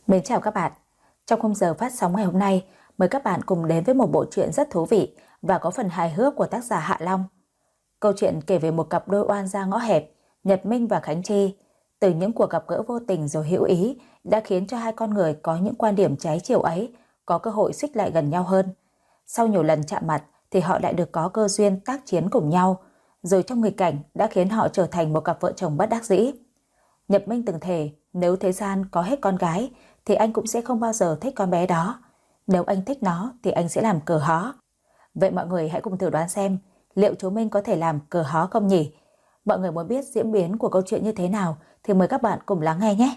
Mến chào các bạn. Trong khung giờ phát sóng ngày hôm nay, mời các bạn cùng đến với một bộ truyện rất thú vị và có phần hài hước của tác giả Hạ Long. Câu chuyện kể về một cặp đôi oan gia ngõ hẹp, Nhật Minh và Khánh Chi. Từ những cuộc gặp gỡ vô tình rồi hữu ý đã khiến cho hai con người có những quan điểm trái chiều ấy có cơ hội xích lại gần nhau hơn. Sau nhiều lần chạm mặt thì họ lại được có cơ duyên tác chiến cùng nhau, rồi trong nghịch cảnh đã khiến họ trở thành một cặp vợ chồng bất đắc dĩ. Nhật Minh từng thề nếu thế gian có hết con gái thì anh cũng sẽ không bao giờ thích con bé đó. Nếu anh thích nó thì anh sẽ làm cờ hó. Vậy mọi người hãy cùng thử đoán xem liệu chú Minh có thể làm cờ hó không nhỉ? Mọi người muốn biết diễn biến của câu chuyện như thế nào thì mời các bạn cùng lắng nghe nhé.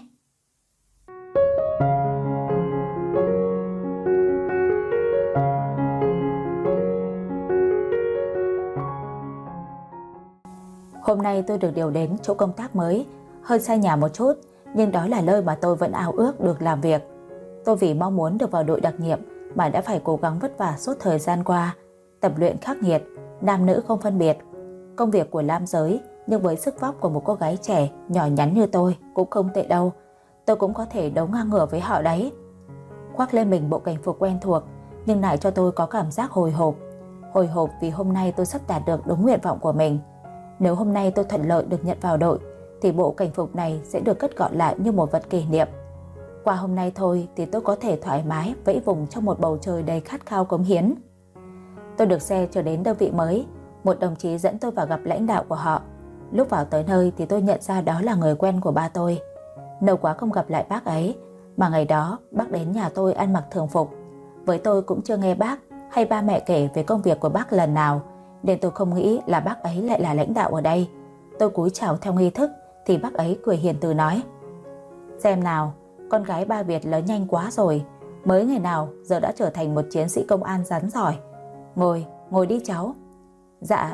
Hôm nay tôi được điều đến chỗ công tác mới, hơi xa nhà một chút, nhưng đó là nơi mà tôi vẫn ao ước được làm việc. Tôi vì mong muốn được vào đội đặc nhiệm mà đã phải cố gắng vất vả suốt thời gian qua, tập luyện khắc nghiệt, nam nữ không phân biệt. Công việc của nam giới nhưng với sức vóc của một cô gái trẻ nhỏ nhắn như tôi cũng không tệ đâu. Tôi cũng có thể đấu ngang ngửa với họ đấy. Khoác lên mình bộ cảnh phục quen thuộc nhưng lại cho tôi có cảm giác hồi hộp. Hồi hộp vì hôm nay tôi sắp đạt được đúng nguyện vọng của mình. Nếu hôm nay tôi thuận lợi được nhận vào đội thì bộ cảnh phục này sẽ được cất gọn lại như một vật kỷ niệm. Qua hôm nay thôi thì tôi có thể thoải mái vẫy vùng trong một bầu trời đầy khát khao cống hiến. Tôi được xe trở đến đơn vị mới, một đồng chí dẫn tôi vào gặp lãnh đạo của họ. Lúc vào tới nơi thì tôi nhận ra đó là người quen của ba tôi. Lâu quá không gặp lại bác ấy, mà ngày đó bác đến nhà tôi ăn mặc thường phục. Với tôi cũng chưa nghe bác hay ba mẹ kể về công việc của bác lần nào, nên tôi không nghĩ là bác ấy lại là lãnh đạo ở đây. Tôi cúi chào theo nghi thức thì bác ấy cười hiền từ nói: "Xem nào, con gái ba Việt lớn nhanh quá rồi, mới ngày nào giờ đã trở thành một chiến sĩ công an rắn giỏi. Ngồi đi cháu." Dạ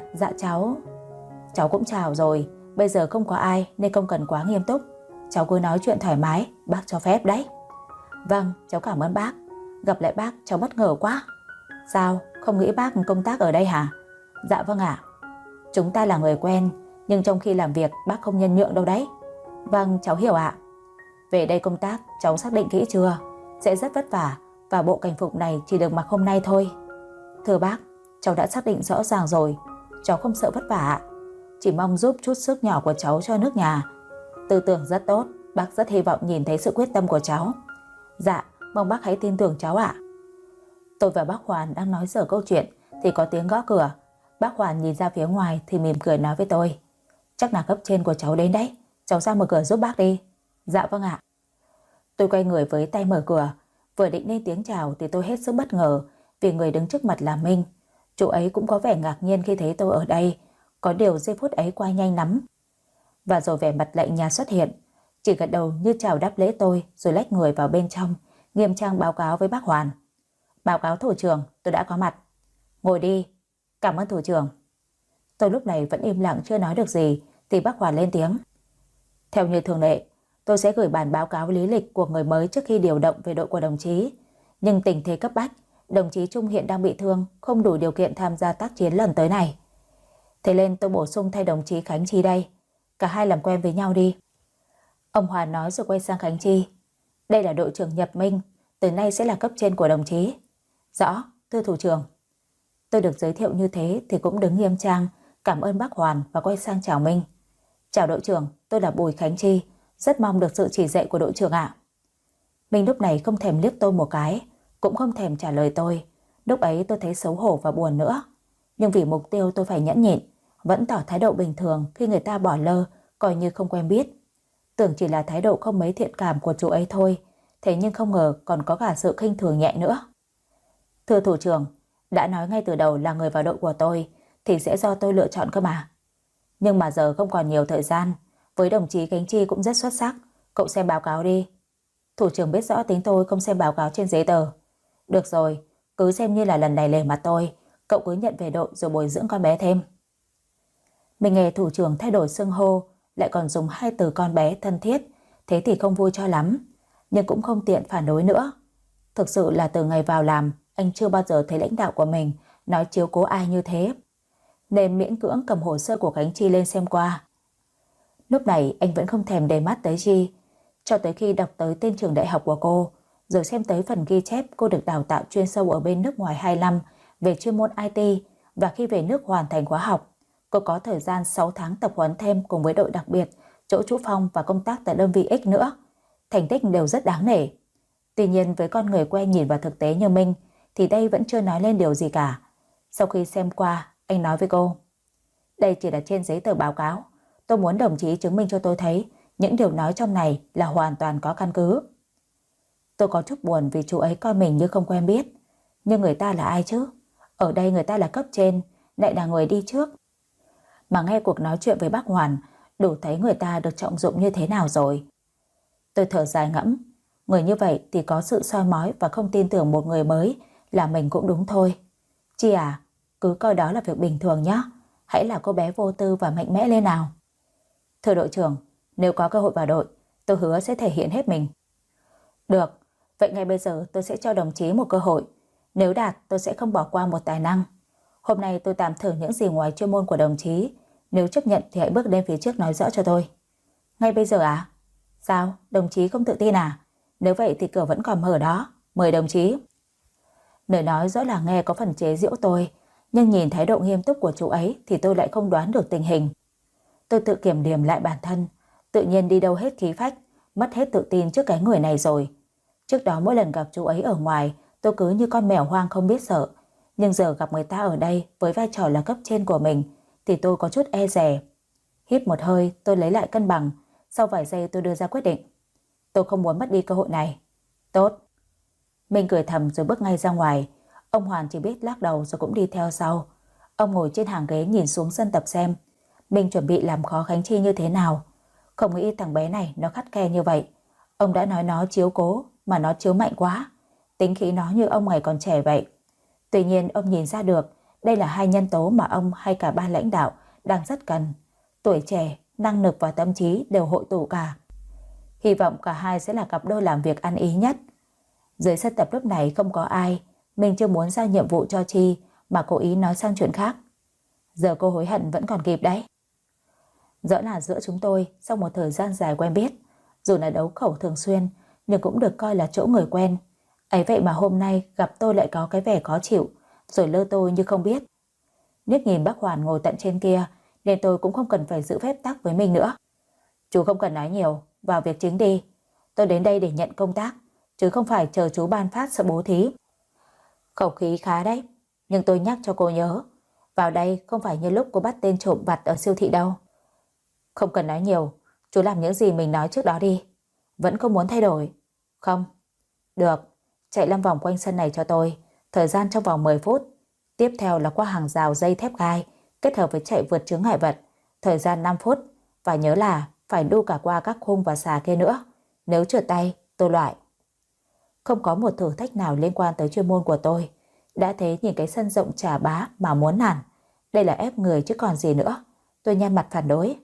cháu cũng chào rồi, bây giờ không có ai nên không cần quá nghiêm túc. Cháu cứ nói chuyện thoải mái, bác cho phép đấy. Vâng, cháu cảm ơn bác. Gặp lại bác cháu bất ngờ quá. Sao, không nghĩ bác công tác ở đây hả? Dạ vâng ạ. Chúng ta là người quen, nhưng trong khi làm việc bác không nhân nhượng đâu đấy. Vâng, cháu hiểu ạ. Về đây công tác cháu xác định kỹ chưa? Sẽ rất vất vả và bộ cảnh phục này chỉ được mặc hôm nay thôi. Thưa bác, cháu đã xác định rõ ràng rồi. Cháu không sợ vất vả ạ. Chỉ mong giúp chút sức nhỏ của cháu cho nước nhà. Tư tưởng rất tốt, bác rất hy vọng nhìn thấy sự quyết tâm của cháu. Dạ, mong bác hãy tin tưởng cháu ạ. Tôi và bác Hoàn đang nói dở câu chuyện thì có tiếng gõ cửa. Bác Hoàn nhìn ra phía ngoài thì mỉm cười nói với tôi: "Chắc là cấp trên của cháu đến đấy, cháu ra mở cửa giúp bác đi." Dạ vâng ạ. Tôi quay người với tay mở cửa, vừa định lên tiếng chào thì tôi hết sức bất ngờ vì người đứng trước mặt là Minh. Chú ấy cũng có vẻ ngạc nhiên khi thấy tôi ở đây, có điều giây phút ấy qua nhanh lắm. Và rồi vẻ mặt lạnh nhạt xuất hiện, chỉ gật đầu như chào đáp lễ tôi rồi lách người vào bên trong, nghiêm trang báo cáo với bác Hoàn: "Báo cáo thủ trưởng, tôi đã có mặt." "Ngồi đi." "Cảm ơn thủ trưởng." Tôi lúc này vẫn im lặng chưa nói được gì thì bác Hoàn lên tiếng: "Theo như thường lệ, tôi sẽ gửi bản báo cáo lý lịch của người mới trước khi điều động về đội của đồng chí. Nhưng tình thế cấp bách, đồng chí Trung hiện đang bị thương, không đủ điều kiện tham gia tác chiến lần tới này. Thế nên tôi bổ sung thay đồng chí Khánh Chi đây. Cả hai làm quen với nhau đi." Ông Hoàn nói rồi quay sang Khánh Chi: "Đây là đội trưởng Nhật Minh, từ nay sẽ là cấp trên của đồng chí." "Rõ, thưa thủ trưởng." Tôi được giới thiệu như thế thì cũng đứng nghiêm trang, cảm ơn bác Hoàn và quay sang chào Minh: "Chào đội trưởng, tôi là Bùi Khánh Chi, rất mong được sự chỉ dạy của đội trưởng ạ." Minh lúc này không thèm liếc tôi một cái, cũng không thèm trả lời tôi. Lúc ấy tôi thấy xấu hổ và buồn nữa. Nhưng vì mục tiêu tôi phải nhẫn nhịn, vẫn tỏ thái độ bình thường khi người ta bỏ lơ, coi như không quen biết. Tưởng chỉ là thái độ không mấy thiện cảm của chú ấy thôi, thế nhưng không ngờ còn có cả sự khinh thường nhẹ nữa. "Thưa thủ trưởng, đã nói ngay từ đầu là người vào đội của tôi thì sẽ do tôi lựa chọn cơ mà. Nhưng mà giờ không còn nhiều thời gian, với đồng chí Khánh Chi cũng rất xuất sắc, cậu xem báo cáo đi." Thủ trưởng biết rõ tính tôi không xem báo cáo trên giấy tờ. "Được rồi, cứ xem như là lần này lề mặt tôi, cậu cứ nhận về đội rồi bồi dưỡng con bé thêm." Mình nghe thủ trưởng thay đổi xưng hô, lại còn dùng hai từ con bé thân thiết, thế thì không vui cho lắm, nhưng cũng không tiện phản đối nữa. Thực sự là từ ngày vào làm, anh chưa bao giờ thấy lãnh đạo của mình nói chiếu cố ai như thế, nên miễn cưỡng cầm hồ sơ của Khánh Chi lên xem qua. Lúc này anh vẫn không thèm để mắt tới Chi, cho tới khi đọc tới tên trường đại học của cô, rồi xem tới phần ghi chép cô được đào tạo chuyên sâu ở bên nước ngoài 2 năm về chuyên môn IT, và khi về nước hoàn thành khóa học, cô có thời gian 6 tháng tập huấn thêm cùng với đội đặc biệt chỗ chú Phong và công tác tại đơn vị X nữa. Thành tích đều rất đáng nể. Tuy nhiên với con người quen nhìn vào thực tế như Minh thì đây vẫn chưa nói lên điều gì cả. Sau khi xem qua, anh nói với cô: đây chỉ là trên giấy tờ báo cáo. Tôi muốn đồng chí chứng minh cho tôi thấy những điều nói trong này là hoàn toàn có căn cứ. Tôi có chút buồn vì chú ấy coi mình như không quen biết. Nhưng người ta là ai chứ? Ở đây người ta là cấp trên, lại là người đi trước. Mà nghe cuộc nói chuyện với bác Hoàn, đủ thấy người ta được trọng dụng như thế nào rồi. Tôi thở dài ngẫm, người như vậy thì có sự soi mói và không tin tưởng một người mới là mình cũng đúng thôi. Chi à, cứ coi đó là việc bình thường nhé. Hãy là cô bé vô tư và mạnh mẽ lên nào. Thưa đội trưởng, nếu có cơ hội vào đội, tôi hứa sẽ thể hiện hết mình. Được, vậy ngay bây giờ tôi sẽ cho đồng chí một cơ hội. Nếu đạt, tôi sẽ không bỏ qua một tài năng. Hôm nay tôi tạm thử những gì ngoài chuyên môn của đồng chí. Nếu chấp nhận thì hãy bước lên phía trước nói rõ cho tôi. Ngay bây giờ à? Sao, đồng chí không tự tin à? Nếu vậy thì cửa vẫn còn mở đó. Mời đồng chí. Lời nói rõ là nghe có phần chế giễu tôi, nhưng nhìn thái độ nghiêm túc của chú ấy thì tôi lại không đoán được tình hình. Tôi tự kiểm điểm lại bản thân, tự nhiên đi đâu hết khí phách, mất hết tự tin trước cái người này rồi. Trước đó mỗi lần gặp chú ấy ở ngoài, tôi cứ như con mèo hoang không biết sợ. Nhưng giờ gặp người ta ở đây với vai trò là cấp trên của mình thì tôi có chút e dè. Hít một hơi, tôi lấy lại cân bằng. Sau vài giây tôi đưa ra quyết định. Tôi không muốn mất đi cơ hội này. Tốt. Mình cười thầm rồi bước ngay ra ngoài. Ông Hoàn chỉ biết lắc đầu rồi cũng đi theo sau. Ông ngồi trên hàng ghế nhìn xuống sân tập xem. Mình chuẩn bị làm khó Khánh Chi như thế nào. Không nghĩ thằng bé này nó khắt khe như vậy. Ông đã nói nó chiếu cố mà nó chiếu mạnh quá. Tính khí nó như ông ngày còn trẻ vậy. Tuy nhiên ông nhìn ra được đây là hai nhân tố mà ông hay cả ban lãnh đạo đang rất cần. Tuổi trẻ, năng lực và tâm trí đều hội tụ cả. Hy vọng cả hai sẽ là cặp đôi làm việc ăn ý nhất. Dưới sân tập lúc này không có ai. Mình chưa muốn giao nhiệm vụ cho Chi mà cố ý nói sang chuyện khác. Giờ cô hối hận vẫn còn kịp đấy. Rõ là giữa chúng tôi sau một thời gian dài quen biết, dù là đấu khẩu thường xuyên nhưng cũng được coi là chỗ người quen. Ấy vậy mà hôm nay gặp tôi lại có cái vẻ khó chịu, rồi lơ tôi như không biết. Liếc nhìn bác Hoàn ngồi tận trên kia nên tôi cũng không cần phải giữ phép tắc với mình nữa. Chú không cần nói nhiều, vào việc chính đi. Tôi đến đây để nhận công tác, chứ không phải chờ chú ban phát sợ bố thí. Khẩu khí khá đấy, nhưng tôi nhắc cho cô nhớ, vào đây không phải như lúc cô bắt tên trộm vặt ở siêu thị đâu. Không cần nói nhiều, chú làm những gì mình nói trước đó đi. Vẫn không muốn thay đổi? Không. Được, chạy 5 vòng quanh sân này cho tôi, thời gian trong vòng 10 phút. Tiếp theo là qua hàng rào dây thép gai, kết hợp với chạy vượt chướng ngại vật, thời gian 5 phút. Và nhớ là phải đu cả qua các khung và xà kia nữa. Nếu trượt tay, tôi loại. Không có một thử thách nào liên quan tới chuyên môn của tôi. Đã thế nhìn cái sân rộng chà bá mà muốn nản. Đây là ép người chứ còn gì nữa. Tôi nhăn mặt phản đối.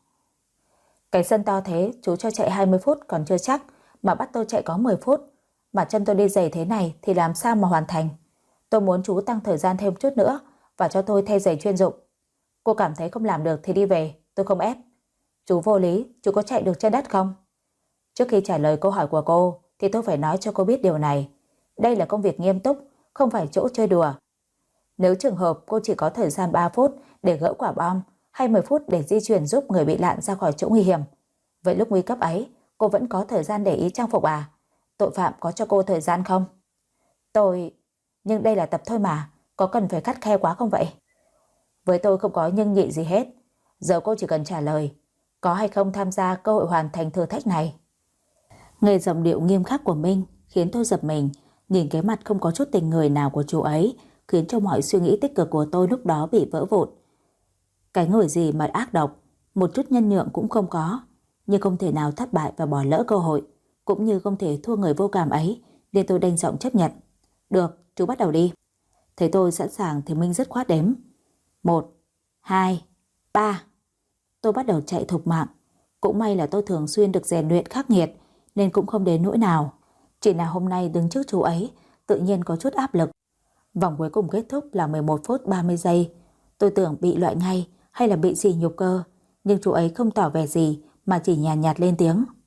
Cái sân to thế chú cho chạy 20 phút còn chưa chắc, mà bắt tôi chạy có 10 phút. Mà chân tôi đi giày thế này thì làm sao mà hoàn thành. Tôi muốn chú tăng thời gian thêm chút nữa và cho tôi thay giày chuyên dụng. Cô cảm thấy không làm được thì đi về, tôi không ép. Chú vô lý, chú có chạy được trên đất không? Trước khi trả lời câu hỏi của cô thì tôi phải nói cho cô biết điều này. Đây là công việc nghiêm túc, không phải chỗ chơi đùa. Nếu trường hợp cô chỉ có thời gian 3 phút để gỡ quả bom hay 10 phút để di chuyển giúp người bị nạn ra khỏi chỗ nguy hiểm, vậy lúc nguy cấp ấy cô vẫn có thời gian để ý trang phục à? Tội phạm có cho cô thời gian không? Nhưng đây là tập thôi mà, có cần phải khắt khe quá không vậy? Với tôi không có nhưng nhị gì hết. Giờ cô chỉ cần trả lời có hay không tham gia cơ hội hoàn thành thử thách này. Nghe giọng điệu nghiêm khắc của Minh khiến tôi giật mình. Nhìn cái mặt không có chút tình người nào của chú ấy khiến cho mọi suy nghĩ tích cực của tôi lúc đó bị vỡ vụn. Cái người gì mà ác độc, một chút nhân nhượng cũng không có. Nhưng không thể nào thất bại và bỏ lỡ cơ hội, cũng như không thể thua người vô cảm ấy, nên tôi đành giọng chấp nhận. Được, chú bắt đầu đi. Thấy tôi sẵn sàng thì Minh dứt khoát đếm. 1, 2, 3. Tôi bắt đầu chạy thục mạng. Cũng may là tôi thường xuyên được rèn luyện khắc nghiệt nên cũng không đến nỗi nào. Chỉ là hôm nay đứng trước chú ấy tự nhiên có chút áp lực. Vòng cuối cùng kết thúc là 11 phút 30 giây. Tôi tưởng bị loại ngay hay là bị sỉ nhục cơ, nhưng chú ấy không tỏ vẻ gì mà chỉ nhàn nhạt lên tiếng.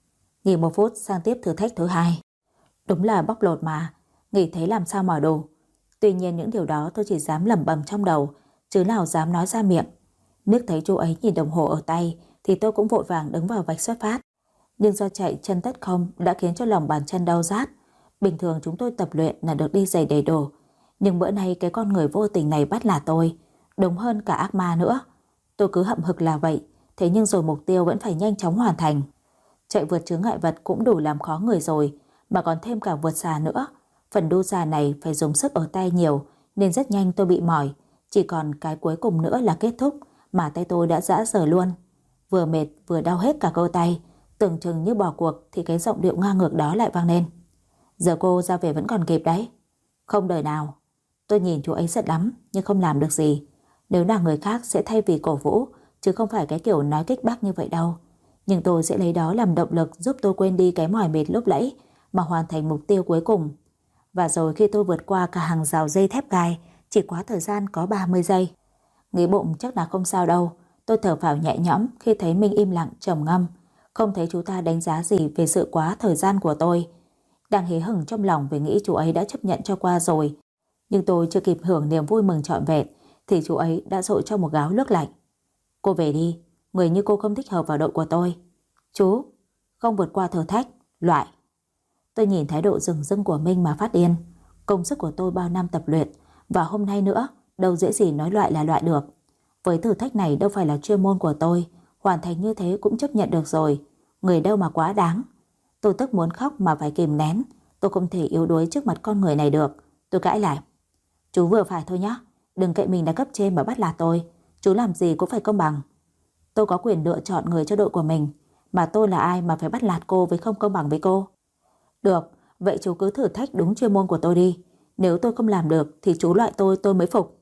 Nghỉ 1 phút sang tiếp thử thách thứ hai. Đúng là bóc lột mà, nghỉ thế làm sao mà đủ. Tuy nhiên những điều đó tôi chỉ dám lẩm bẩm trong đầu, chứ nào dám nói ra miệng. Nước thấy chú ấy nhìn đồng hồ ở tay thì tôi cũng vội vàng đứng vào vạch xuất phát. Nhưng do chạy chân tất không đã khiến cho lòng bàn chân đau rát. Bình thường chúng tôi tập luyện là được đi giày đầy đồ. Nhưng bữa nay cái con người vô tình này bắt là tôi. Đúng hơn cả ác ma nữa. Tôi cứ hậm hực là vậy. Thế nhưng rồi mục tiêu vẫn phải nhanh chóng hoàn thành. Chạy vượt chướng ngại vật cũng đủ làm khó người rồi, mà còn thêm cả vượt xà nữa. Phần đu xà này phải dùng sức ở tay nhiều, nên rất nhanh tôi bị mỏi. Chỉ còn cái cuối cùng nữa là kết thúc, mà tay tôi đã rã rời luôn. Vừa mệt vừa đau hết cả cơ tay. Tưởng chừng như bỏ cuộc thì cái giọng điệu ngang ngược đó lại vang lên. Giờ cô ra về vẫn còn kịp đấy. Không đời nào. Tôi nhìn chú ấy giận lắm nhưng không làm được gì. Nếu là người khác sẽ thay vì cổ vũ, chứ không phải cái kiểu nói kích bác như vậy đâu. Nhưng tôi sẽ lấy đó làm động lực giúp tôi quên đi cái mỏi mệt lúc nãy mà hoàn thành mục tiêu cuối cùng. Và rồi khi tôi vượt qua cả hàng rào dây thép gai, chỉ quá thời gian có 30 giây. Nghĩ bụng chắc là không sao đâu. Tôi thở phào nhẹ nhõm khi thấy mình im lặng trầm ngâm, không thấy chú ta đánh giá gì về sự quá thời gian của tôi. Đang hí hửng trong lòng vì nghĩ chú ấy đã chấp nhận cho qua rồi. Nhưng tôi chưa kịp hưởng niềm vui mừng trọn vẹn thì chú ấy đã dội cho một gáo nước lạnh. Cô về đi, người như cô không thích hợp vào đội của tôi. Chú, không vượt qua thử thách, loại. Tôi nhìn thái độ rừng rưng của Minh mà phát điên. Công sức của tôi bao năm tập luyện, và hôm nay nữa, đâu dễ gì nói loại là loại được. Với thử thách này đâu phải là chuyên môn của tôi, hoàn thành như thế cũng chấp nhận được rồi. Người đâu mà quá đáng. Tôi tức muốn khóc mà phải kìm nén. Tôi không thể yếu đuối trước mặt con người này được. Tôi cãi lại. Chú vừa phải thôi nhá. Đừng cậy mình là cấp trên mà bắt nạt tôi. Chú làm gì cũng phải công bằng. Tôi có quyền lựa chọn người cho đội của mình. Mà tôi là ai mà phải bắt nạt cô với không công bằng với cô? Được, vậy chú cứ thử thách đúng chuyên môn của tôi đi. Nếu tôi không làm được thì chú loại tôi mới phục.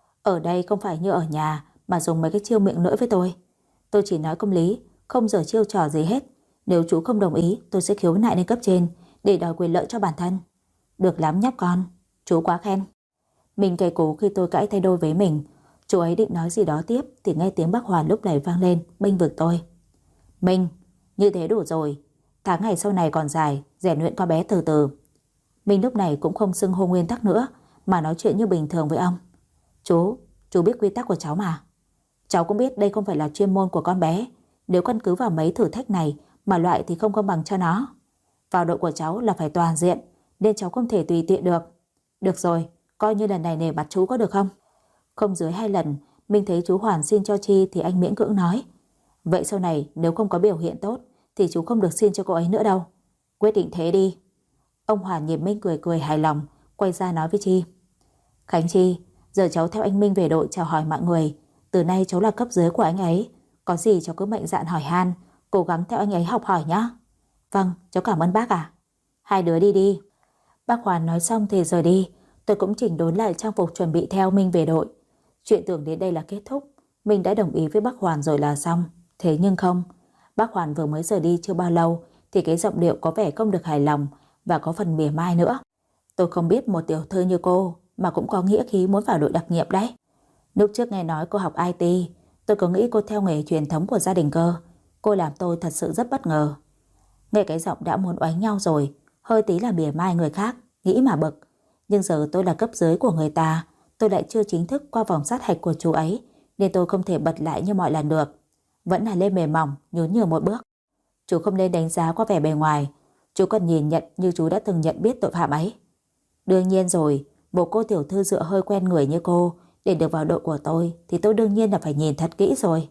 Ở đây không phải như ở nhà mà dùng mấy cái chiêu miệng lưỡi với tôi. Tôi chỉ nói công lý, không giở chiêu trò gì hết. Nếu chú không đồng ý, tôi sẽ khiếu nại lên cấp trên để đòi quyền lợi cho bản thân. Được lắm nhóc con, chú quá khen. Mình cay cú khi tôi cãi tay đôi với mình. Chú ấy định nói gì đó tiếp thì nghe tiếng bác Hoàn lúc này vang lên, bênh vực tôi. Minh, như thế đủ rồi. Tháng ngày sau này còn dài, rèn luyện con bé từ từ. Minh lúc này cũng không xưng hô nguyên tắc nữa, mà nói chuyện như bình thường với ông. Chú biết quy tắc của cháu mà. Cháu cũng biết đây không phải là chuyên môn của con bé. Nếu căn cứ vào mấy thử thách này mà loại thì không công bằng cho nó. Vào đội của cháu là phải toàn diện, nên cháu không thể tùy tiện được. Được rồi, coi như lần này nể mặt chú có được không? Không dưới 2 lần, Minh thấy chú Hoàn xin cho chi thì anh miễn cưỡng nói. Vậy sau này nếu không có biểu hiện tốt thì chú không được xin cho cô ấy nữa đâu. Quyết định thế đi. Ông Hoàn nhìn Minh cười cười hài lòng, quay ra nói với Chi. Khánh Chi, giờ cháu theo anh Minh về đội chào hỏi mọi người. Từ nay cháu là cấp dưới của anh ấy. Có gì cháu cứ mạnh dạn hỏi han, cố gắng theo anh ấy học hỏi nhá. Vâng, cháu cảm ơn bác ạ. Hai đứa đi đi. Bác Hoàn nói xong thì rời đi. Tôi cũng chỉnh đốn lại trang phục chuẩn bị theo Minh về đội. Chuyện tưởng đến đây là kết thúc. Minh đã đồng ý với bác Hoàn rồi là xong. Thế nhưng không. Bác Hoàn vừa mới rời đi chưa bao lâu thì cái giọng điệu có vẻ không được hài lòng và có phần mỉa mai nữa. Tôi không biết một tiểu thư như cô mà cũng có nghĩa khí muốn vào đội đặc nhiệm đấy. Lúc trước nghe nói cô học IT, tôi có nghĩ cô theo nghề truyền thống của gia đình cơ. Cô làm tôi thật sự rất bất ngờ. Nghe cái giọng đã muốn oánh nhau rồi, hơi tí là mỉa mai người khác, nghĩ mà bực. Nhưng giờ tôi là cấp dưới của người ta, tôi lại chưa chính thức qua vòng sát hạch của chú ấy, nên tôi không thể bật lại như mọi lần được. Vẫn là lên mềm mỏng, nhún nhường một bước. Chú không nên đánh giá qua vẻ bề ngoài, chú cần nhìn nhận như chú đã từng nhận biết tội phạm ấy. Đương nhiên rồi, một cô tiểu thư dựa hơi quen người như cô để được vào đội của tôi thì tôi đương nhiên là phải nhìn thật kỹ rồi.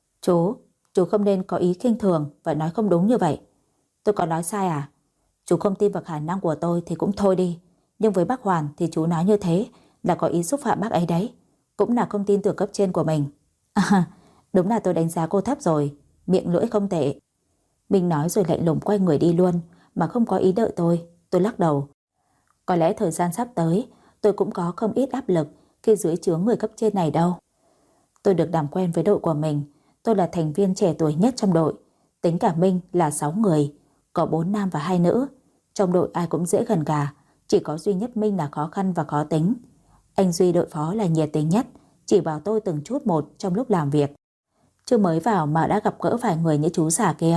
Chú không nên có ý khinh thường và nói không đúng như vậy. Tôi có nói sai à? Chú không tin vào khả năng của tôi thì cũng thôi đi. Nhưng với bác Hoàn thì chú nói như thế là có ý xúc phạm bác ấy đấy. Cũng là không tin tưởng cấp trên của mình. À, đúng là tôi đánh giá cô thấp rồi. Miệng lưỡi không tệ. Mình nói rồi lạnh lùng quay người đi luôn mà không có ý đợi tôi. Tôi lắc đầu. Có lẽ thời gian sắp tới tôi cũng có không ít áp lực khi dưới trướng người cấp trên này đâu. Tôi được làm quen với đội của mình. Tôi là thành viên trẻ tuổi nhất trong đội. Tính cả Minh là 6 người, có 4 nam và 2 nữ. Trong đội ai cũng dễ gần cả, chỉ có duy nhất Minh là khó khăn và khó tính. Anh Duy đội phó là nhiệt tình nhất, chỉ bảo tôi từng chút một trong lúc làm việc. Chưa mới vào mà đã gặp gỡ vài người như chú già kia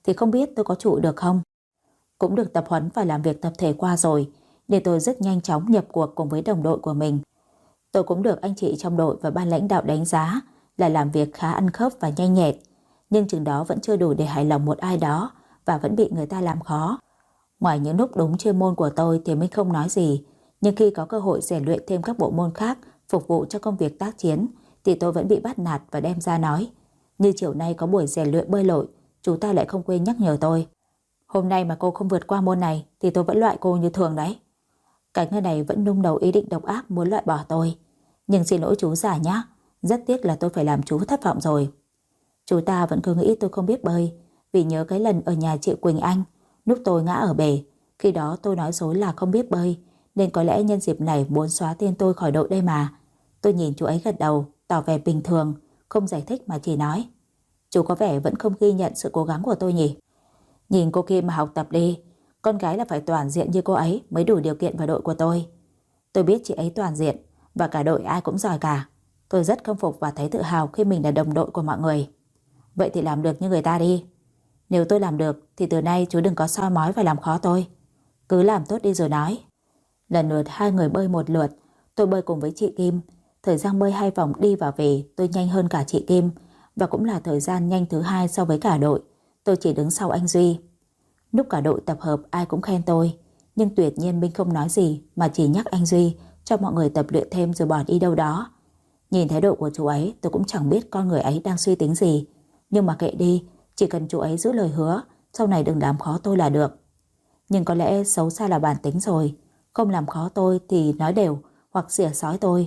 thì không biết tôi có trụ được không. Cũng được tập huấn và làm việc tập thể qua rồi, nên tôi rất nhanh chóng nhập cuộc cùng với đồng đội của mình. Tôi cũng được anh chị trong đội và ban lãnh đạo đánh giá là làm việc khá ăn khớp và nhanh nhẹn, nhưng chừng đó vẫn chưa đủ để hài lòng một ai đó và vẫn bị người ta làm khó. Ngoài những lúc đúng chuyên môn của tôi thì mình không nói gì, nhưng khi có cơ hội rèn luyện thêm các bộ môn khác phục vụ cho công việc tác chiến thì tôi vẫn bị bắt nạt và đem ra nói. Như chiều nay có buổi rèn luyện bơi lội, chú ta lại không quên nhắc nhở tôi. Hôm nay mà cô không vượt qua môn này thì tôi vẫn loại cô như thường đấy. Cái người này vẫn nung đầu ý định độc ác muốn loại bỏ tôi. Nhưng xin lỗi chú già nhá, rất tiếc là tôi phải làm chú thất vọng rồi. Chú ta vẫn cứ nghĩ tôi không biết bơi, vì nhớ cái lần ở nhà chị Quỳnh Anh, lúc tôi ngã ở bể. Khi đó tôi nói dối là không biết bơi, nên có lẽ nhân dịp này muốn xóa tên tôi khỏi đội đây mà. Tôi nhìn chú ấy gật đầu, tỏ vẻ bình thường, không giải thích mà chỉ nói. Chú có vẻ vẫn không ghi nhận sự cố gắng của tôi nhỉ? Nhìn cô kia mà học tập đi, con gái là phải toàn diện như cô ấy mới đủ điều kiện vào đội của tôi. Tôi biết chị ấy toàn diện và cả đội ai cũng giỏi cả. Tôi rất khâm phục và thấy tự hào khi mình là đồng đội của mọi người. Vậy thì làm được như người ta đi. Nếu tôi làm được thì từ nay chú đừng có soi mói và làm khó tôi. Cứ làm tốt đi rồi nói. Lần lượt hai người bơi một lượt. Tôi bơi cùng với chị Kim. Thời gian bơi 2 vòng đi và về tôi nhanh hơn cả chị Kim, và cũng là thời gian nhanh thứ 2 so với cả đội. Tôi chỉ đứng sau anh Duy. Lúc cả đội tập hợp ai cũng khen tôi, nhưng tuyệt nhiên Minh không nói gì mà chỉ nhắc anh Duy cho mọi người tập luyện thêm rồi bỏ đi đâu đó. Nhìn thái độ của chú ấy tôi cũng chẳng biết con người ấy đang suy tính gì. Nhưng mà kệ đi, chỉ cần chú ấy giữ lời hứa sau này đừng làm khó tôi là được. Nhưng có lẽ xấu xa là bản tính rồi. Không làm khó tôi thì nói đều hoặc xỉa xói tôi.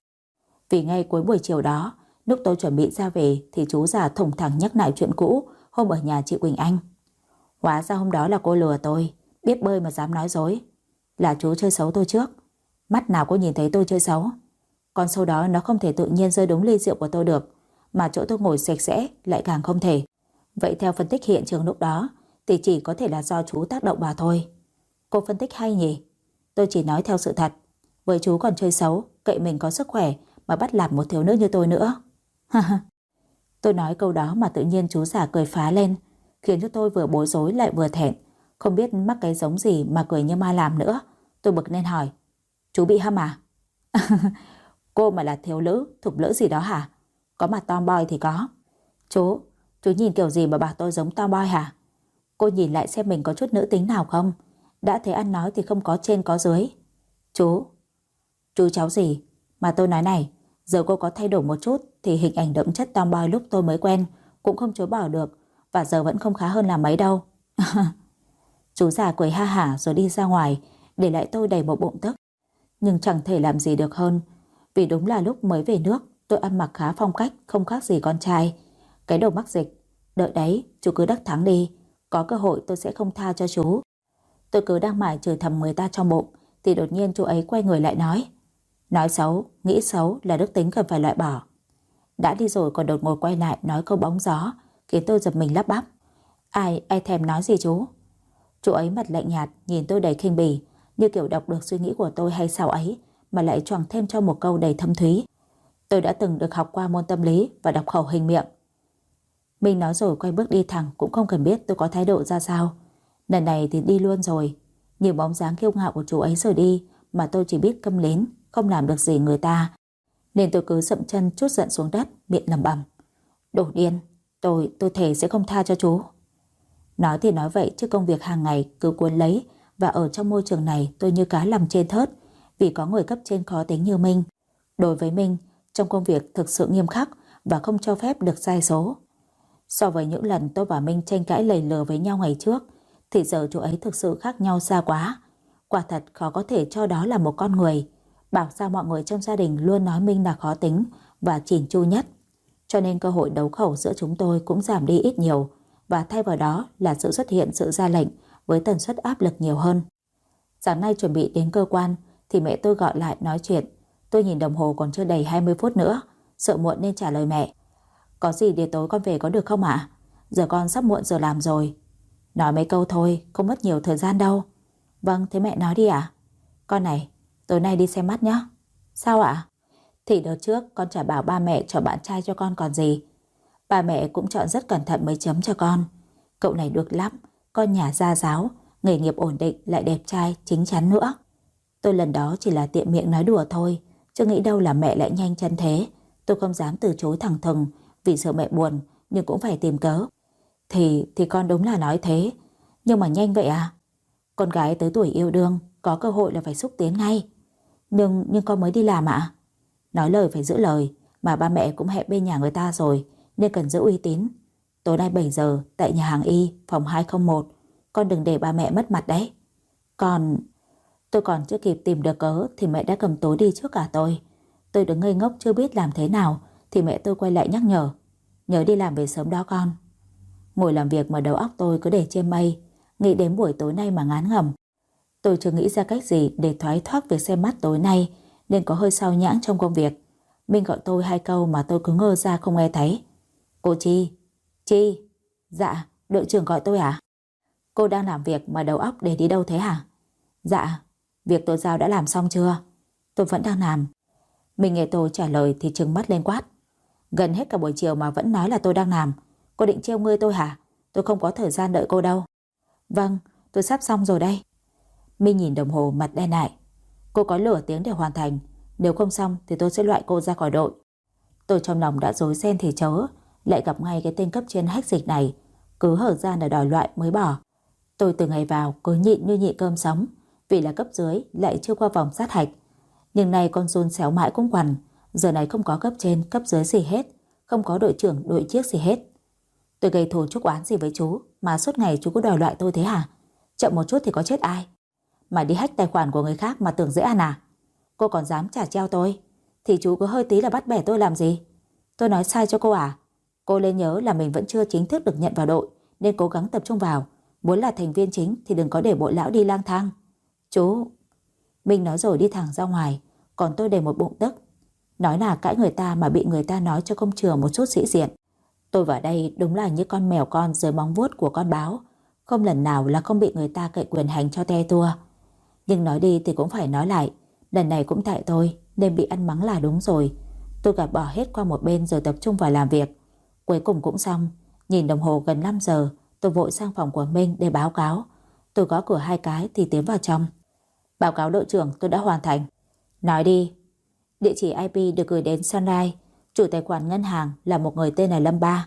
Vì ngay cuối buổi chiều đó, lúc tôi chuẩn bị ra về thì chú già thủng thẳng nhắc lại chuyện cũ hôm ở nhà chị Quỳnh Anh. Hóa ra hôm đó là cô lừa tôi, biết bơi mà dám nói dối. Là chú chơi xấu tôi trước. Mắt nào có nhìn thấy tôi chơi xấu. Con sâu đó nó không thể tự nhiên rơi đúng ly rượu của tôi được, mà chỗ tôi ngồi sạch sẽ lại càng không thể. Vậy theo phân tích hiện trường lúc đó thì chỉ có thể là do chú tác động vào thôi. Cô phân tích hay nhỉ? Tôi chỉ nói theo sự thật. Với chú còn chơi xấu, cậy mình có sức khỏe mà bắt nạt một thiếu nữ như tôi nữa. Tôi nói câu đó mà tự nhiên chú già cười phá lên, khiến cho tôi vừa bối rối lại vừa thẹn, không biết mắc cái giống gì mà cười như ma làm nữa. Tôi bực nên hỏi, chú bị hâm à? Cô mà là thiếu nữ, thục lỡ gì đó hả? Có mặt tomboy thì có. Chú nhìn kiểu gì mà bảo tôi giống tomboy hả? Cô nhìn lại xem mình có chút nữ tính nào không? Đã thấy ăn nói thì không có trên có dưới. Chú cháu gì? Mà tôi nói này, giờ cô có thay đổi một chút thì hình ảnh đậm chất tomboy lúc tôi mới quen cũng không chối bỏ được, và giờ vẫn không khá hơn là mấy đâu. Chú già cười ha hả rồi đi ra ngoài, để lại tôi đầy một bụng tức. Nhưng chẳng thể làm gì được hơn, vì đúng là lúc mới về nước tôi ăn mặc khá phong cách, không khác gì con trai. Cái đầu mắc dịch. Đợi đấy, chú cứ đắc thắng đi, có cơ hội tôi sẽ không tha cho chú. Tôi cứ đang mải chửi thầm người ta trong bụng thì đột nhiên chú ấy quay người lại nói xấu, nghĩ xấu là đức tính cần phải loại bỏ. Đã đi rồi còn đột ngột quay lại nói câu bóng gió, khiến tôi giật mình lắp bắp. Ai thèm nói gì chú? Chú ấy mặt lạnh nhạt nhìn tôi đầy khinh bỉ, như kiểu đọc được suy nghĩ của tôi hay sao ấy, mà lại choàng thêm cho một câu đầy thâm thúy. Tôi đã từng được học qua môn tâm lý và đọc khẩu hình miệng. Mình nói rồi quay bước đi thẳng, cũng không cần biết tôi có thái độ ra sao. Lần này thì đi luôn rồi. Nhiều bóng dáng kiêu ngạo của chú ấy rồi đi mà tôi chỉ biết câm nín, không làm được gì người ta. Nên tôi cứ dậm chân trút giận xuống đất, miệng lẩm bẩm. Đồ điên, tôi thề sẽ không tha cho chú. Nói thì nói vậy chứ công việc hàng ngày cứ cuốn lấy, và ở trong môi trường này tôi như cá nằm trên thớt, vì có người cấp trên khó tính như Minh. Đối với Minh, trong công việc thực sự nghiêm khắc và không cho phép được sai số. So với những lần tôi và Minh tranh cãi lầy lừa với nhau ngày trước, thì giờ chú ấy thực sự khác nhau xa quá. Quả thật khó có thể cho đó là một con người. Bảo sao mọi người trong gia đình luôn nói Minh là khó tính và chỉn chu nhất. Cho nên cơ hội đấu khẩu giữa chúng tôi cũng giảm đi ít nhiều, và thay vào đó là sự xuất hiện sự ra lệnh với tần suất áp lực nhiều hơn. Sáng nay chuẩn bị đến cơ quan thì mẹ tôi gọi lại nói chuyện. Tôi nhìn đồng hồ còn chưa đầy 20 phút nữa, sợ muộn nên trả lời mẹ. Có gì để tối con về có được không ạ? Giờ con sắp muộn giờ làm rồi. Nói mấy câu thôi, không mất nhiều thời gian đâu. Vâng, thế mẹ nói đi ạ. Con này, tối nay đi xem mắt nhé. Sao ạ? Thì đợt trước con chả bảo ba mẹ chọn bạn trai cho con còn gì. Ba mẹ cũng chọn rất cẩn thận mới chấm cho con. Cậu này được lắm, con nhà gia giáo, nghề nghiệp ổn định lại đẹp trai, chín chắn nữa. Tôi lần đó chỉ là tiện miệng nói đùa thôi, chứ nghĩ đâu là mẹ lại nhanh chân thế. Tôi không dám từ chối thẳng thừng vì sợ mẹ buồn, nhưng cũng phải tìm cớ. Thì con đúng là nói thế, nhưng mà nhanh vậy à? Con gái tới tuổi yêu đương, có cơ hội là phải xúc tiến ngay. Nhưng con mới đi làm ạ. Nói lời phải giữ lời, mà ba mẹ cũng hẹn bên nhà người ta rồi, nên cần giữ uy tín. Tối nay 7 giờ tại nhà hàng Y, phòng 201. Con đừng để ba mẹ mất mặt đấy. Tôi còn chưa kịp tìm được cớ thì mẹ đã cầm tối đi trước cả tôi. Tôi đứng ngây ngốc chưa biết làm thế nào thì mẹ tôi quay lại nhắc nhở. Nhớ đi làm về sớm đó con. Ngồi làm việc mà đầu óc tôi cứ để trên mây, nghĩ đến buổi tối nay mà ngán ngẩm. Tôi chưa nghĩ ra cách gì để thoái thoát việc xem mắt tối nay, nên có hơi sao nhãng trong công việc. Minh gọi tôi 2 câu mà tôi cứ ngơ ra không nghe thấy. Cô Chi? Chi? Dạ, đội trưởng gọi tôi à? Cô đang làm việc mà đầu óc để đi đâu thế hả? Dạ, việc tôi giao đã làm xong chưa? Tôi vẫn đang làm. Mình nghe tôi trả lời thì trừng mắt lên quát. Gần hết cả buổi chiều mà vẫn nói là tôi đang làm. Cô định trêu ngươi tôi hả? Tôi không có thời gian đợi cô đâu. Vâng, tôi sắp xong rồi đây. Minh nhìn đồng hồ mặt đen lại. Cô có nửa tiếng để hoàn thành. Nếu không xong thì tôi sẽ loại cô ra khỏi đội. Tôi trong lòng đã rối ren thì chớ, lại gặp ngay cái tên cấp trên hách dịch này, cứ hở ra là đòi loại mới bỏ. Tôi từ ngày vào cứ nhịn như nhịn cơm sống, vì là cấp dưới lại chưa qua vòng sát hạch. Nhưng nay con run xéo mãi cũng quằn. Giờ này không có cấp trên cấp dưới gì hết, không có đội trưởng đội chiếc gì hết. Tôi gây thù chuốc oán gì với chú mà suốt ngày chú cứ đòi loại tôi thế hả? Chậm một chút thì có chết ai? Mà đi hack tài khoản của người khác mà tưởng dễ ăn à? Cô còn dám trả treo tôi thì chú cứ hơi tí là bắt bẻ tôi làm gì? Tôi nói sai cho cô à? Cô nên nhớ là mình vẫn chưa chính thức được nhận vào đội, nên cố gắng tập trung vào. Muốn là thành viên chính thì đừng có để bộ lão đi lang thang. Chú... Minh nói rồi đi thẳng ra ngoài, còn tôi đầy một bụng tức. Nói là cãi người ta mà bị người ta nói cho công trường một chút sĩ diện. Tôi vào đây đúng là như con mèo con dưới móng vuốt của con báo, không lần nào là không bị người ta cậy quyền hành cho te tua. Nhưng nói đi thì cũng phải nói lại, lần này cũng tại tôi nên bị ăn mắng là đúng rồi. Tôi gạt bỏ hết qua một bên rồi tập trung vào làm việc. Cuối cùng cũng xong. Nhìn đồng hồ gần 5 giờ, tôi vội sang phòng của Minh để báo cáo. Tôi gõ cửa 2 cái thì tiến vào trong. Báo cáo đội trưởng, tôi đã hoàn thành. Nói đi. Địa chỉ IP được gửi đến Sunrise. Chủ tài khoản ngân hàng là một người tên là Lâm Ba.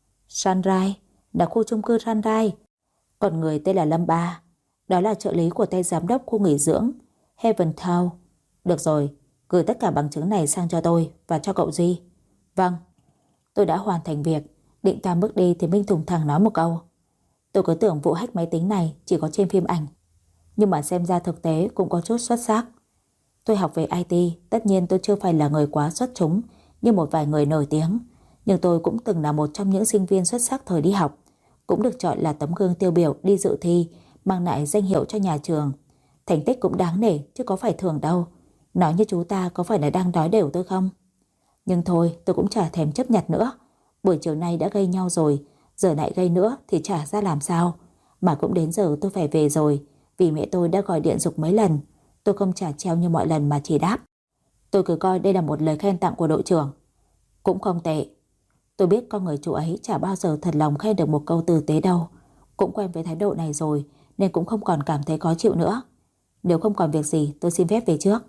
Sunrise là khu chung cư Sunrise. Còn người tên là Lâm Ba, đó là trợ lý của tay giám đốc khu nghỉ dưỡng Heaven Town. Được rồi, gửi tất cả bằng chứng này sang cho tôi và cho cậu Duy. Vâng. Tôi đã hoàn thành việc, định tam bước đi thì Minh thùng thẳng nói một câu. Tôi cứ tưởng vụ hack máy tính này chỉ có trên phim ảnh, nhưng mà xem ra thực tế cũng có chút xuất sắc. Tôi học về IT, tất nhiên tôi chưa phải là người quá xuất chúng như một vài người nổi tiếng, nhưng tôi cũng từng là một trong những sinh viên xuất sắc thời đi học, cũng được chọn là tấm gương tiêu biểu đi dự thi, mang lại danh hiệu cho nhà trường. Thành tích cũng đáng nể chứ có phải thường đâu. Nói như chú ta có phải là đang đói đều tôi không? Nhưng thôi, tôi cũng chả thèm chấp nhặt nữa. Buổi chiều nay đã gây nhau rồi, giờ lại gây nữa thì chả ra làm sao. Mà cũng đến giờ tôi phải về rồi, vì mẹ tôi đã gọi điện giục mấy lần. Tôi không trả treo như mọi lần mà chỉ đáp. Tôi cứ coi đây là một lời khen tặng của đội trưởng. Cũng không tệ. Tôi biết con người chú ấy chả bao giờ thật lòng khen được một câu tử tế đâu. Cũng quen với thái độ này rồi, nên cũng không còn cảm thấy khó chịu nữa. Nếu không còn việc gì tôi xin phép về trước.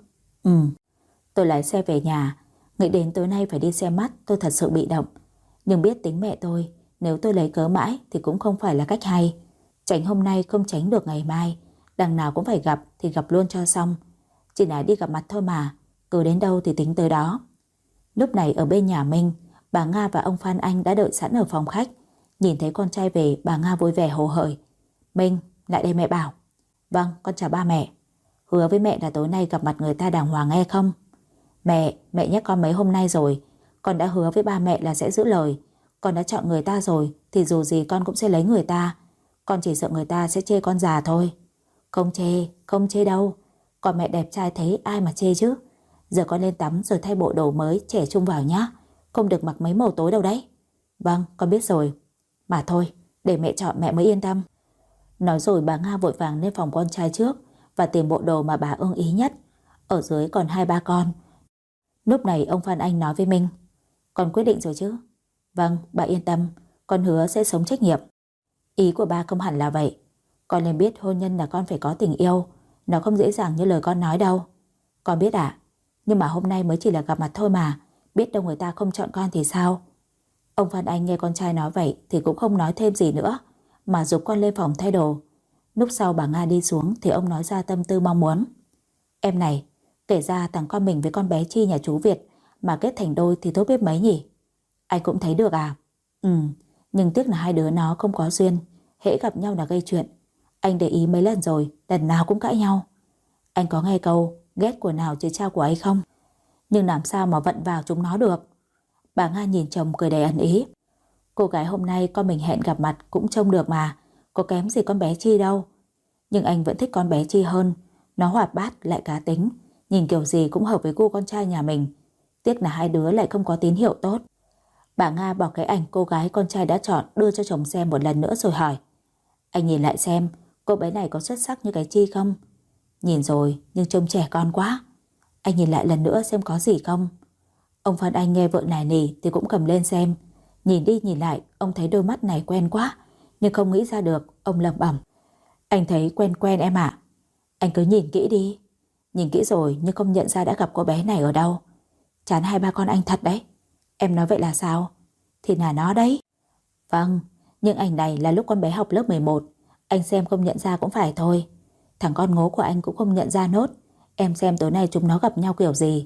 Tôi lái xe về nhà. Nghĩ đến tối nay phải đi xem mắt, tôi thật sự bị động. Nhưng biết tính mẹ tôi, nếu tôi lấy cớ mãi thì cũng không phải là cách hay. Tránh hôm nay không tránh được ngày mai, đằng nào cũng phải gặp thì gặp luôn cho xong. Chỉ là đi gặp mặt thôi mà, cứ đến đâu thì tính tới đó. Lúc này ở bên nhà Minh, bà Nga và ông Phan Anh đã đợi sẵn ở phòng khách. Nhìn thấy con trai về, bà Nga vui vẻ hồ hởi. Minh, lại đây mẹ bảo. Vâng, con chào ba mẹ. Hứa với mẹ là tối nay gặp mặt người ta đàng hoàng nghe không? Mẹ nhắc con mấy hôm nay rồi. Con đã hứa với ba mẹ là sẽ giữ lời. Con đã chọn người ta rồi thì dù gì con cũng sẽ lấy người ta. Con chỉ sợ người ta sẽ chê con già thôi. Không chê đâu. Còn mẹ đẹp trai thấy ai mà chê chứ. Giờ con lên tắm rồi thay bộ đồ mới trẻ trung vào nhá. Không được mặc mấy màu tối đâu đấy. Vâng, con biết rồi. Mà thôi, để mẹ chọn mẹ mới yên tâm. Nói rồi bà Nga vội vàng lên phòng con trai trước và tìm bộ đồ mà bà ưng ý nhất. Ở dưới còn 2-3 con. Lúc này ông Phan Anh nói với Minh. Con quyết định rồi chứ? Vâng, bà yên tâm. Con hứa sẽ sống trách nhiệm. Ý của ba không hẳn là vậy. Con nên biết hôn nhân là con phải có tình yêu. Nó không dễ dàng như lời con nói đâu. Con biết ạ. Nhưng mà hôm nay mới chỉ là gặp mặt thôi mà. Biết đâu người ta không chọn con thì sao? Ông Phan Anh nghe con trai nói vậy thì cũng không nói thêm gì nữa, mà giục con lên phòng thay đồ. Lúc sau bà Nga đi xuống thì ông nói ra tâm tư mong muốn. Em này, kể ra thằng con mình với con bé Chi nhà chú Việt mà kết thành đôi thì tốt biết mấy nhỉ? Anh cũng thấy được à? Ừ, nhưng tiếc là hai đứa nó không có duyên. Hễ gặp nhau là gây chuyện. Anh để ý mấy lần rồi, lần nào cũng cãi nhau. Anh có nghe câu ghét của nào chứ trao của ấy không? Nhưng làm sao mà vận vào chúng nó được? Bà Nga nhìn chồng cười đầy ẩn ý. Cô gái hôm nay con mình hẹn gặp mặt cũng trông được mà, có kém gì con bé Chi đâu. Nhưng anh vẫn thích con bé Chi hơn. Nó hoạt bát lại cá tính, nhìn kiểu gì cũng hợp với gu con trai nhà mình. Tiếc là hai đứa lại không có tín hiệu tốt. Bà Nga bỏ cái ảnh cô gái con trai đã chọn đưa cho chồng xem một lần nữa rồi hỏi. Anh nhìn lại xem cô bé này có xuất sắc như cái Chi không? Nhìn rồi nhưng trông trẻ con quá. Anh nhìn lại lần nữa xem có gì không. Ông Phan Anh nghe vợ nài nỉ thì cũng cầm lên xem. Nhìn đi nhìn lại ông thấy đôi mắt này quen quá, nhưng không nghĩ ra được. Ông lẩm bẩm. Anh thấy quen quen em ạ. Anh cứ nhìn kỹ đi. Nhìn kỹ rồi nhưng không nhận ra đã gặp cô bé này ở đâu. Chán hai ba con anh thật đấy. Em nói vậy là sao? Thì là nó đấy. Vâng, nhưng ảnh này là lúc con bé học lớp 11. Anh xem không nhận ra cũng phải thôi. Thằng con ngố của anh cũng không nhận ra nốt. Em xem tối nay chúng nó gặp nhau kiểu gì.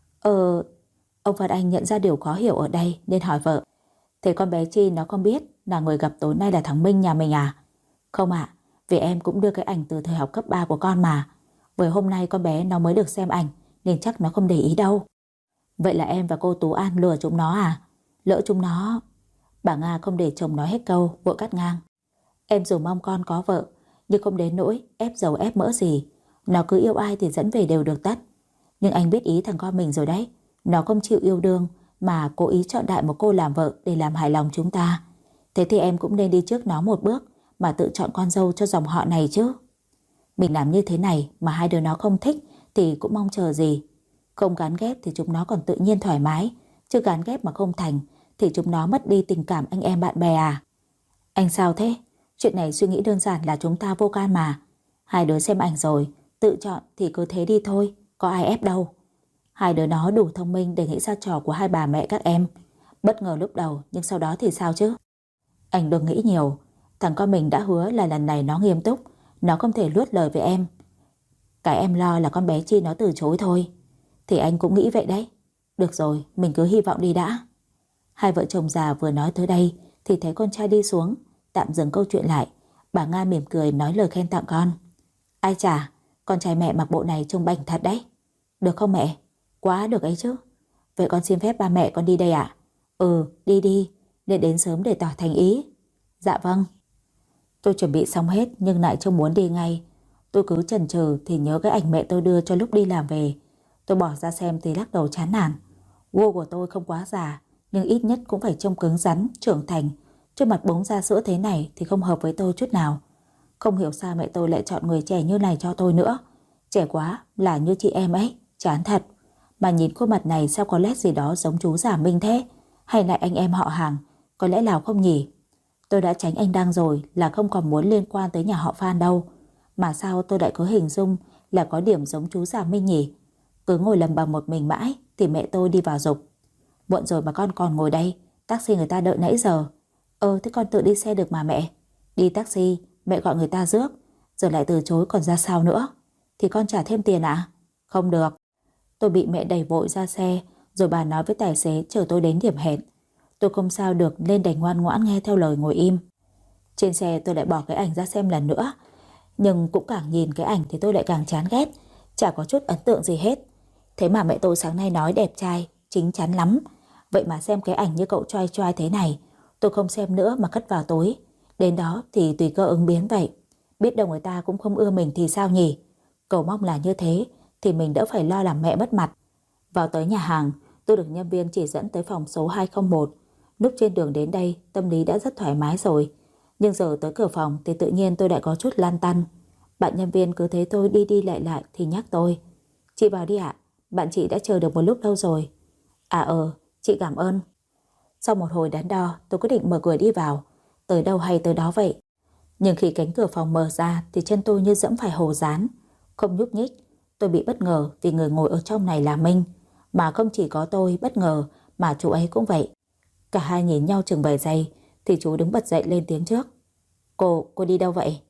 Ông Phan Anh nhận ra điều khó hiểu ở đây nên hỏi vợ. Thế con bé Chi nó không biết là người gặp tối nay là thằng Minh nhà mình à? Không ạ, vì em cũng đưa cái ảnh từ thời học cấp 3 của con mà. Với hôm nay con bé nó mới được xem ảnh nên chắc nó không để ý đâu. Vậy là em và cô Tú An lừa chúng nó à? Lỡ chúng nó... Bà Nga không để chồng nói hết câu, vội cắt ngang. Em dù mong con có vợ, nhưng không đến nỗi ép dầu ép mỡ gì. Nó cứ yêu ai thì dẫn về đều được tất. Nhưng anh biết ý thằng con mình rồi đấy. Nó không chịu yêu đương mà cố ý chọn đại một cô làm vợ để làm hài lòng chúng ta. Thế thì em cũng nên đi trước nó một bước mà tự chọn con dâu cho dòng họ này chứ. Mình làm như thế này mà hai đứa nó không thích thì cũng mong chờ gì. Không gán ghép thì chúng nó còn tự nhiên thoải mái, chứ gán ghép mà không thành thì chúng nó mất đi tình cảm anh em bạn bè à? Anh sao thế? Chuyện này suy nghĩ đơn giản là chúng ta vô can mà. Hai đứa xem ảnh rồi, tự chọn thì cứ thế đi thôi, có ai ép đâu. Hai đứa nó đủ thông minh để nghĩ ra trò của hai bà mẹ các em. Bất ngờ lúc đầu nhưng sau đó thì sao chứ? Anh đừng nghĩ nhiều. Thằng con mình đã hứa là lần này nó nghiêm túc. Nó không thể luốt lời với em. Cái em lo là con bé Chi nó từ chối thôi. Thì anh cũng nghĩ vậy đấy. Được rồi, mình cứ hy vọng đi đã. Hai vợ chồng già vừa nói tới đây thì thấy con trai đi xuống. Tạm dừng câu chuyện lại. Bà Nga mỉm cười nói lời khen tặng con. Ai chà, con trai mẹ mặc bộ này trông bảnh thật đấy. Được không mẹ? Quá được ấy chứ. Vậy con xin phép ba mẹ con đi đây ạ? Ừ, đi đi. Nên đến sớm để tỏ thành ý. Dạ vâng. Tôi chuẩn bị xong hết nhưng lại chưa muốn đi ngay. Tôi cứ chần chừ thì nhớ cái ảnh mẹ tôi đưa cho lúc đi làm về. Tôi bỏ ra xem thì lắc đầu chán nản. Gu của tôi không quá già, nhưng ít nhất cũng phải trông cứng rắn, trưởng thành. Trước mặt bóng da sữa thế này thì không hợp với tôi chút nào. Không hiểu sao mẹ tôi lại chọn người trẻ như này cho tôi nữa. Trẻ quá là như chị em ấy, chán thật. Mà nhìn khuôn mặt này sao có nét gì đó giống chú già Minh thế? Hay lại anh em họ hàng? Có lẽ Lào không nhỉ? Tôi đã tránh anh Đăng rồi là không còn muốn liên quan tới nhà họ Phan đâu. Mà sao tôi lại có hình dung là có điểm giống chú già Minh nhỉ? Cứ ngồi lầm bầm một mình mãi thì mẹ tôi đi vào giục. Muộn rồi mà con còn ngồi đây, taxi người ta đợi nãy giờ. Thế con tự đi xe được mà mẹ. Đi taxi, mẹ gọi người ta rước, giờ lại từ chối còn ra sao nữa. Thì con trả thêm tiền ạ? Không được. Tôi bị mẹ đẩy vội ra xe, rồi bà nói với tài xế chở tôi đến điểm hẹn. Tôi không sao được nên đành ngoan ngoãn nghe theo lời ngồi im. Trên xe tôi lại bỏ cái ảnh ra xem lần nữa. Nhưng cũng càng nhìn cái ảnh thì tôi lại càng chán ghét. Chả có chút ấn tượng gì hết. Thế mà mẹ tôi sáng nay nói đẹp trai, chín chắn lắm. Vậy mà xem cái ảnh như cậu choai choai thế này, tôi không xem nữa mà cất vào tối. Đến đó thì tùy cơ ứng biến vậy. Biết đâu người ta cũng không ưa mình thì sao nhỉ? Cầu mong là như thế thì mình đỡ phải lo làm mẹ mất mặt. Vào tới nhà hàng, tôi được nhân viên chỉ dẫn tới phòng số 201. Lúc trên đường đến đây, tâm lý đã rất thoải mái rồi. Nhưng giờ tới cửa phòng thì tự nhiên tôi lại có chút lăn tăn. Bạn nhân viên cứ thấy tôi đi đi lại lại thì nhắc tôi. Chị vào đi ạ, bạn chị đã chờ được một lúc lâu rồi. Chị cảm ơn. Sau một hồi đắn đo, tôi quyết định mở cửa đi vào. Tới đâu hay tới đó vậy. Nhưng khi cánh cửa phòng mở ra thì chân tôi như dẫm phải hồ dán, không nhúc nhích. Tôi bị bất ngờ vì người ngồi ở trong này là Minh. Mà không chỉ có tôi bất ngờ mà chú ấy cũng vậy. Cả hai nhìn nhau chừng vài giây thì chú đứng bật dậy lên tiếng trước. Cô đi đâu vậy?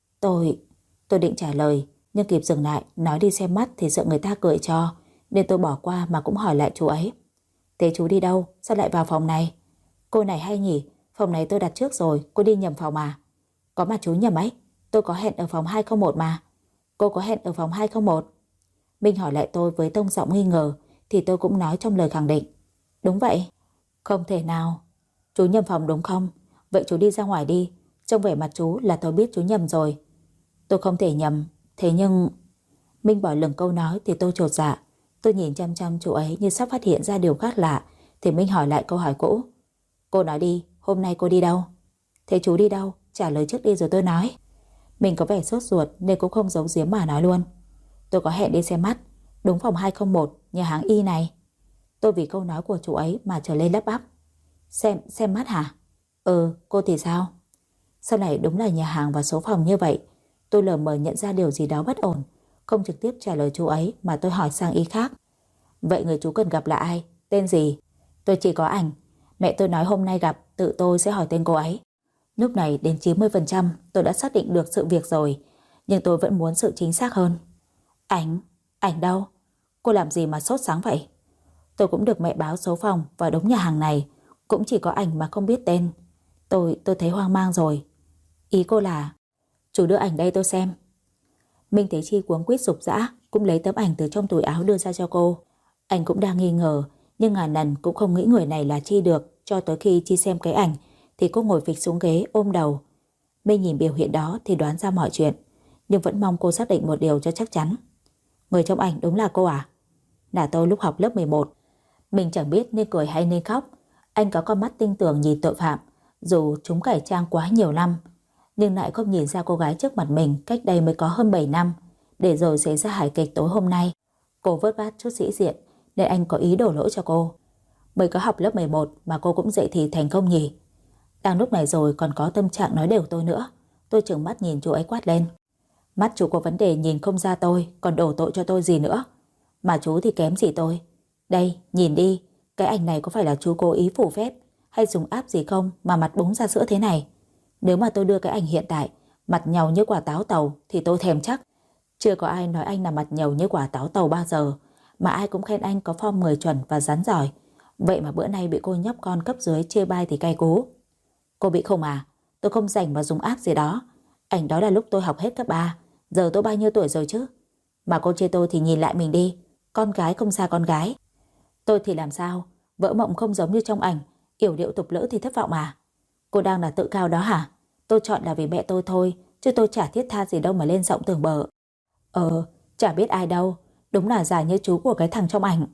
Tôi định trả lời, nhưng kịp dừng lại, nói đi xem mắt thì sợ người ta cười cho, nên tôi bỏ qua mà cũng hỏi lại chú ấy. Thế chú đi đâu? Sao lại vào phòng này? Cô này hay nhỉ, phòng này tôi đặt trước rồi, cô đi nhầm phòng à? Có mà chú nhầm ấy, tôi có hẹn ở phòng 201 mà. Cô có hẹn ở phòng 201? Minh hỏi lại tôi với tông giọng nghi ngờ, thì tôi cũng nói trong lời khẳng định. Đúng vậy. Không thể nào. Chú nhầm phòng đúng không? Vậy chú đi ra ngoài đi. Trong vẻ mặt chú là tôi biết chú nhầm rồi. Tôi không thể nhầm. Thế nhưng... Minh bỏ lửng câu nói thì tôi chột dạ. Tôi nhìn chăm chăm chú ấy như sắp phát hiện ra điều khác lạ. Thì Minh hỏi lại câu hỏi cũ. Cô nói đi, hôm nay cô đi đâu? Thế chú đi đâu? Trả lời trước đi rồi tôi nói. Mình có vẻ sốt ruột nên cũng không giấu giếm mà nói luôn. Tôi có hẹn đi xem mắt. Đúng phòng 201, nhà hàng Y này. Tôi vì câu nói của chú ấy mà trở lên lắp bắp. Xem mắt hả? Ừ, cô thì sao? Sau này đúng là nhà hàng và số phòng như vậy. Tôi lờ mờ nhận ra điều gì đó bất ổn. Không trực tiếp trả lời chú ấy mà tôi hỏi sang ý khác. Vậy người chú cần gặp là ai? Tên gì? Tôi chỉ có ảnh. Mẹ tôi nói hôm nay gặp tự tôi sẽ hỏi tên cô ấy. Lúc này đến 90% tôi đã xác định được sự việc rồi. Nhưng tôi vẫn muốn sự chính xác hơn. Ảnh đâu? Cô làm gì mà sốt sáng vậy? Tôi cũng được mẹ báo số phòng và đúng nhà hàng này. Cũng chỉ có ảnh mà không biết tên. Tôi thấy hoang mang rồi. Ý cô là chú đưa ảnh đây tôi xem. Minh thấy Chi cuống quýt rục rã, cũng lấy tấm ảnh từ trong túi áo đưa ra cho cô. Anh cũng đang nghi ngờ, nhưng ngàn lần cũng không nghĩ người này là Chi được. Cho tới khi Chi xem cái ảnh thì cô ngồi phịch xuống ghế ôm đầu. Minh nhìn biểu hiện đó thì đoán ra mọi chuyện, nhưng vẫn mong cô xác định một điều cho chắc chắn. Người trong ảnh đúng là cô à? Là tôi lúc học lớp 11. Mình chẳng biết nên cười hay nên khóc. Anh có con mắt tinh tường nhìn tội phạm, dù chúng cải trang quá nhiều năm, nhưng lại không nhìn ra cô gái trước mặt mình cách đây mới có hơn 7 năm, để rồi xảy ra hài kịch tối hôm nay. Cô vớt vát chút sĩ diện, nên anh có ý đổ lỗi cho cô. Mới có học lớp 11 mà cô cũng dậy thì thành công nhỉ? Đang lúc này rồi còn có tâm trạng nói đều tôi nữa. Tôi trừng mắt nhìn chú ấy quát lên. Mắt chú có vấn đề nhìn không ra tôi, còn đổ tội cho tôi gì nữa? Mà chú thì kém gì tôi? Đây, nhìn đi, cái ảnh này có phải là chú cố ý phủ phép hay dùng áp gì không mà mặt búng ra sữa thế này? Nếu mà tôi đưa cái ảnh hiện tại, mặt nhàu như quả táo tàu thì tôi thèm chắc. Chưa có ai nói anh là mặt nhàu như quả táo tàu bao giờ, mà ai cũng khen anh có form 10 chuẩn và rắn giỏi. Vậy mà bữa nay bị cô nhóc con cấp dưới chê bai thì cay cú. Cô bị không à? Tôi không rảnh mà dùng áp gì đó. Ảnh đó là lúc tôi học hết cấp 3. Giờ tôi bao nhiêu tuổi rồi chứ? Mà cô chê tôi thì nhìn lại mình đi. Con gái không xa con gái. Tôi thì làm sao? Vỡ mộng không giống như trong ảnh, yểu điệu tục lỡ thì thất vọng à? Cô đang là tự cao đó hả? Tôi chọn là vì mẹ tôi thôi, chứ tôi chả thiết tha gì đâu mà lên giọng tường bờ. Chả biết ai đâu. Đúng là già như chú của cái thằng trong ảnh.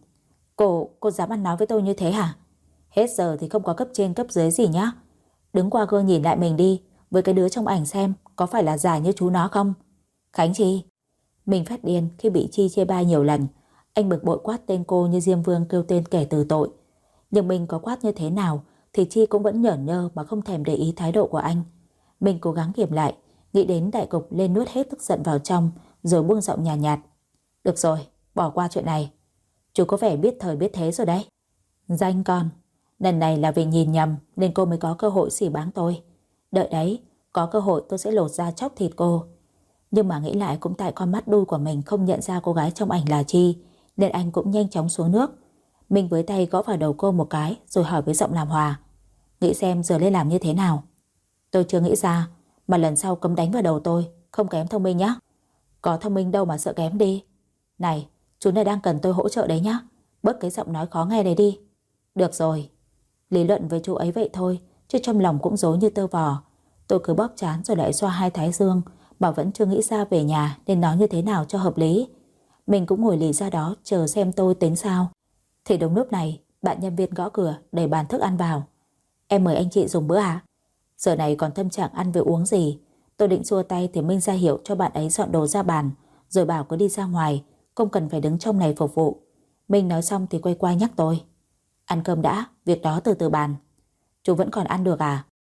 Cô dám ăn nói với tôi như thế hả? Hết giờ thì không có cấp trên cấp dưới gì nhá. Đứng qua gương nhìn lại mình đi, với cái đứa trong ảnh xem có phải là già như chú nó không? Khánh Chi. Mình phát điên khi bị Chi chê bai nhiều lần. Anh bực bội quát tên cô như Diêm Vương kêu tên kẻ từ tội. Nhưng mình có quát như thế nào thì Chi cũng vẫn nhởn nhơ mà không thèm để ý thái độ của anh. Mình cố gắng kiềm lại, nghĩ đến đại cục lên nuốt hết tức giận vào trong, rồi buông giọng nhàn nhạt. Được rồi, bỏ qua chuyện này. Chú có vẻ biết thời biết thế rồi đấy. Danh con, lần này là vì nhìn nhầm nên cô mới có cơ hội xỉ báng tôi. Đợi đấy, có cơ hội tôi sẽ lột da chóc thịt cô. Nhưng mà nghĩ lại cũng tại con mắt đuôi của mình không nhận ra cô gái trong ảnh là Chi, nên anh cũng nhanh chóng xuống nước. Mình với tay gõ vào đầu cô một cái rồi hỏi với giọng làm hòa. Nghĩ xem giờ lên làm như thế nào? Tôi chưa nghĩ ra, mà lần sau cấm đánh vào đầu tôi, không kém thông minh nhá. Có thông minh đâu mà sợ kém đi. Này, chú này đang cần tôi hỗ trợ đấy nhá. Bớt cái giọng nói khó nghe này đi. Được rồi. Lý luận với chú ấy vậy thôi, chứ trong lòng cũng rối như tơ vò. Tôi cứ bóp trán rồi lại xoa hai thái dương, mà vẫn chưa nghĩ ra về nhà nên nói như thế nào cho hợp lý. Mình cũng ngồi lì ra đó chờ xem tôi tính sao. Thì đúng lúc này, bạn nhân viên gõ cửa đẩy bàn thức ăn vào. Em mời anh chị dùng bữa à? Giờ này còn tâm trạng ăn với uống gì? Tôi định xua tay thì Minh ra hiệu cho bạn ấy dọn đồ ra bàn, rồi bảo cứ đi ra ngoài, không cần phải đứng trong này phục vụ. Minh nói xong thì quay qua nhắc tôi. Ăn cơm đã, việc đó từ từ bàn. Chú vẫn còn ăn được à?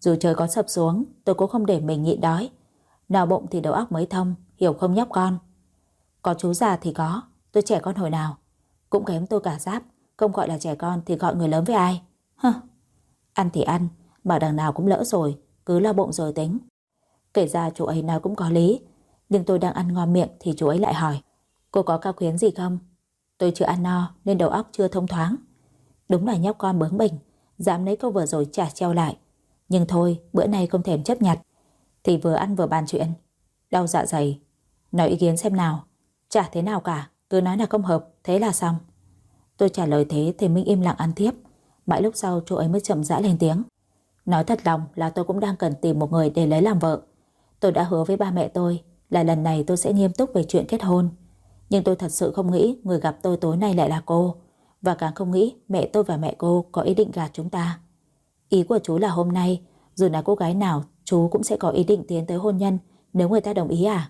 Dù trời có sập xuống, tôi cũng không để mình nhịn đói. No bụng thì đầu óc mới thông, hiểu không nhóc con? Có chú già thì có, tôi trẻ con hồi nào. Cũng kém tôi cả giáp, không gọi là trẻ con thì gọi người lớn với ai? Hơ. Ăn thì ăn, mà đằng nào cũng lỡ rồi, cứ lo bụng rồi tính. Kể ra chú ấy nói cũng có lý, nhưng tôi đang ăn ngon miệng thì chú ấy lại hỏi: cô có cao khuyến gì không? Tôi chưa ăn no nên đầu óc chưa thông thoáng. Đúng là nhóc con bướng bỉnh, dám lấy câu vừa rồi trả treo lại. Nhưng thôi, bữa nay không thèm chấp nhặt. Thì vừa ăn vừa bàn chuyện. Đau dạ dày. Nói ý kiến xem nào. Chả thế nào cả, cứ nói là không hợp, thế là xong. Tôi trả lời thế thì Minh im lặng ăn tiếp. Mãi lúc sau chú ấy mới chậm rãi lên tiếng. Nói thật lòng là tôi cũng đang cần tìm một người để lấy làm vợ. Tôi đã hứa với ba mẹ tôi là lần này tôi sẽ nghiêm túc về chuyện kết hôn. Nhưng tôi thật sự không nghĩ người gặp tôi tối nay lại là cô. Và càng không nghĩ mẹ tôi và mẹ cô có ý định gạt chúng ta. Ý của chú là hôm nay, dù là cô gái nào, chú cũng sẽ có ý định tiến tới hôn nhân nếu người ta đồng ý à?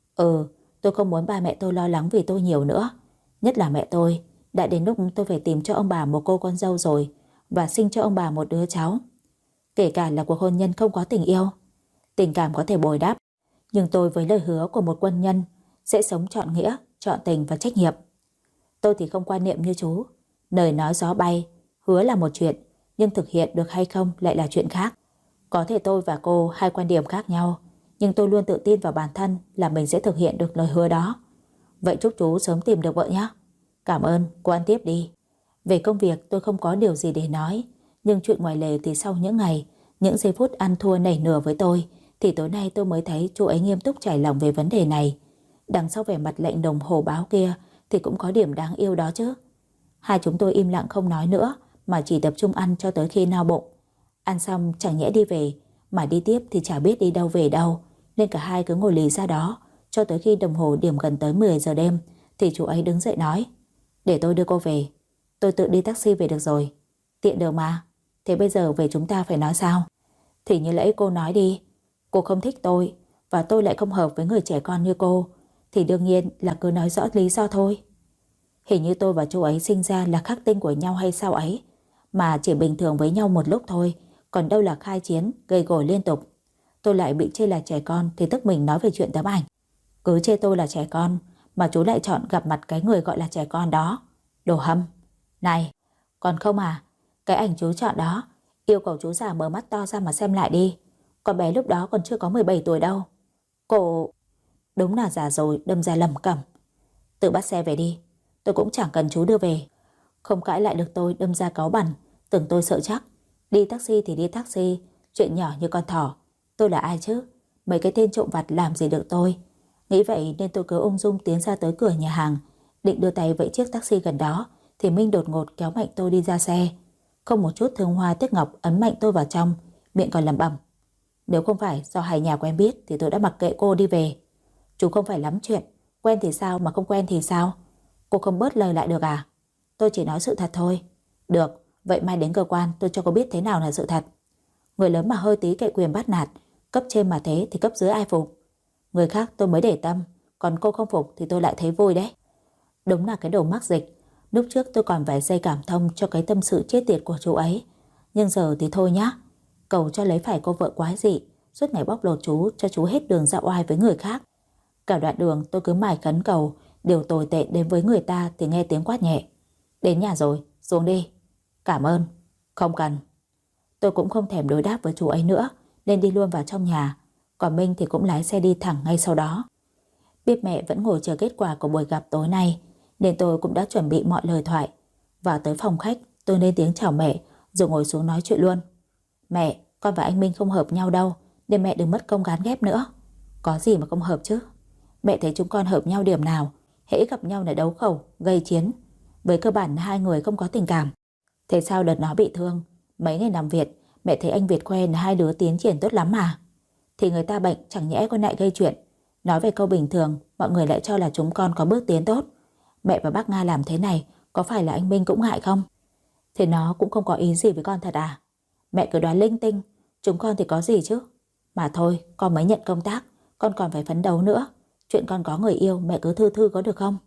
Tôi không muốn ba mẹ tôi lo lắng vì tôi nhiều nữa. Nhất là mẹ tôi. Đã đến lúc tôi phải tìm cho ông bà một cô con dâu rồi, và sinh cho ông bà một đứa cháu. Kể cả là cuộc hôn nhân không có tình yêu, tình cảm có thể bồi đắp, nhưng tôi với lời hứa của một quân nhân sẽ sống trọn nghĩa, trọn tình và trách nhiệm. Tôi thì không quan niệm như chú. Lời nói gió bay, hứa là một chuyện, nhưng thực hiện được hay không lại là chuyện khác. Có thể tôi và cô hai quan điểm khác nhau, nhưng tôi luôn tự tin vào bản thân là mình sẽ thực hiện được lời hứa đó. Vậy chúc chú sớm tìm được vợ nhé. Cảm ơn, cô ăn tiếp đi. Về công việc tôi không có điều gì để nói, nhưng chuyện ngoài lề thì sau những ngày, những giây phút ăn thua nảy nửa với tôi, thì tối nay tôi mới thấy chú ấy nghiêm túc trải lòng về vấn đề này. Đằng sau vẻ mặt lạnh lùng hổ báo kia thì cũng có điểm đáng yêu đó chứ. Hai chúng tôi im lặng không nói nữa, mà chỉ tập trung ăn cho tới khi no bụng. Ăn xong chẳng nhẽ đi về, mà đi tiếp thì chả biết đi đâu về đâu, nên cả hai cứ ngồi lì ra đó cho tới khi đồng hồ điểm gần tới 10 giờ đêm thì chú ấy đứng dậy nói: để tôi đưa cô về, tôi tự đi taxi về được rồi. Tiện đường mà. Thế bây giờ về chúng ta phải nói sao? Thì như lẫy cô nói đi. Cô không thích tôi, và tôi lại không hợp với người trẻ con như cô, thì đương nhiên là cứ nói rõ lý do thôi. Hình như tôi và chú ấy sinh ra là khắc tinh của nhau hay sao ấy, mà chỉ bình thường với nhau một lúc thôi, còn đâu là khai chiến, gây gổ liên tục. Tôi lại bị chê là trẻ con thì tức mình nói về chuyện tấm ảnh. Cứ chê tôi là trẻ con mà chú lại chọn gặp mặt cái người gọi là trẻ con đó. Đồ hâm. Này, còn không à? Cái ảnh chú chọn đó, yêu cầu chú già mở mắt to ra mà xem lại đi. Con bé lúc đó còn chưa có 17 tuổi đâu. Cô... Đúng là già rồi, đâm ra lầm cẩm. Tự bắt xe về đi, tôi cũng chẳng cần chú đưa về. Không cãi lại được tôi, đâm ra cáu bẩn. Tưởng tôi sợ chắc. Đi taxi thì đi taxi, chuyện nhỏ như con thỏ. Tôi là ai chứ? Mấy cái tên trộm vặt làm gì được tôi. Nghĩ vậy nên tôi cứ ung dung tiến ra tới cửa nhà hàng, định đưa tay vẫy chiếc taxi gần đó thì Minh đột ngột kéo mạnh tôi đi ra xe. Không một chút thương hoa tiếc ngọc ấn mạnh tôi vào trong, miệng còn lẩm bẩm: nếu không phải do hai nhà quen biết thì tôi đã mặc kệ cô đi về. Chú không phải lắm chuyện, quen thì sao mà không quen thì sao? Cô không bớt lời lại được à? Tôi chỉ nói sự thật thôi. Được, vậy mai đến cơ quan tôi cho cô biết thế nào là sự thật. Người lớn mà hơi tí cậy quyền bắt nạt, cấp trên mà thế thì cấp dưới ai phục? Người khác tôi mới để tâm, còn cô không phục thì tôi lại thấy vui đấy. Đúng là cái đồ mắc dịch. Lúc trước tôi còn vài giây cảm thông cho cái tâm sự chết tiệt của chú ấy, nhưng giờ thì thôi nhá. Cầu cho lấy phải cô vợ quái dị, suốt ngày bóc lột chú cho chú hết đường ra oai với người khác. Cả đoạn đường tôi cứ mải khấn cầu điều tồi tệ đến với người ta thì nghe tiếng quát nhẹ: đến nhà rồi, xuống đi. Cảm ơn. Không cần. Tôi cũng không thèm đối đáp với chú ấy nữa nên đi luôn vào trong nhà. Còn Minh thì cũng lái xe đi thẳng ngay sau đó. Biết mẹ vẫn ngồi chờ kết quả của buổi gặp tối nay nên tôi cũng đã chuẩn bị mọi lời thoại. Vào tới phòng khách tôi lên tiếng chào mẹ rồi ngồi xuống nói chuyện luôn. Mẹ, con và anh Minh không hợp nhau đâu, nên mẹ đừng mất công gán ghép nữa. Có gì mà không hợp chứ? Mẹ thấy chúng con hợp nhau điểm nào? Hễ gặp nhau là đấu khẩu, gây chiến. Với cơ bản hai người không có tình cảm. Thế sao đợt nó bị thương, mấy ngày nằm viện, mẹ thấy anh Việt khoe là hai đứa tiến triển tốt lắm mà. Thì người ta bệnh chẳng nhẽ con lại gây chuyện. Nói về câu bình thường, mọi người lại cho là chúng con có bước tiến tốt. Mẹ và bác Nga làm thế này, có phải là anh Minh cũng ngại không? Thế nó cũng không có ý gì với con thật à? Mẹ cứ đoán linh tinh, chúng con thì có gì chứ? Mà thôi, con mới nhận công tác, con còn phải phấn đấu nữa. Chuyện con có người yêu mẹ cứ thư thư có được không?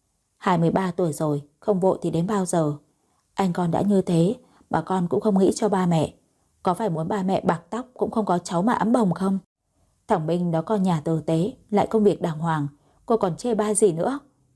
23 tuổi rồi, không vội thì đến bao giờ? Anh con đã như thế, bà con cũng không nghĩ cho ba mẹ. Có phải muốn ba mẹ bạc tóc cũng không có cháu mà ẵm bồng không? Thằng Minh nó con nhà tử tế, lại công việc đàng hoàng, cô còn chê bai gì nữa?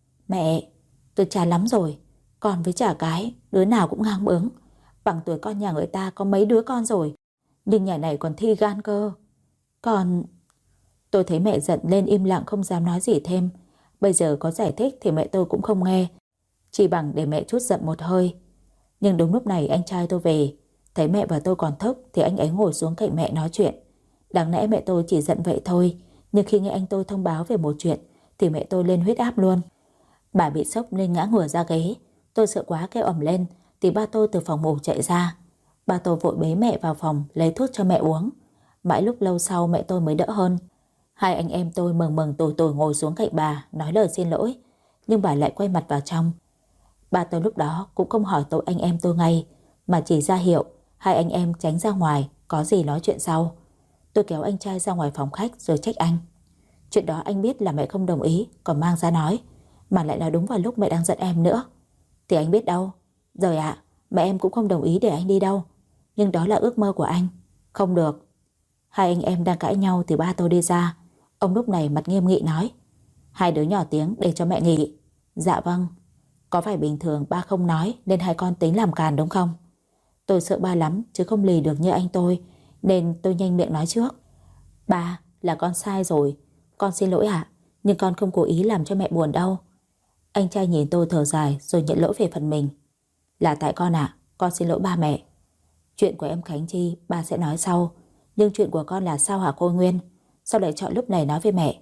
Mẹ, tôi chán lắm rồi. Con với chả cái, đứa nào cũng ngang bướng. Bằng tuổi con nhà người ta có mấy đứa con rồi, nhưng nhà này còn thi gan cơ. Còn... Tôi thấy mẹ giận lên im lặng không dám nói gì thêm. Bây giờ có giải thích thì mẹ tôi cũng không nghe, chỉ bằng để mẹ trút giận một hơi. Nhưng đúng lúc này anh trai tôi về, thấy mẹ và tôi còn thức thì anh ấy ngồi xuống cạnh mẹ nói chuyện. Đáng lẽ mẹ tôi chỉ giận vậy thôi, nhưng khi nghe anh tôi thông báo về một chuyện thì mẹ tôi lên huyết áp luôn. Bà bị sốc nên ngã ngửa ra ghế. Tôi sợ quá kêu ầm lên thì ba tôi từ phòng ngủ chạy ra. Ba tôi vội bế mẹ vào phòng lấy thuốc cho mẹ uống. Mãi lúc lâu sau mẹ tôi mới đỡ hơn. Hai anh em tôi mừng mừng tủi tủi ngồi xuống cạnh bà nói lời xin lỗi, nhưng bà lại quay mặt vào trong. Ba tôi lúc đó cũng không hỏi tội anh em tôi ngay, mà chỉ ra hiệu hai anh em tránh ra ngoài, có gì nói chuyện sau. Tôi kéo anh trai ra ngoài phòng khách rồi trách anh. Chuyện đó anh biết là mẹ không đồng ý, còn mang ra nói, mà lại nói đúng vào lúc mẹ đang giận em nữa. Thì anh biết đâu. Rồi ạ, mẹ em cũng không đồng ý để anh đi đâu, nhưng đó là ước mơ của anh. Không được. Hai anh em đang cãi nhau thì ba tôi đi ra. Ông lúc này mặt nghiêm nghị nói: Hai đứa nhỏ tiếng để cho mẹ nghỉ. Dạ vâng. Có phải bình thường ba không nói nên hai con tính làm càn đúng không? Tôi sợ ba lắm chứ không lì được như anh tôi, nên tôi nhanh miệng nói trước: Ba, là con sai rồi, con xin lỗi ạ, nhưng con không cố ý làm cho mẹ buồn đâu. Anh trai nhìn tôi thở dài rồi nhận lỗi về phần mình. Là tại con ạ, con xin lỗi ba mẹ. Chuyện của em Khánh Chi ba sẽ nói sau, nhưng chuyện của con là sao hả cô Nguyên? Sao lại chọn lúc này nói với mẹ?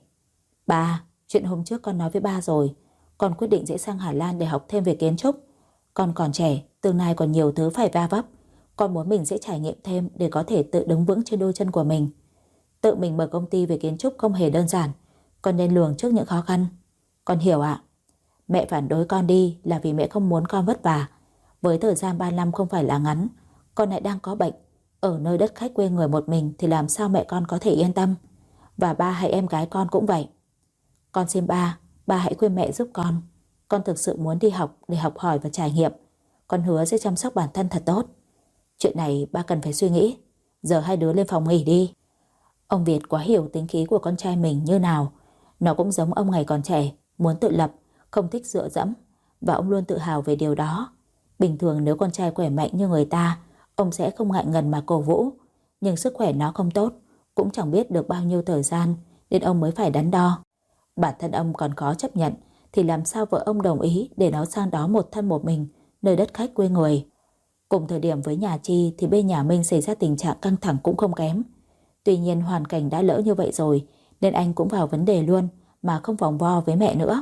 Ba, chuyện hôm trước con nói với ba rồi. Con quyết định sẽ sang Hà Lan để học thêm về kiến trúc. Con còn trẻ, tương lai còn nhiều thứ phải va vấp. Con muốn mình sẽ trải nghiệm thêm để có thể tự đứng vững trên đôi chân của mình. Tự mình mở công ty về kiến trúc không hề đơn giản. Con nên lường trước những khó khăn. Con hiểu ạ. Mẹ phản đối con đi là vì mẹ không muốn con vất vả. Với thời gian 3 năm không phải là ngắn, con lại đang có bệnh, ở nơi đất khách quê người một mình thì làm sao mẹ con có thể yên tâm. Và ba hay em gái con cũng vậy. Con xin ba hãy khuyên mẹ giúp con. Con thực sự muốn đi học để học hỏi và trải nghiệm. Con hứa sẽ chăm sóc bản thân thật tốt. Chuyện này ba cần phải suy nghĩ. Giờ hai đứa lên phòng nghỉ đi. Ông Việt quá hiểu tính khí của con trai mình như nào. Nó cũng giống ông ngày còn trẻ, muốn tự lập, không thích dựa dẫm, và ông luôn tự hào về điều đó. Bình thường nếu con trai khỏe mạnh như người ta, ông sẽ không ngại ngần mà cổ vũ. Nhưng sức khỏe nó không tốt, cũng chẳng biết được bao nhiêu thời gian, nên ông mới phải đắn đo. Bản thân ông còn khó chấp nhận, thì làm sao vợ ông đồng ý để nó sang đó một thân một mình, nơi đất khách quê người. Cùng thời điểm với nhà Chi thì bên nhà Minh xảy ra tình trạng căng thẳng cũng không kém. Tuy nhiên hoàn cảnh đã lỡ như vậy rồi, nên anh cũng vào vấn đề luôn, mà không vòng vo với mẹ nữa.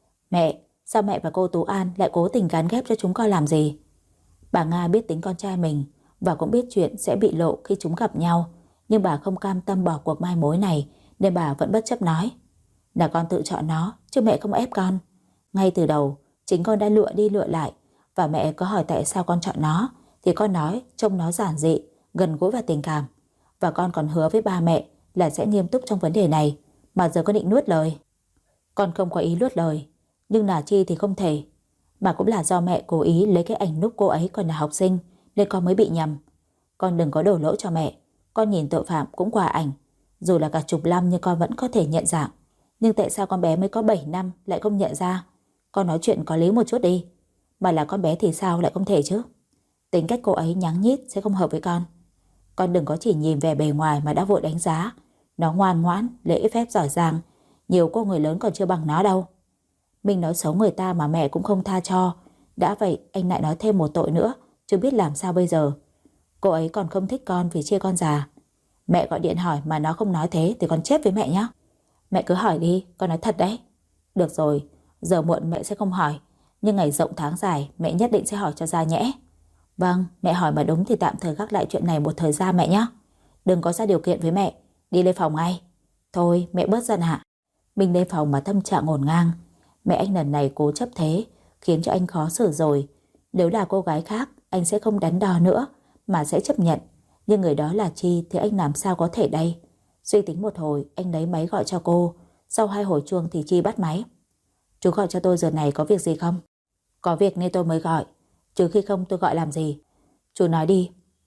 Mẹ, sao mẹ và cô Tú An lại cố tình gán ghép cho chúng con làm gì? Bà Nga biết tính con trai mình, và cũng biết chuyện sẽ bị lộ khi chúng gặp nhau, nhưng bà không cam tâm bỏ cuộc mai mối này, nên bà vẫn bất chấp nói: Là con tự chọn nó, chứ mẹ không ép con. Ngay từ đầu, chính con đã lựa đi lựa lại, và mẹ có hỏi tại sao con chọn nó, thì con nói trông nó giản dị, gần gũi và tình cảm. Và con còn hứa với ba mẹ là sẽ nghiêm túc trong vấn đề này, mà giờ con định nuốt lời. Con không có ý nuốt lời, nhưng là Chi thì không thể. Mà cũng là do mẹ cố ý lấy cái ảnh núp cô ấy còn là học sinh, nên con mới bị nhầm. Con đừng có đổ lỗi cho mẹ. Con nhìn tội phạm cũng qua ảnh, dù là cả chục năm nhưng con vẫn có thể nhận dạng. Nhưng tại sao con bé mới có 7 năm lại không nhận ra? Con nói chuyện có lý một chút đi. Mà là con bé thì sao lại không thể chứ? Tính cách cô ấy nhắng nhít sẽ không hợp với con. Con đừng có chỉ nhìn về bề ngoài mà đã vội đánh giá. Nó ngoan ngoãn, lễ phép giỏi giang, nhiều cô người lớn còn chưa bằng nó đâu. Mình nói xấu người ta mà mẹ cũng không tha cho. Đã vậy anh lại nói thêm một tội nữa, chưa biết làm sao bây giờ. Cô ấy còn không thích con vì chê con già. Mẹ gọi điện hỏi mà nó không nói thế thì con chết với mẹ nhé. Mẹ cứ hỏi đi, con nói thật đấy. Được rồi, giờ muộn mẹ sẽ không hỏi, nhưng ngày rộng tháng dài mẹ nhất định sẽ hỏi cho ra nhẽ. Vâng, mẹ hỏi mà đúng thì tạm thời gác lại chuyện này một thời gian mẹ nhé. Đừng có ra điều kiện với mẹ, đi lên phòng ngay. Thôi mẹ bớt giận ạ. Mình lên phòng mà tâm trạng ngổn ngang. Mẹ anh lần này cố chấp thế, khiến cho anh khó xử rồi. Nếu là cô gái khác, anh sẽ không đắn đo nữa, mà sẽ chấp nhận. Nhưng người đó là Chi thì anh làm sao có thể đây? Suy tính một hồi, anh lấy máy gọi cho cô. Sau 2 hồi chuông thì Chi bắt máy. Chú gọi cho tôi giờ này có việc gì không? Có việc nên tôi mới gọi, trừ khi không tôi gọi làm gì. Chú nói đi.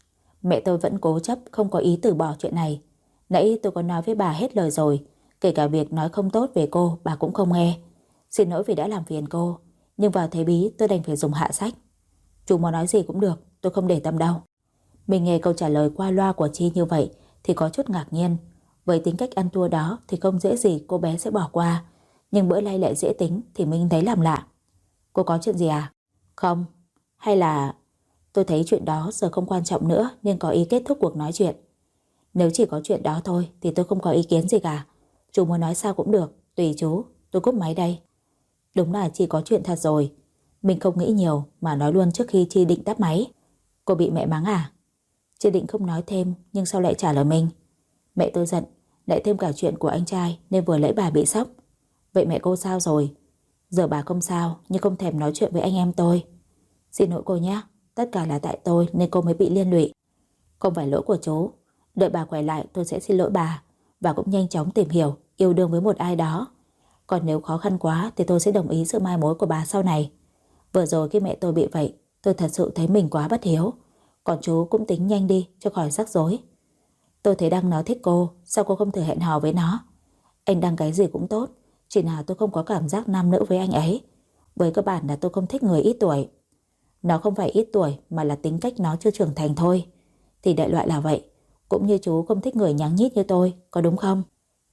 Mẹ tôi vẫn cố chấp không có ý từ bỏ chuyện này. Nãy tôi có nói với bà hết lời rồi, kể cả việc nói không tốt về cô bà cũng không nghe. Xin lỗi vì đã làm phiền cô, nhưng vào thế bí tôi đành phải dùng hạ sách. Chú muốn nói gì cũng được, tôi không để tâm đâu. Mình nghe câu trả lời qua loa của Chi như vậy thì có chút ngạc nhiên. Với tính cách ăn thua đó thì không dễ gì cô bé sẽ bỏ qua, nhưng bữa nay lại dễ tính thì mình thấy làm lạ. Cô có chuyện gì à? Không. Hay là tôi thấy chuyện đó giờ không quan trọng nữa nên có ý kết thúc cuộc nói chuyện. Nếu chỉ có chuyện đó thôi thì tôi không có ý kiến gì cả. Chú muốn nói sao cũng được, tùy chú. Tôi cúp máy đây. Đúng là chỉ có chuyện thật rồi. Mình không nghĩ nhiều mà nói luôn trước khi Chi định tắt máy. Cô bị mẹ mắng à? Chi định không nói thêm nhưng sau lại trả lời mình. Mẹ tôi giận, lại thêm cả chuyện của anh trai nên vừa nãy bà bị sốc. Vậy mẹ cô sao rồi? Giờ bà không sao nhưng không thèm nói chuyện với anh em tôi. Xin lỗi cô nhé, tất cả là tại tôi nên cô mới bị liên lụy. Không phải lỗi của chú. Đợi bà khỏe lại tôi sẽ xin lỗi bà và cũng nhanh chóng tìm hiểu, yêu đương với một ai đó. Còn nếu khó khăn quá thì tôi sẽ đồng ý sự mai mối của bà sau này. Vừa rồi khi mẹ tôi bị vậy, tôi thật sự thấy mình quá bất hiếu. Còn chú cũng tính nhanh đi cho khỏi rắc rối. Tôi thấy Đăng nó thích cô, sao cô không thử hẹn hò với nó? Anh Đăng cái gì cũng tốt, chỉ là tôi không có cảm giác nam nữ với anh ấy. Với cơ bản là tôi không thích người ít tuổi. Nó không phải ít tuổi mà là tính cách nó chưa trưởng thành thôi. Thì đại loại là vậy. Cũng như chú không thích người nháng nhít như tôi, có đúng không?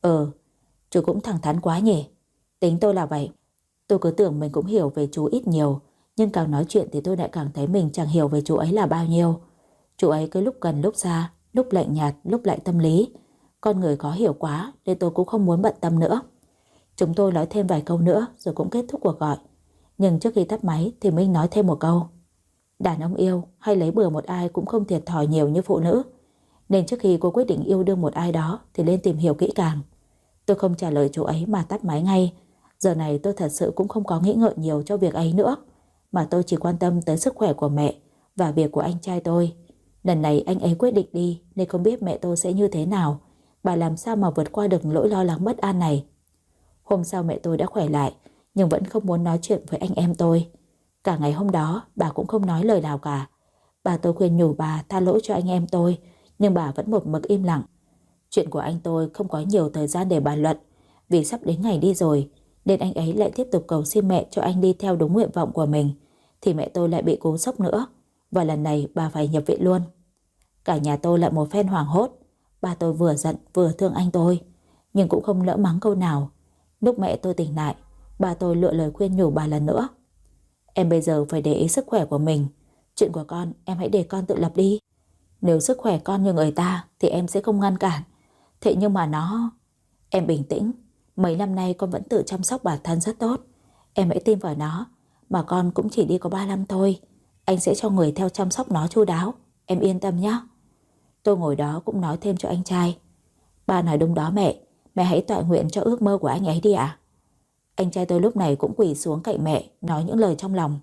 Chú cũng thẳng thắn quá nhỉ. Tính tôi là vậy. Tôi cứ tưởng mình cũng hiểu về chú ít nhiều, nhưng càng nói chuyện thì tôi lại càng thấy mình chẳng hiểu về chú ấy là bao nhiêu. Chú ấy cứ lúc gần lúc xa, lúc lạnh nhạt, lúc lại tâm lý. Con người khó hiểu quá nên tôi cũng không muốn bận tâm nữa. Chúng tôi nói thêm vài câu nữa rồi cũng kết thúc cuộc gọi. Nhưng trước khi tắt máy thì Minh nói thêm một câu. Đàn ông yêu hay lấy bừa một ai cũng không thiệt thòi nhiều như phụ nữ. Nên trước khi cô quyết định yêu đương một ai đó thì nên tìm hiểu kỹ càng. Tôi không trả lời chú ấy mà tắt máy ngay. Giờ này tôi thật sự cũng không có nghĩ ngợi nhiều cho việc ấy nữa, mà tôi chỉ quan tâm tới sức khỏe của mẹ và việc của anh trai tôi. Lần này anh ấy quyết định đi nên không biết mẹ tôi sẽ như thế nào. Bà làm sao mà vượt qua được nỗi lo lắng bất an này. Hôm sau mẹ tôi đã khỏe lại nhưng vẫn không muốn nói chuyện với anh em tôi. Cả ngày hôm đó bà cũng không nói lời nào cả. Bà tôi khuyên nhủ bà tha lỗi cho anh em tôi, nhưng bà vẫn một mực im lặng. Chuyện của anh tôi không có nhiều thời gian để bàn luận, vì sắp đến ngày đi rồi nên anh ấy lại tiếp tục cầu xin mẹ cho anh đi theo đúng nguyện vọng của mình. Thì mẹ tôi lại bị cú sốc nữa, và lần này bà phải nhập viện luôn. Cả nhà tôi lại một phen hoảng hốt. Ba tôi vừa giận vừa thương anh tôi, nhưng cũng không lỡ mắng câu nào. Lúc mẹ tôi tỉnh lại, ba tôi lựa lời khuyên nhủ bà lần nữa. Em bây giờ phải để ý sức khỏe của mình. Chuyện của con em hãy để con tự lập đi. Nếu sức khỏe con như người ta thì em sẽ không ngăn cản. Thế nhưng mà nó... Em bình tĩnh. Mấy năm nay con vẫn tự chăm sóc bản thân rất tốt. Em hãy tin vào nó. Mà con cũng chỉ đi có 3 năm thôi. Anh sẽ cho người theo chăm sóc nó chu đáo. Em yên tâm nhé. Tôi ngồi đó cũng nói thêm cho anh trai. Ba nói đúng đó mẹ. Mẹ hãy tọa nguyện cho ước mơ của anh ấy đi ạ. Anh trai tôi lúc này cũng quỳ xuống cạnh mẹ, nói những lời trong lòng.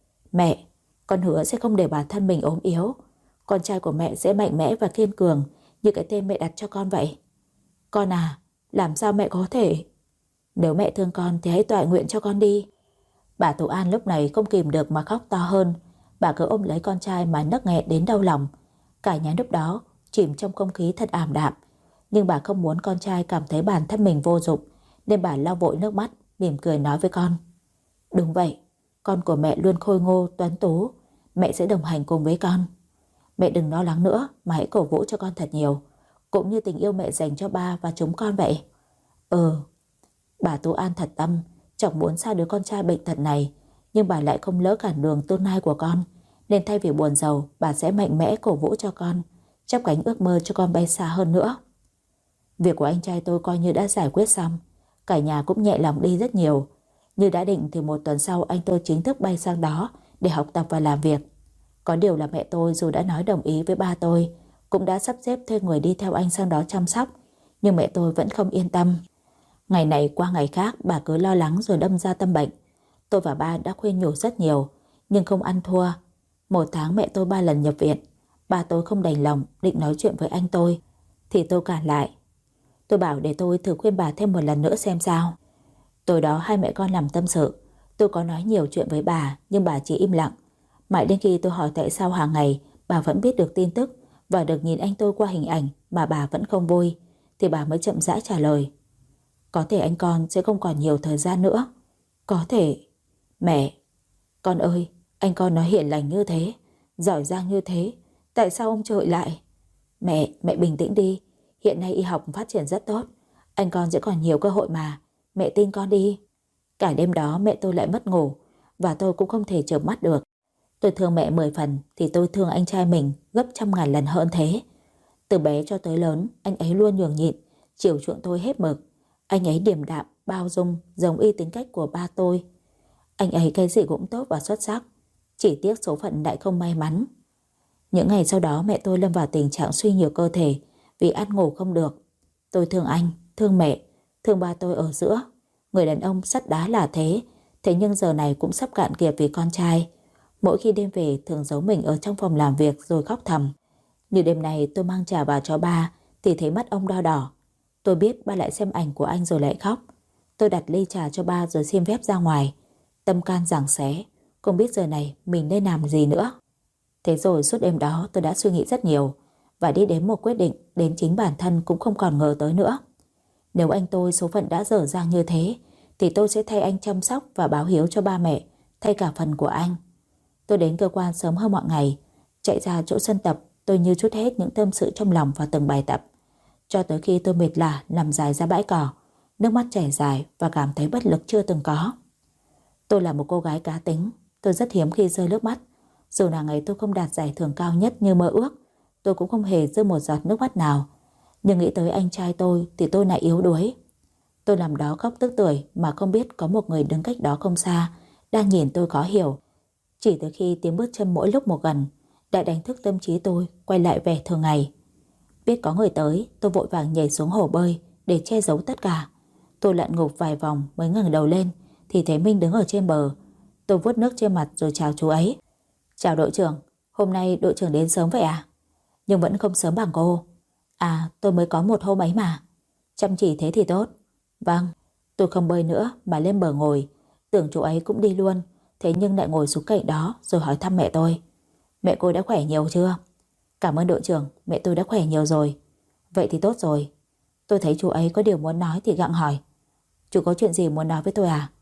Mẹ, con hứa sẽ không để bản thân mình ốm yếu. Con trai của mẹ sẽ mạnh mẽ và kiên cường như cái tên mẹ đặt cho con vậy. Con à, làm sao mẹ có thể? Nếu mẹ thương con thì hãy tọa nguyện cho con đi. Bà Tú An lúc này không kìm được mà khóc to hơn. Bà cứ ôm lấy con trai mà nấc nghẹn đến đau lòng. Cả nhà lúc đó chìm trong không khí thật ảm đạm. Nhưng bà không muốn con trai cảm thấy bản thân mình vô dụng, nên bà lau vội nước mắt, mỉm cười nói với con. Đúng vậy, con của mẹ luôn khôi ngô, tuấn tú. Mẹ sẽ đồng hành cùng với con. Mẹ đừng lo lắng nữa mà hãy cổ vũ cho con thật nhiều, cũng như tình yêu mẹ dành cho ba và chúng con vậy. Bà Tú An thật tâm, chẳng muốn xa đứa con trai bệnh tật này, nhưng bà lại không lỡ cản đường tương lai của con, nên thay vì buồn rầu, bà sẽ mạnh mẽ cổ vũ cho con, chắp cánh ước mơ cho con bay xa hơn nữa. Việc của anh trai tôi coi như đã giải quyết xong, cả nhà cũng nhẹ lòng đi rất nhiều. Như đã định thì một tuần sau anh tôi chính thức bay sang đó để học tập và làm việc. Có điều là mẹ tôi dù đã nói đồng ý với ba tôi, cũng đã sắp xếp thuê người đi theo anh sang đó chăm sóc, nhưng mẹ tôi vẫn không yên tâm. Ngày này qua ngày khác bà cứ lo lắng rồi đâm ra tâm bệnh. Tôi và ba đã khuyên nhủ rất nhiều, nhưng không ăn thua. 1 tháng mẹ tôi 3 lần nhập viện. Ba tôi không đành lòng định nói chuyện với anh tôi, thì tôi cản lại. Tôi bảo để tôi thử khuyên bà thêm một lần nữa xem sao. Tối đó hai mẹ con làm tâm sự. Tôi có nói nhiều chuyện với bà, nhưng bà chỉ im lặng. Mãi đến khi tôi hỏi tại sao hàng ngày bà vẫn biết được tin tức và được nhìn anh tôi qua hình ảnh mà bà vẫn không vui, thì bà mới chậm rãi trả lời. Có thể anh con sẽ không còn nhiều thời gian nữa. Có thể... Mẹ, con ơi, anh con nó hiền lành như thế, giỏi giang như thế, tại sao ông trội lại? Mẹ bình tĩnh đi, hiện nay y học phát triển rất tốt, anh con sẽ còn nhiều cơ hội mà, mẹ tin con đi. Cả đêm đó mẹ tôi lại mất ngủ, và tôi cũng không thể chợp mắt được. Tôi thương mẹ 10 phần thì tôi thương anh trai mình gấp trăm ngàn lần hơn thế. Từ bé cho tới lớn, anh ấy luôn nhường nhịn, chiều chuộng tôi hết mực. Anh ấy điềm đạm, bao dung, giống y tính cách của ba tôi. Anh ấy cái gì cũng tốt và xuất sắc, chỉ tiếc số phận lại không may mắn. Những ngày sau đó mẹ tôi lâm vào tình trạng suy nhược cơ thể vì ăn ngủ không được. Tôi thương anh, thương mẹ, thương ba tôi ở giữa. Người đàn ông sắt đá là thế, thế nhưng giờ này cũng sắp cạn kiệt vì con trai. Mỗi khi đêm về thường giấu mình ở trong phòng làm việc rồi khóc thầm. Như đêm này tôi mang trà vào cho ba thì thấy mắt ông đỏ đỏ. Tôi biết ba lại xem ảnh của anh rồi lại khóc. Tôi đặt ly trà cho ba rồi xin phép ra ngoài. Tâm can giằng xé, không biết giờ này mình nên làm gì nữa. Thế rồi suốt đêm đó tôi đã suy nghĩ rất nhiều và đi đến một quyết định đến chính bản thân cũng không còn ngờ tới nữa. Nếu anh tôi số phận đã dở dang như thế thì tôi sẽ thay anh chăm sóc và báo hiếu cho ba mẹ, thay cả phần của anh. Tôi đến cơ quan sớm hơn mọi ngày, chạy ra chỗ sân tập, tôi như trút hết những tâm sự trong lòng vào từng bài tập. Cho tới khi tôi mệt lả nằm dài ra bãi cỏ, nước mắt chảy dài và cảm thấy bất lực chưa từng có. Tôi là một cô gái cá tính, tôi rất hiếm khi rơi nước mắt. Dù là ngày tôi không đạt giải thưởng cao nhất như mơ ước, tôi cũng không hề rơi một giọt nước mắt nào. Nhưng nghĩ tới anh trai tôi thì tôi lại yếu đuối. Tôi nằm đó khóc tức tưởi mà không biết có một người đứng cách đó không xa đang nhìn tôi khó hiểu. Chỉ tới khi tiếng bước chân mỗi lúc một gần đã đánh thức tâm trí tôi quay lại vẻ thường ngày. Biết có người tới, tôi vội vàng nhảy xuống hồ bơi để che giấu tất cả. Tôi lặn ngụp vài vòng mới ngẩng đầu lên thì thấy Minh đứng ở trên bờ. Tôi vuốt nước trên mặt rồi chào chú ấy. Chào đội trưởng, hôm nay đội trưởng đến sớm vậy à? Nhưng vẫn không sớm bằng cô. À, tôi mới có một hôm ấy mà. Chăm chỉ thế thì tốt. Vâng, tôi không bơi nữa mà lên bờ ngồi. Tưởng chú ấy cũng đi luôn, thế nhưng lại ngồi xuống cạnh đó rồi hỏi thăm mẹ tôi. Mẹ cô đã khỏe nhiều chưa? Cảm ơn đội trưởng, mẹ tôi đã khỏe nhiều rồi. Vậy thì tốt rồi. Tôi thấy chú ấy có điều muốn nói thì gặng hỏi. Chú có chuyện gì muốn nói với tôi à?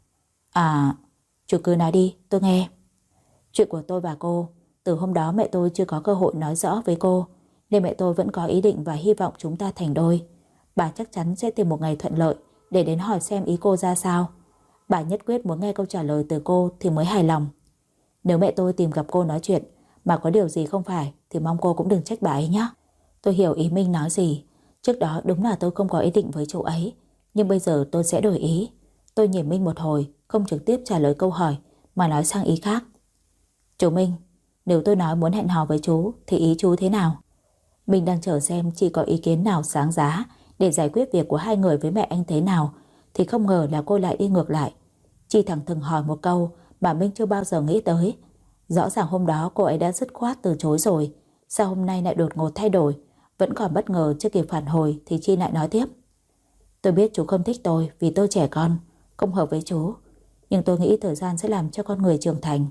À, chú cứ nói đi, tôi nghe. Chuyện của tôi và cô, từ hôm đó mẹ tôi chưa có cơ hội nói rõ với cô, nên mẹ tôi vẫn có ý định và hy vọng chúng ta thành đôi. Bà chắc chắn sẽ tìm một ngày thuận lợi để đến hỏi xem ý cô ra sao. Bà nhất quyết muốn nghe câu trả lời từ cô thì mới hài lòng. Nếu mẹ tôi tìm gặp cô nói chuyện mà có điều gì không phải thì mong cô cũng đừng trách bà ấy nhé. Tôi hiểu ý Minh nói gì. Trước đó đúng là tôi không có ý định với chú ấy, nhưng bây giờ tôi sẽ đổi ý. Tôi nhìn Minh một hồi, không trực tiếp trả lời câu hỏi mà nói sang ý khác. Chú Minh, nếu tôi nói muốn hẹn hò với chú thì ý chú thế nào? Minh đang chờ xem chị có ý kiến nào sáng giá để giải quyết việc của hai người với mẹ anh thế nào, thì không ngờ là cô lại đi ngược lại. Chị thẳng thừng hỏi một câu mà Minh chưa bao giờ nghĩ tới. Rõ ràng hôm đó cô ấy đã dứt khoát từ chối rồi, sao hôm nay lại đột ngột thay đổi? Vẫn còn bất ngờ chưa kịp phản hồi thì chị lại nói tiếp. Tôi biết chú không thích tôi vì tôi trẻ con, không hợp với chú, nhưng tôi nghĩ thời gian sẽ làm cho con người trưởng thành.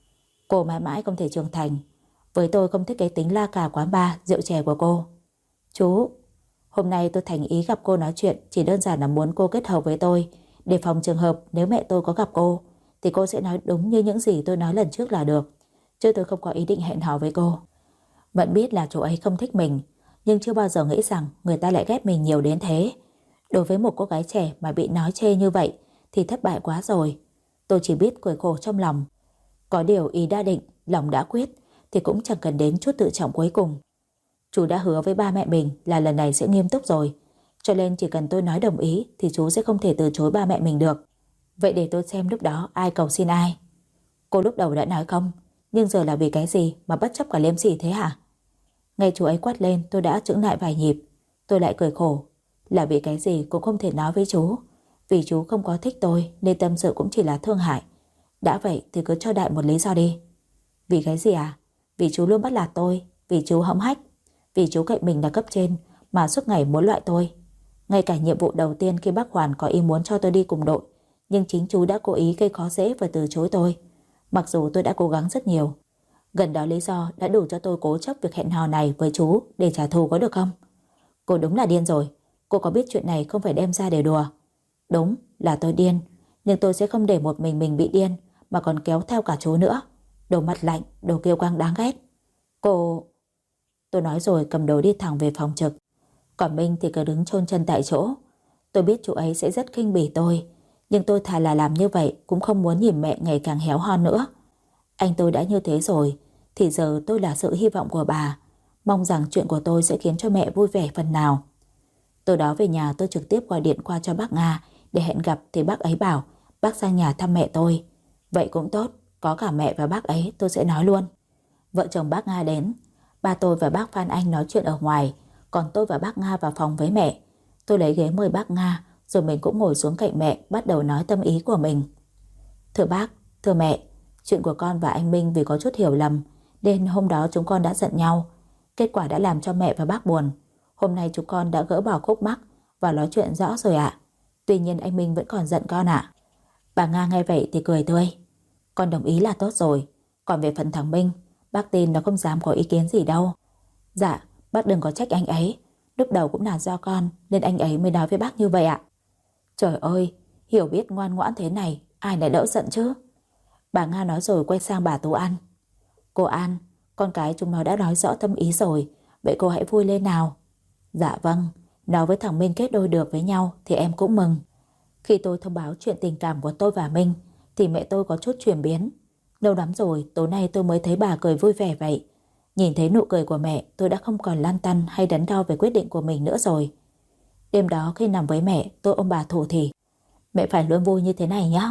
Cô mãi mãi không thể trưởng thành. Với tôi không thích cái tính la cà quán bar, rượu chè của cô. Chú, hôm nay tôi thành ý gặp cô nói chuyện chỉ đơn giản là muốn cô kết hợp với tôi, để phòng trường hợp nếu mẹ tôi có gặp cô thì cô sẽ nói đúng như những gì tôi nói lần trước là được. Chứ tôi không có ý định hẹn hò với cô. Vẫn biết là chú ấy không thích mình, nhưng chưa bao giờ nghĩ rằng người ta lại ghét mình nhiều đến thế. Đối với một cô gái trẻ mà bị nói chê như vậy thì thất bại quá rồi. Tôi chỉ biết cười khổ trong lòng. Có điều ý đã định, lòng đã quyết thì cũng chẳng cần đến chút tự trọng cuối cùng. Chú đã hứa với ba mẹ mình là lần này sẽ nghiêm túc rồi, cho nên chỉ cần tôi nói đồng ý thì chú sẽ không thể từ chối ba mẹ mình được. Vậy để tôi xem lúc đó ai cầu xin ai. Cô lúc đầu đã nói không, nhưng giờ là vì cái gì mà bất chấp cả liêm sỉ thế hả? Nghe chú ấy quát lên tôi đã chững lại vài nhịp. Tôi lại cười khổ. Là vì cái gì cũng không thể nói với chú. Vì chú không có thích tôi nên tâm sự cũng chỉ là thương hại. Đã vậy thì cứ cho đại một lý do đi. Vì cái gì à? Vì chú luôn bắt nạt tôi, vì chú hõm hách, vì chú cậy mình là cấp trên mà suốt ngày muốn loại tôi. Ngay cả nhiệm vụ đầu tiên khi bác Hoàn có ý muốn cho tôi đi cùng đội, nhưng chính chú đã cố ý gây khó dễ và từ chối tôi, mặc dù tôi đã cố gắng rất nhiều. Gần đó lý do đã đủ cho tôi cố chấp việc hẹn hò này với chú để trả thù có được không? Cô đúng là điên rồi. Cô có biết chuyện này không phải đem ra để đùa. Đúng là tôi điên, nhưng tôi sẽ không để một mình bị điên mà còn kéo theo cả chú nữa. Đồ mặt lạnh, đồ kiêu căng đáng ghét. Cô... Tôi nói rồi cầm đồ đi thẳng về phòng trực. Còn Minh thì cứ đứng chôn chân tại chỗ. Tôi biết chú ấy sẽ rất khinh bỉ tôi, nhưng tôi thà là làm như vậy cũng không muốn nhìn mẹ ngày càng héo hon nữa. Anh tôi đã như thế rồi thì giờ tôi là sự hy vọng của bà. Mong rằng chuyện của tôi sẽ khiến cho mẹ vui vẻ phần nào. Từ đó về nhà tôi trực tiếp gọi điện qua cho bác Nga để hẹn gặp, thì bác ấy bảo bác sang nhà thăm mẹ tôi. Vậy cũng tốt, có cả mẹ và bác ấy tôi sẽ nói luôn. Vợ chồng bác Nga đến. Ba tôi và bác Phan Anh nói chuyện ở ngoài, còn tôi và bác Nga vào phòng với mẹ. Tôi lấy ghế mời bác Nga, rồi mình cũng ngồi xuống cạnh mẹ, bắt đầu nói tâm ý của mình. Thưa bác, thưa mẹ, chuyện của con và anh Minh vì có chút hiểu lầm nên hôm đó chúng con đã giận nhau. Kết quả đã làm cho mẹ và bác buồn. Hôm nay chúng con đã gỡ bỏ khúc mắc và nói chuyện rõ rồi ạ. Tuy nhiên anh Minh vẫn còn giận con ạ. Bà Nga nghe vậy thì cười tươi. Con đồng ý là tốt rồi. Còn về phần thằng Minh, bác tin nó không dám có ý kiến gì đâu. Dạ, bác đừng có trách anh ấy. Lúc đầu cũng là do con nên anh ấy mới nói với bác như vậy ạ. Trời ơi, hiểu biết ngoan ngoãn thế này ai lại đỡ giận chứ. Bà Nga nói rồi quay sang bà Tú An. Cô An, con cái chúng nó đã nói rõ tâm ý rồi, vậy cô hãy vui lên nào. Dạ vâng, nói với thằng Minh kết đôi được với nhau thì em cũng mừng. Khi tôi thông báo chuyện tình cảm của tôi và Minh thì mẹ tôi có chút chuyển biến. Lâu lắm rồi tối nay tôi mới thấy bà cười vui vẻ vậy. Nhìn thấy nụ cười của mẹ, tôi đã không còn lăn tăn hay đắn đo về quyết định của mình nữa rồi. Đêm đó khi nằm với mẹ, tôi ôm bà thủ thỉ. Mẹ phải luôn vui như thế này nhá.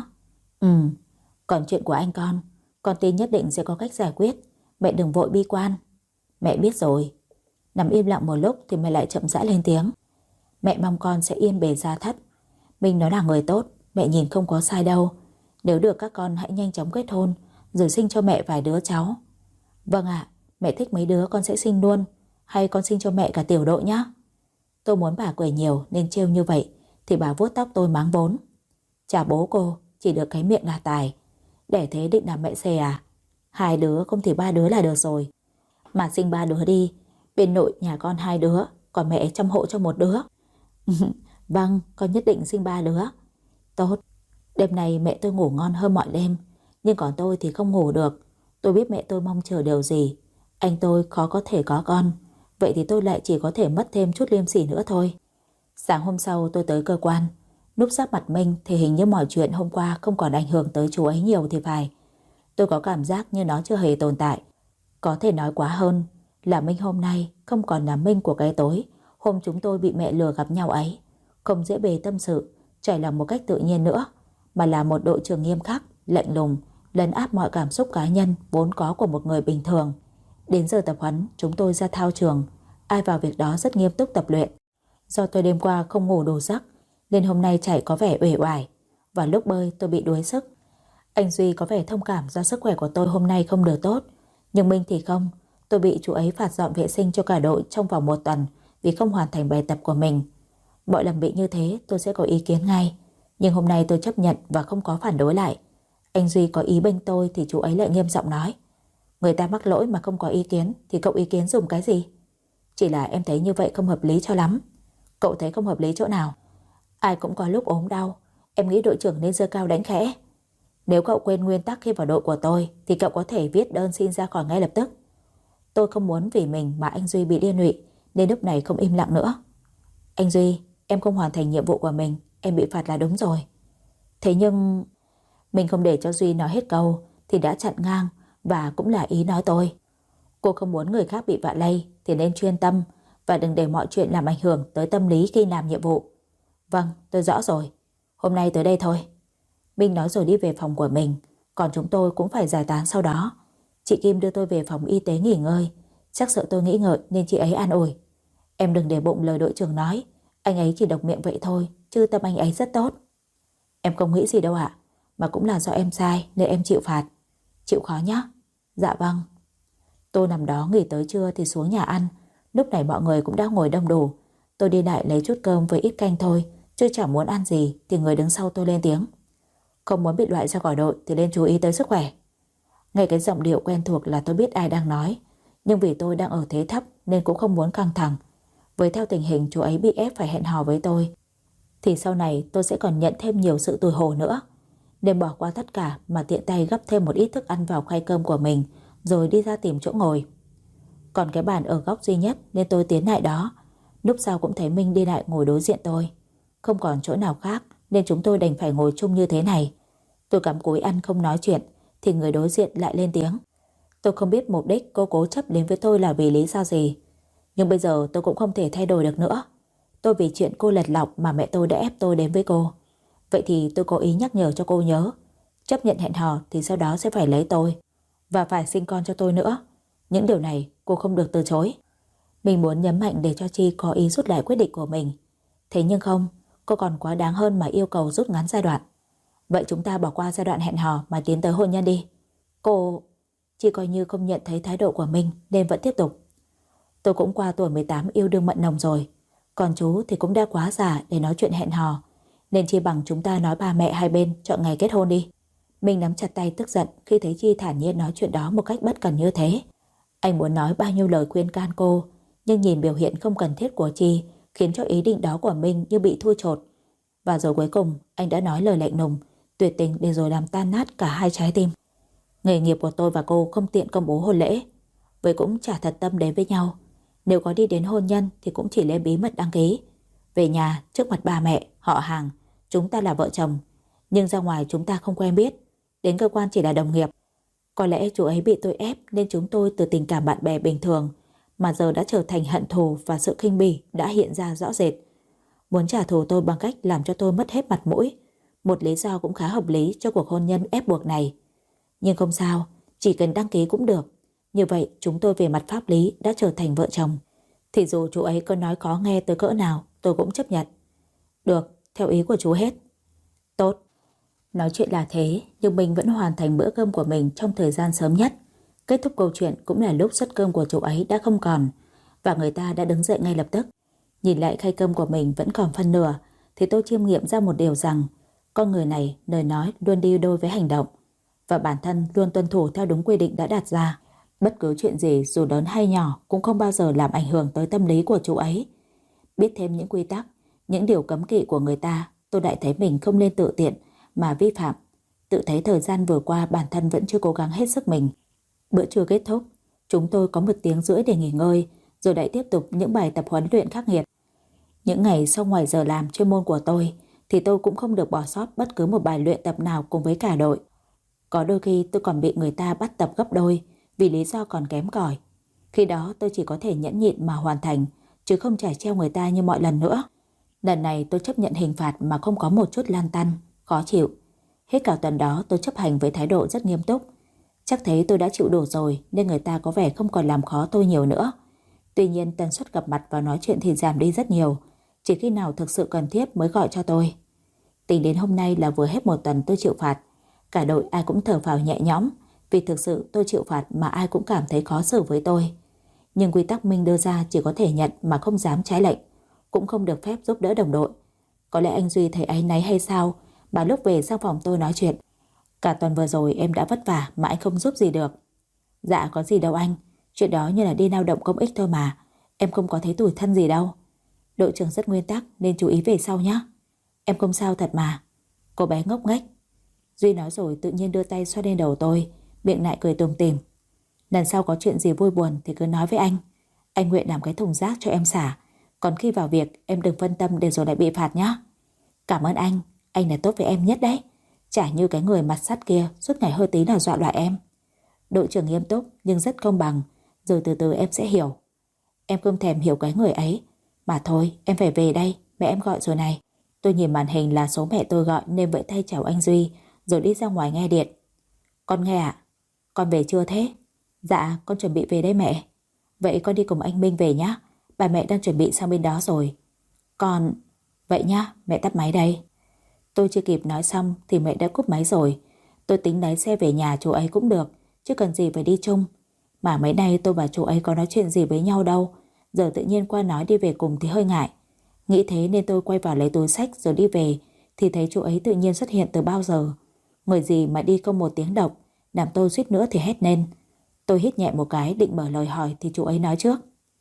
Còn chuyện của anh con tin nhất định sẽ có cách giải quyết. Mẹ đừng vội bi quan. Mẹ biết rồi. Nằm im lặng một lúc thì mẹ lại chậm rãi lên tiếng. Mẹ mong con sẽ yên bề gia thất. Minh nó là người tốt, mẹ nhìn không có sai đâu. Nếu được các con hãy nhanh chóng kết hôn, rồi sinh cho mẹ vài đứa cháu. Vâng ạ, mẹ thích mấy đứa con sẽ sinh luôn. Hay con sinh cho mẹ cả tiểu đội nhá. Tôi muốn bà cười nhiều nên trêu như vậy thì bà vuốt tóc tôi mắng vốn. Chà bố cô, chỉ được cái miệng là tài. Để thế định làm mẹ xề à? 2 đứa không thì 3 đứa là được rồi. Mà sinh 3 đứa đi. Bên nội nhà con 2 đứa, còn mẹ chăm hộ cho 1 đứa. Vâng, con nhất định sinh 3 đứa. Tốt. Đêm này mẹ tôi ngủ ngon hơn mọi đêm, nhưng còn tôi thì không ngủ được. Tôi biết mẹ tôi mong chờ điều gì. Anh tôi khó có thể có con, vậy thì tôi lại chỉ có thể mất thêm chút liêm sỉ nữa thôi. Sáng hôm sau tôi tới cơ quan. Núp sát mặt Minh thì hình như mọi chuyện hôm qua không còn ảnh hưởng tới chú ấy nhiều thì phải. Tôi có cảm giác như nó chưa hề tồn tại. Có thể nói quá hơn là Minh hôm nay không còn là Minh của cái tối hôm chúng tôi bị mẹ lừa gặp nhau ấy. Không dễ bề tâm sự, trải lòng một cách tự nhiên nữa, mà là một đội trưởng nghiêm khắc, lạnh lùng, lấn áp mọi cảm xúc cá nhân vốn có của một người bình thường. Đến giờ tập huấn, chúng tôi ra thao trường, ai vào việc đó rất nghiêm túc tập luyện. Do tôi đêm qua không ngủ đủ giấc nên hôm nay chạy có vẻ uể oải, và lúc bơi tôi bị đuối sức. Anh Duy có vẻ thông cảm do sức khỏe của tôi hôm nay không được tốt, nhưng Minh thì không. Tôi bị chú ấy phạt dọn vệ sinh cho cả đội trong vòng 1 tuần vì không hoàn thành bài tập của mình. Mỗi lần bị như thế tôi sẽ có ý kiến ngay, nhưng hôm nay tôi chấp nhận và không có phản đối lại. Anh Duy có ý bênh tôi thì chú ấy lại nghiêm giọng nói: người ta mắc lỗi mà không có ý kiến thì cậu ý kiến dùng cái gì? Chỉ là em thấy như vậy không hợp lý cho lắm. Cậu thấy không hợp lý chỗ nào? Ai cũng có lúc ốm đau. Em nghĩ đội trưởng nên giơ cao đánh khẽ. Nếu cậu quên nguyên tắc khi vào đội của tôi thì cậu có thể viết đơn xin ra khỏi ngay lập tức. Tôi không muốn vì mình mà anh Duy bị liên lụy, nên lúc này không im lặng nữa. Anh Duy, em không hoàn thành nhiệm vụ của mình, em bị phạt là đúng rồi. Thế nhưng... Mình không để cho Duy nói hết câu thì đã chặn ngang, và cũng là ý nói tôi. Cô không muốn người khác bị vạ lây thì nên chuyên tâm và đừng để mọi chuyện làm ảnh hưởng tới tâm lý khi làm nhiệm vụ. Vâng, tôi rõ rồi. Hôm nay tới đây thôi. Minh nói rồi đi về phòng của mình, còn chúng tôi cũng phải giải tán sau đó. Chị Kim đưa tôi về phòng y tế nghỉ ngơi. Chắc sợ tôi nghĩ ngợi nên chị ấy an ủi. Em đừng để bụng lời đội trưởng nói, anh ấy chỉ độc miệng vậy thôi, chứ tâm anh ấy rất tốt. Em không nghĩ gì đâu ạ, mà cũng là do em sai nên em chịu phạt. Chịu khó nhé. Dạ vâng. Tôi nằm đó nghỉ tới trưa thì xuống nhà ăn. Lúc này mọi người cũng đã ngồi đông đủ. Tôi đi lại lấy chút cơm với ít canh thôi, chứ chẳng muốn ăn gì thì người đứng sau tôi lên tiếng: không muốn bị loại ra khỏi đội thì nên chú ý tới sức khỏe. Nghe cái giọng điệu quen thuộc là tôi biết ai đang nói. Nhưng vì tôi đang ở thế thấp nên cũng không muốn căng thẳng. Với theo tình hình chú ấy bị ép phải hẹn hò với tôi, thì sau này tôi sẽ còn nhận thêm nhiều sự tủi hổ nữa. Nên bỏ qua tất cả mà tiện tay gắp thêm một ít thức ăn vào khay cơm của mình, rồi đi ra tìm chỗ ngồi. Còn cái bàn ở góc duy nhất nên tôi tiến lại đó. Lúc sau cũng thấy Minh đi lại ngồi đối diện tôi. Không còn chỗ nào khác nên chúng tôi đành phải ngồi chung như thế này. Tôi cắm cúi ăn không nói chuyện, thì người đối diện lại lên tiếng. Tôi không biết mục đích cô cố chấp đến với tôi là vì lý do gì, nhưng bây giờ tôi cũng không thể thay đổi được nữa. Tôi vì chuyện cô lật lọng mà mẹ tôi đã ép tôi đến với cô. Vậy thì tôi có ý nhắc nhở cho cô nhớ, chấp nhận hẹn hò thì sau đó sẽ phải lấy tôi, và phải sinh con cho tôi nữa. Những điều này cô không được từ chối. Mình muốn nhấn mạnh để cho Chi có ý rút lại quyết định của mình. Thế nhưng không, cô còn quá đáng hơn mà yêu cầu rút ngắn giai đoạn. Vậy chúng ta bỏ qua giai đoạn hẹn hò mà tiến tới hôn nhân đi. Cô... Chi coi như không nhận thấy thái độ của mình nên vẫn tiếp tục. Tôi cũng qua tuổi 18 yêu đương mặn nồng rồi. Còn chú thì cũng đã quá già để nói chuyện hẹn hò. Nên chi bằng chúng ta nói ba mẹ hai bên chọn ngày kết hôn đi. Mình nắm chặt tay tức giận khi thấy Chi thản nhiên nói chuyện đó một cách bất cần như thế. Anh muốn nói bao nhiêu lời khuyên can cô, nhưng nhìn biểu hiện không cần thiết của Chi khiến cho ý định đó của mình như bị thui chột. Và rồi cuối cùng anh đã nói lời lạnh lùng, tuyệt tình để rồi làm tan nát cả hai trái tim. Nghề nghiệp của tôi và cô không tiện công bố hôn lễ, vậy cũng chả thật tâm đến với nhau. Nếu có đi đến hôn nhân thì cũng chỉ lên bí mật đăng ký. Về nhà trước mặt ba mẹ, họ hàng, chúng ta là vợ chồng, nhưng ra ngoài chúng ta không quen biết, đến cơ quan chỉ là đồng nghiệp. Có lẽ chú ấy bị tôi ép nên chúng tôi từ tình cảm bạn bè bình thường mà giờ đã trở thành hận thù, và sự khinh bỉ đã hiện ra rõ rệt. Muốn trả thù tôi bằng cách làm cho tôi mất hết mặt mũi, một lý do cũng khá hợp lý cho cuộc hôn nhân ép buộc này. Nhưng không sao, chỉ cần đăng ký cũng được. Như vậy chúng tôi về mặt pháp lý đã trở thành vợ chồng. Thì dù chú ấy có nói khó nghe tới cỡ nào tôi cũng chấp nhận. Được, theo ý của chú hết. Tốt. Nói chuyện là thế, nhưng mình vẫn hoàn thành bữa cơm của mình trong thời gian sớm nhất. Kết thúc câu chuyện cũng là lúc suất cơm của chú ấy đã không còn, và người ta đã đứng dậy ngay lập tức. Nhìn lại khay cơm của mình vẫn còn phân nửa, thì tôi chiêm nghiệm ra một điều rằng con người này lời nói luôn đi đôi với hành động, và bản thân luôn tuân thủ theo đúng quy định đã đặt ra. Bất cứ chuyện gì dù lớn hay nhỏ cũng không bao giờ làm ảnh hưởng tới tâm lý của chú ấy. Biết thêm những quy tắc, những điều cấm kỵ của người ta, tôi lại thấy mình không nên tự tiện mà vi phạm. Tự thấy thời gian vừa qua bản thân vẫn chưa cố gắng hết sức mình. Bữa trưa kết thúc, chúng tôi có 1 tiếng rưỡi để nghỉ ngơi, rồi lại tiếp tục những bài tập huấn luyện khắc nghiệt. Những ngày sau ngoài giờ làm chuyên môn của tôi thì tôi cũng không được bỏ sót bất cứ một bài luyện tập nào cùng với cả đội. Có đôi khi tôi còn bị người ta bắt tập gấp đôi vì lý do còn kém cỏi. Khi đó tôi chỉ có thể nhẫn nhịn mà hoàn thành, chứ không trải treo người ta như mọi lần nữa. Lần này tôi chấp nhận hình phạt mà không có một chút lăn tăn, khó chịu. Hết cả tuần đó tôi chấp hành với thái độ rất nghiêm túc. Chắc thấy tôi đã chịu đủ rồi nên người ta có vẻ không còn làm khó tôi nhiều nữa. Tuy nhiên tần suất gặp mặt và nói chuyện thì giảm đi rất nhiều, chỉ khi nào thực sự cần thiết mới gọi cho tôi. Tính đến hôm nay là vừa hết 1 tuần tôi chịu phạt. Cả đội ai cũng thở phào nhẹ nhõm, vì thực sự tôi chịu phạt mà ai cũng cảm thấy khó xử với tôi. Nhưng quy tắc Minh đưa ra chỉ có thể nhận mà không dám trái lệnh, cũng không được phép giúp đỡ đồng đội. Có lẽ anh Duy thấy áy náy hay sao mà lúc về sang phòng tôi nói chuyện. Cả tuần vừa rồi em đã vất vả mà anh không giúp gì được. Dạ có gì đâu anh, chuyện đó như là đi lao động công ích thôi mà, em không có thấy tủi thân gì đâu. Đội trưởng rất nguyên tắc nên chú ý về sau nhé. Em không sao thật mà. Cô bé ngốc nghếch. Duy nói rồi tự nhiên đưa tay xoa lên đầu tôi, miệng lại cười tủm tỉm. Lần sau có chuyện gì vui buồn thì cứ nói với anh nguyện làm cái thùng rác cho em xả. Còn khi vào việc em đừng phân tâm để rồi lại bị phạt nhé. Cảm ơn anh là tốt với em nhất đấy. Chả như cái người mặt sắt kia suốt ngày hơi tí nào dọa loại em. Đội trưởng nghiêm túc nhưng rất công bằng, rồi từ từ em sẽ hiểu. Em không thèm hiểu cái người ấy. Mà thôi em phải về đây, mẹ em gọi rồi này. Tôi nhìn màn hình là số mẹ tôi gọi nên vẫy tay chào anh Duy, rồi đi ra ngoài nghe điện. Con nghe ạ? Con về chưa thế? Dạ con chuẩn bị về đây mẹ. Vậy con đi cùng anh Minh về nhá. Bà mẹ đang chuẩn bị sang bên đó rồi. Con... Vậy nhá, mẹ tắt máy đây. Tôi chưa kịp nói xong thì mẹ đã cúp máy rồi. Tôi tính lái xe về nhà chú ấy cũng được, chứ cần gì phải đi chung. Mà mấy nay tôi và chú ấy có nói chuyện gì với nhau đâu. Giờ tự nhiên qua nói đi về cùng thì hơi ngại. Nghĩ thế nên tôi quay vào lấy túi xách rồi đi về, thì thấy chú ấy tự nhiên xuất hiện từ bao giờ. Người gì mà đi không 1 tiếng động làm tôi suýt nữa thì hét lên. Tôi hít nhẹ một cái định mở lời hỏi thì chú ấy nói trước.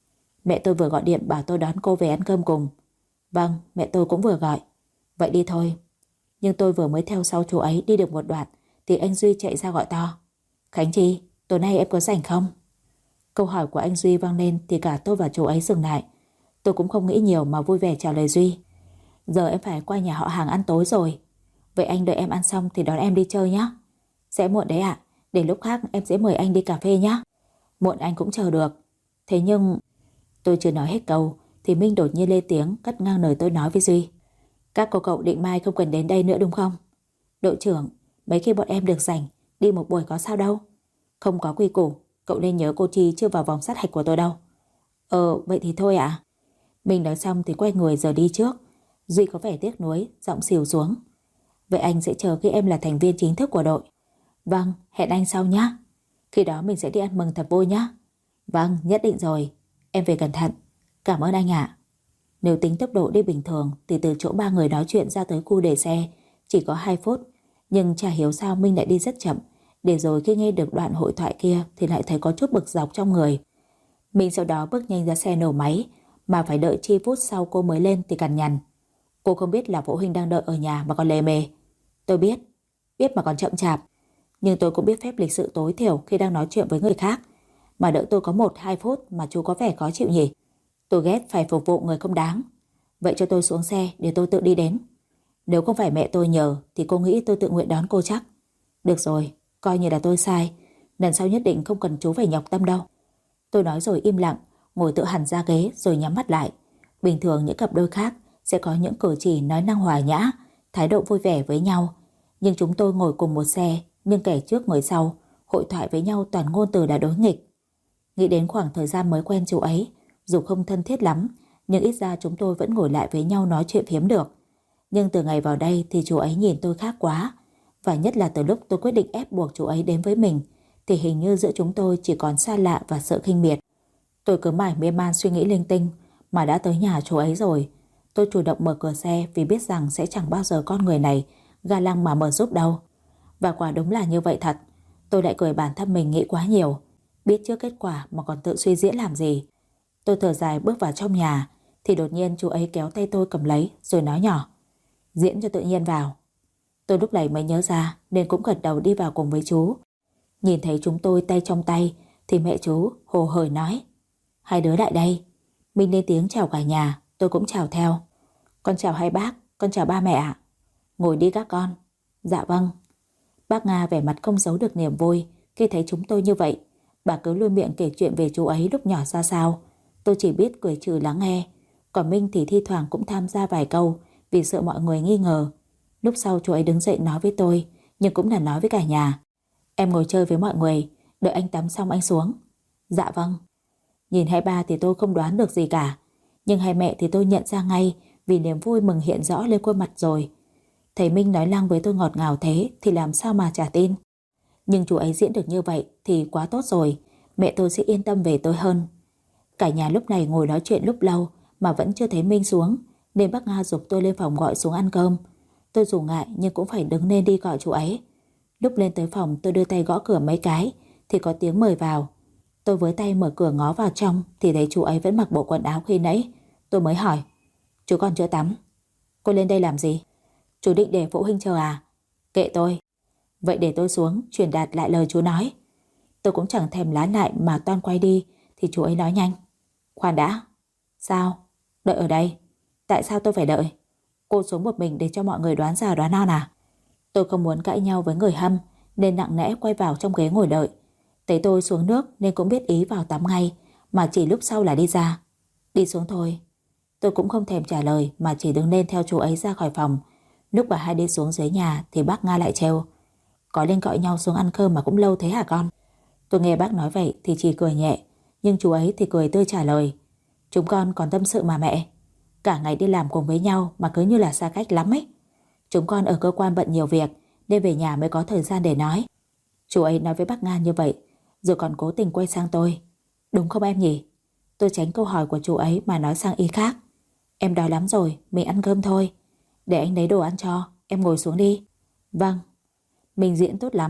Mẹ tôi vừa gọi điện bảo tôi đón cô về ăn cơm cùng. Vâng, mẹ tôi cũng vừa gọi. Vậy đi thôi. Nhưng tôi vừa mới theo sau chú ấy đi được một đoạn thì anh Duy chạy ra gọi to. Khánh Chi, tối nay em có rảnh không? Câu hỏi của anh Duy vang lên thì cả tôi và chú ấy dừng lại. Tôi cũng không nghĩ nhiều mà vui vẻ trả lời Duy. Giờ em phải qua nhà họ hàng ăn tối rồi. Vậy anh đợi em ăn xong thì đón em đi chơi nhé. Sẽ muộn đấy ạ. Để lúc khác em sẽ mời anh đi cà phê nhé. Muộn anh cũng chờ được. Thế nhưng... Tôi chưa nói hết câu thì Minh đột nhiên lên tiếng cắt ngang lời tôi nói với Duy. Các cậu định mai không cần đến đây nữa đúng không? Đội trưởng, mấy khi bọn em được rảnh đi một buổi có sao đâu. Không có quy củ, cậu nên nhớ cô Chi chưa vào vòng sát hạch của tôi đâu. Vậy thì thôi ạ. Mình nói xong thì quay người giờ đi trước. Duy có vẻ tiếc nuối, giọng xìu xuống. Vậy anh sẽ chờ khi em là thành viên chính thức của đội. Vâng, hẹn anh sau nhé. Khi đó mình sẽ đi ăn mừng thật vui nhé. Vâng, nhất định rồi. Em về cẩn thận. Cảm ơn anh ạ. Nếu tính tốc độ đi bình thường thì từ chỗ ba người nói chuyện ra tới khu để xe chỉ có 2 phút. Nhưng chả hiểu sao Minh lại đi rất chậm. Để rồi khi nghe được đoạn hội thoại kia thì lại thấy có chút bực dọc trong người. Minh sau đó bước nhanh ra xe nổ máy, mà phải đợi chi phút sau cô mới lên thì cằn nhằn. Cô không biết là phụ huynh đang đợi ở nhà mà còn lề mề. Tôi biết mà còn chậm chạp. Nhưng tôi cũng biết phép lịch sự tối thiểu khi đang nói chuyện với người khác. Mà đợi tôi có 1-2 phút mà chú có vẻ khó chịu nhỉ. Tôi ghét phải phục vụ người không đáng. Vậy cho tôi xuống xe để tôi tự đi đến. Nếu không phải mẹ tôi nhờ thì cô nghĩ tôi tự nguyện đón cô chắc. Được rồi, coi như là tôi sai. Lần sau nhất định không cần chú phải nhọc tâm đâu. Tôi nói rồi im lặng, ngồi tựa hẳn ra ghế rồi nhắm mắt lại. Bình thường những cặp đôi khác sẽ có những cử chỉ nói năng hòa nhã, thái độ vui vẻ với nhau. Nhưng chúng tôi ngồi cùng một xe, nhưng kẻ trước người sau, hội thoại với nhau toàn ngôn từ là đối nghịch. Nghĩ đến khoảng thời gian mới quen chú ấy, dù không thân thiết lắm, nhưng ít ra chúng tôi vẫn ngồi lại với nhau nói chuyện phiếm được. Nhưng từ ngày vào đây thì chú ấy nhìn tôi khác quá. Và nhất là từ lúc tôi quyết định ép buộc chú ấy đến với mình, thì hình như giữa chúng tôi chỉ còn xa lạ và sợ khinh miệt. Tôi cứ mải mê man suy nghĩ linh tinh, mà đã tới nhà chú ấy rồi. Tôi chủ động mở cửa xe vì biết rằng sẽ chẳng bao giờ con người này ga lăng mà mở giúp đâu. Và quả đúng là như vậy thật. Tôi lại cười bản thân mình nghĩ quá nhiều. Biết trước kết quả mà còn tự suy diễn làm gì. Tôi thở dài bước vào trong nhà thì đột nhiên chú ấy kéo tay tôi cầm lấy rồi nói nhỏ. Diễn cho tự nhiên vào. Tôi lúc này mới nhớ ra nên cũng gật đầu đi vào cùng với chú. Nhìn thấy chúng tôi tay trong tay thì mẹ chú hồ hởi nói. Hai đứa lại đây. Mình lên tiếng chào cả nhà. Tôi cũng chào theo. Con chào hai bác. Con chào ba mẹ ạ. Ngồi đi các con. Dạ vâng. Bác Nga vẻ mặt không giấu được niềm vui khi thấy chúng tôi như vậy. Bà cứ luôn miệng kể chuyện về chú ấy lúc nhỏ ra sao. Tôi chỉ biết cười trừ lắng nghe. Còn Minh thì thi thoảng cũng tham gia vài câu vì sợ mọi người nghi ngờ. Lúc sau chú ấy đứng dậy nói với tôi, nhưng cũng là nói với cả nhà. Em ngồi chơi với mọi người, đợi anh tắm xong anh xuống. Dạ vâng. Nhìn hai ba thì tôi không đoán được gì cả, nhưng hai mẹ thì tôi nhận ra ngay vì niềm vui mừng hiện rõ lên khuôn mặt rồi. Thầy Minh nói năng với tôi ngọt ngào thế thì làm sao mà chả tin. Nhưng chú ấy diễn được như vậy thì quá tốt rồi, mẹ tôi sẽ yên tâm về tôi hơn. Cả nhà lúc này ngồi nói chuyện lúc lâu mà vẫn chưa thấy Minh xuống, nên bác Nga giục tôi lên phòng gọi xuống ăn cơm. Tôi dù ngại nhưng cũng phải đứng lên đi gọi chú ấy. Lúc lên tới phòng tôi đưa tay gõ cửa mấy cái thì có tiếng mời vào. Tôi với tay mở cửa ngó vào trong thì thấy chú ấy vẫn mặc bộ quần áo khi nãy. Tôi mới hỏi. Chú còn chưa tắm? Cô lên đây làm gì? Chú định để phụ huynh chờ à? Kệ tôi. Vậy để tôi xuống truyền đạt lại lời chú nói. Tôi cũng chẳng thèm lán lại mà toan quay đi thì chú ấy nói nhanh. Khoan đã. Sao? Đợi ở đây. Tại sao tôi phải đợi? Cô xuống một mình để cho mọi người đoán già đoán non à? Tôi không muốn cãi nhau với người hâm nên nặng nẽ quay vào trong ghế ngồi đợi. Thấy tôi xuống nước nên cũng biết ý vào tắm ngay, mà chỉ lúc sau là đi ra. Đi xuống thôi. Tôi cũng không thèm trả lời mà chỉ đứng lên theo chú ấy ra khỏi phòng. Lúc bà hai đi xuống dưới nhà thì bác Nga lại trêu. Có lên gọi nhau xuống ăn cơm mà cũng lâu thế hả con? Tôi nghe bác nói vậy thì chỉ cười nhẹ, nhưng chú ấy thì cười tươi trả lời. Chúng con còn tâm sự mà mẹ. Cả ngày đi làm cùng với nhau mà cứ như là xa cách lắm ấy. Chúng con ở cơ quan bận nhiều việc nên về nhà mới có thời gian để nói. Chú ấy nói với bác Nga như vậy rồi còn cố tình quay sang tôi. Đúng không em nhỉ? Tôi tránh câu hỏi của chú ấy mà nói sang ý khác. Em đói lắm rồi, mình ăn cơm thôi. Để anh lấy đồ ăn cho, em ngồi xuống đi. Vâng. Mình diễn tốt lắm.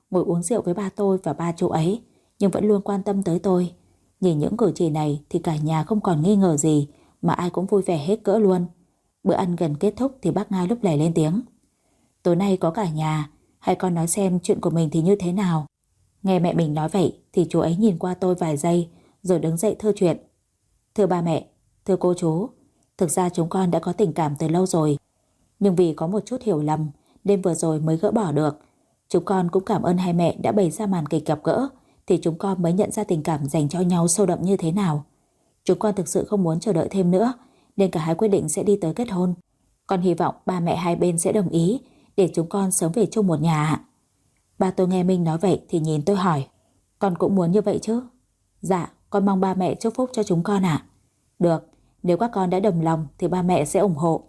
ngồi uống rượu với ba tôi và ba chú ấy, nhưng vẫn luôn quan tâm tới tôi. Nhìn những cử chỉ này thì cả nhà không còn nghi ngờ gì, mà ai cũng vui vẻ hết cỡ luôn. Bữa ăn gần kết thúc thì bác Nga lúc này lên tiếng: "Tối nay có cả nhà, hay con nói xem chuyện của mình thì như thế nào?" Nghe mẹ mình nói vậy thì chú ấy nhìn qua tôi vài giây rồi đứng dậy thưa chuyện: "Thưa ba mẹ, thưa cô chú, thực ra chúng con đã có tình cảm từ lâu rồi, nhưng vì có một chút hiểu lầm nên vừa rồi mới gỡ bỏ được. Chúng con cũng cảm ơn hai mẹ đã bày ra màn kịch gặp gỡ, thì chúng con mới nhận ra tình cảm dành cho nhau sâu đậm như thế nào. Chúng con thực sự không muốn chờ đợi thêm nữa, nên cả hai quyết định sẽ đi tới kết hôn. Con hy vọng ba mẹ hai bên sẽ đồng ý để chúng con sớm về chung một nhà ạ." Ba tôi nghe Minh nói vậy thì nhìn tôi hỏi: "Con cũng muốn như vậy chứ?" "Dạ, con mong ba mẹ chúc phúc cho chúng con ạ." "Được, nếu các con đã đồng lòng thì ba mẹ sẽ ủng hộ."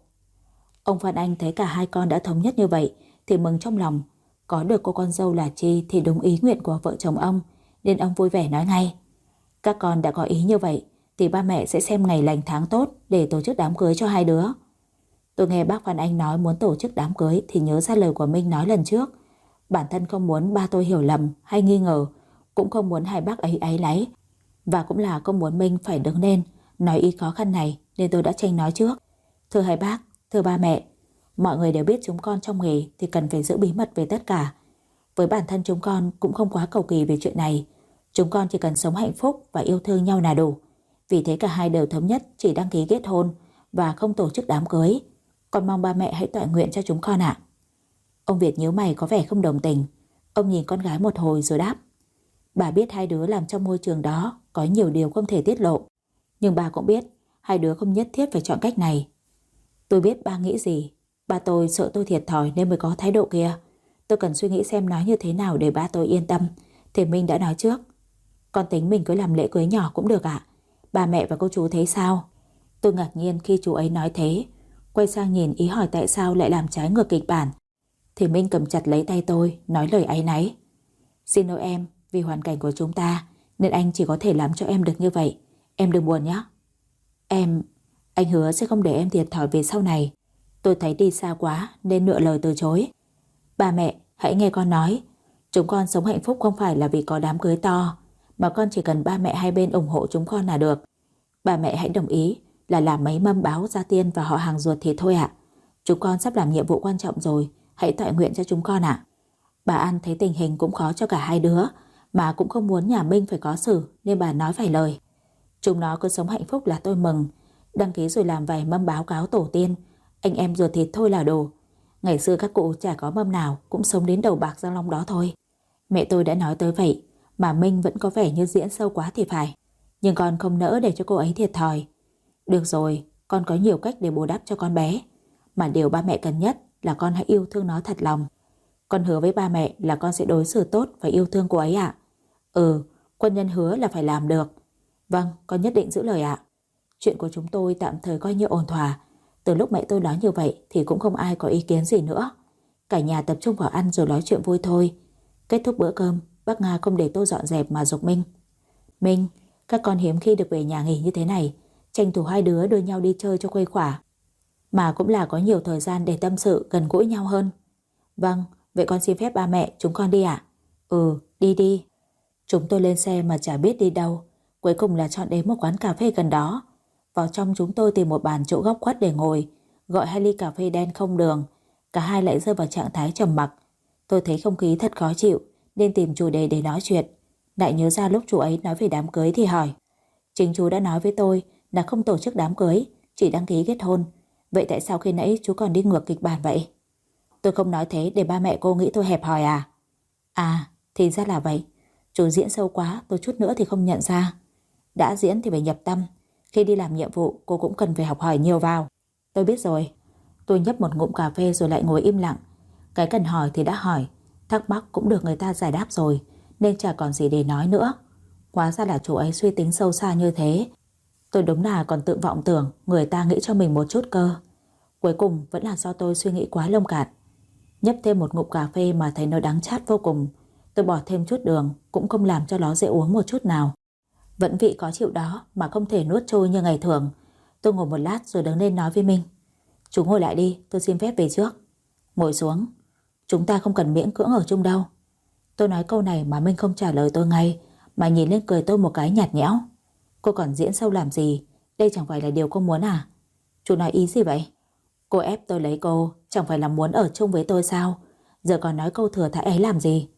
Ông Phan Anh thấy cả hai con đã thống nhất như vậy thì mừng trong lòng. Có được cô con dâu là Chi thì đúng ý nguyện của vợ chồng ông, nên ông vui vẻ nói ngay: "Các con đã có ý như vậy thì ba mẹ sẽ xem ngày lành tháng tốt để tổ chức đám cưới cho hai đứa." Tôi nghe bác Phan Anh nói muốn tổ chức đám cưới thì nhớ ra lời của Minh nói lần trước. Bản thân không muốn ba tôi hiểu lầm hay nghi ngờ, cũng không muốn hai bác ấy áy náy, và cũng là không muốn Minh phải đứng lên nói ý khó khăn này, nên tôi đã tranh nói trước: "Thưa hai bác, thưa ba mẹ, mọi người đều biết chúng con trong nghề thì cần phải giữ bí mật về tất cả. Với bản thân chúng con cũng không quá cầu kỳ về chuyện này. Chúng con chỉ cần sống hạnh phúc và yêu thương nhau là đủ. Vì thế cả hai đều thống nhất chỉ đăng ký kết hôn và không tổ chức đám cưới. Con mong ba mẹ hãy tọa nguyện cho chúng con ạ." Ông Việt nhíu mày có vẻ không đồng tình. Ông nhìn con gái một hồi rồi đáp: "Bà biết hai đứa làm trong môi trường đó có nhiều điều không thể tiết lộ, nhưng bà cũng biết hai đứa không nhất thiết phải chọn cách này." Tôi biết ba nghĩ gì. Ba tôi sợ tôi thiệt thòi nên mới có thái độ kia. Tôi cần suy nghĩ xem nói như thế nào để ba tôi yên tâm, thì Minh đã nói trước: "Con tính mình cứ làm lễ cưới nhỏ cũng được ạ. Ba mẹ và cô chú thấy sao?" Tôi ngạc nhiên khi chú ấy nói thế, quay sang nhìn ý hỏi tại sao lại làm trái ngược kịch bản. Thì Minh cầm chặt lấy tay tôi, nói lời áy náy: "Xin lỗi em, vì hoàn cảnh của chúng ta nên anh chỉ có thể làm cho em được như vậy. Em đừng buồn nhé." Anh hứa sẽ không để em thiệt thòi về sau này." Tôi thấy đi xa quá nên nựa lời từ chối: "Ba mẹ, hãy nghe con nói. Chúng con sống hạnh phúc không phải là vì có đám cưới to, mà con chỉ cần ba mẹ hai bên ủng hộ chúng con là được. Ba mẹ hãy đồng ý là làm mấy mâm báo gia tiên và họ hàng ruột thì thôi ạ. Chúng con sắp làm nhiệm vụ quan trọng rồi, hãy tọa nguyện cho chúng con ạ." Bà An thấy tình hình cũng khó cho cả hai đứa, mà cũng không muốn nhà Minh phải có xử, nên bà nói vài lời: "Chúng nó cứ sống hạnh phúc là tôi mừng. Đăng ký rồi làm vài mâm báo cáo tổ tiên, anh em ruột thịt thôi là đủ. Ngày xưa các cụ chả có mâm nào cũng sống đến đầu bạc răng long đó thôi." Mẹ tôi đã nói tới vậy mà Minh vẫn có vẻ như diễn sâu quá thì phải. Nhưng con không nỡ để cho cô ấy thiệt thòi. "Được rồi, con có nhiều cách để bù đắp cho con bé, mà điều ba mẹ cần nhất là con hãy yêu thương nó thật lòng. Con hứa với ba mẹ là con sẽ đối xử tốt và yêu thương cô ấy ạ." "Ừ, quân nhân hứa là phải làm được." "Vâng, con nhất định giữ lời ạ." Chuyện của chúng tôi tạm thời coi như ổn thỏa. Từ lúc mẹ tôi nói như vậy thì cũng không ai có ý kiến gì nữa. Cả nhà tập trung vào ăn rồi nói chuyện vui thôi. Kết thúc bữa cơm, bác Nga không để tôi dọn dẹp mà giục Minh: "Minh, các con hiếm khi được về nhà nghỉ như thế này, tranh thủ hai đứa đưa nhau đi chơi cho khuây khỏa, mà cũng là có nhiều thời gian để tâm sự gần gũi nhau hơn." "Vâng, vậy con xin phép ba mẹ chúng con đi ạ." "Ừ, đi đi." Chúng tôi lên xe mà chả biết đi đâu. Cuối cùng là chọn đến một quán cà phê gần đó. Vào trong chúng tôi tìm một bàn chỗ góc khuất để ngồi, gọi 2 ly cà phê đen không đường. Cả hai lại rơi vào trạng thái trầm mặc. Tôi thấy không khí thật khó chịu nên tìm chủ đề để nói chuyện. Lại nhớ ra lúc chú ấy nói về đám cưới thì hỏi: "Chính chú đã nói với tôi là không tổ chức đám cưới, chỉ đăng ký kết hôn. Vậy tại sao khi nãy chú còn đi ngược kịch bản vậy?" "Tôi không nói thế để ba mẹ cô nghĩ tôi hẹp hòi à?" "À, thì ra là vậy. Chú diễn sâu quá, tôi chút nữa thì không nhận ra." "Đã diễn thì phải nhập tâm. Khi đi làm nhiệm vụ cô cũng cần phải học hỏi nhiều vào." "Tôi biết rồi." Tôi nhấp một ngụm cà phê rồi lại ngồi im lặng. Cái cần hỏi thì đã hỏi, thắc mắc cũng được người ta giải đáp rồi, nên chả còn gì để nói nữa. Hóa ra là chú ấy suy tính sâu xa như thế. Tôi đúng là còn tự vọng tưởng người ta nghĩ cho mình một chút cơ. Cuối cùng vẫn là do tôi suy nghĩ quá lông cạn. Nhấp thêm một ngụm cà phê mà thấy nó đắng chát vô cùng. Tôi bỏ thêm chút đường cũng không làm cho nó dễ uống một chút nào. Vẫn vị khó chịu đó mà không thể nuốt trôi như ngày thường. Tôi ngồi một lát rồi đứng lên nói với Minh: "Chú ngồi lại đi, tôi xin phép về trước." "Ngồi xuống." "Chúng ta không cần miễn cưỡng ở chung đâu." Tôi nói câu này mà Minh không trả lời tôi ngay, mà nhìn lên cười tôi một cái nhạt nhẽo. Cô còn diễn sâu làm gì? Đây chẳng phải là điều cô muốn à? Chú nói ý gì vậy? Cô ép tôi lấy cô, chẳng phải là muốn ở chung với tôi sao? Giờ còn nói câu thừa thãi ấy làm gì?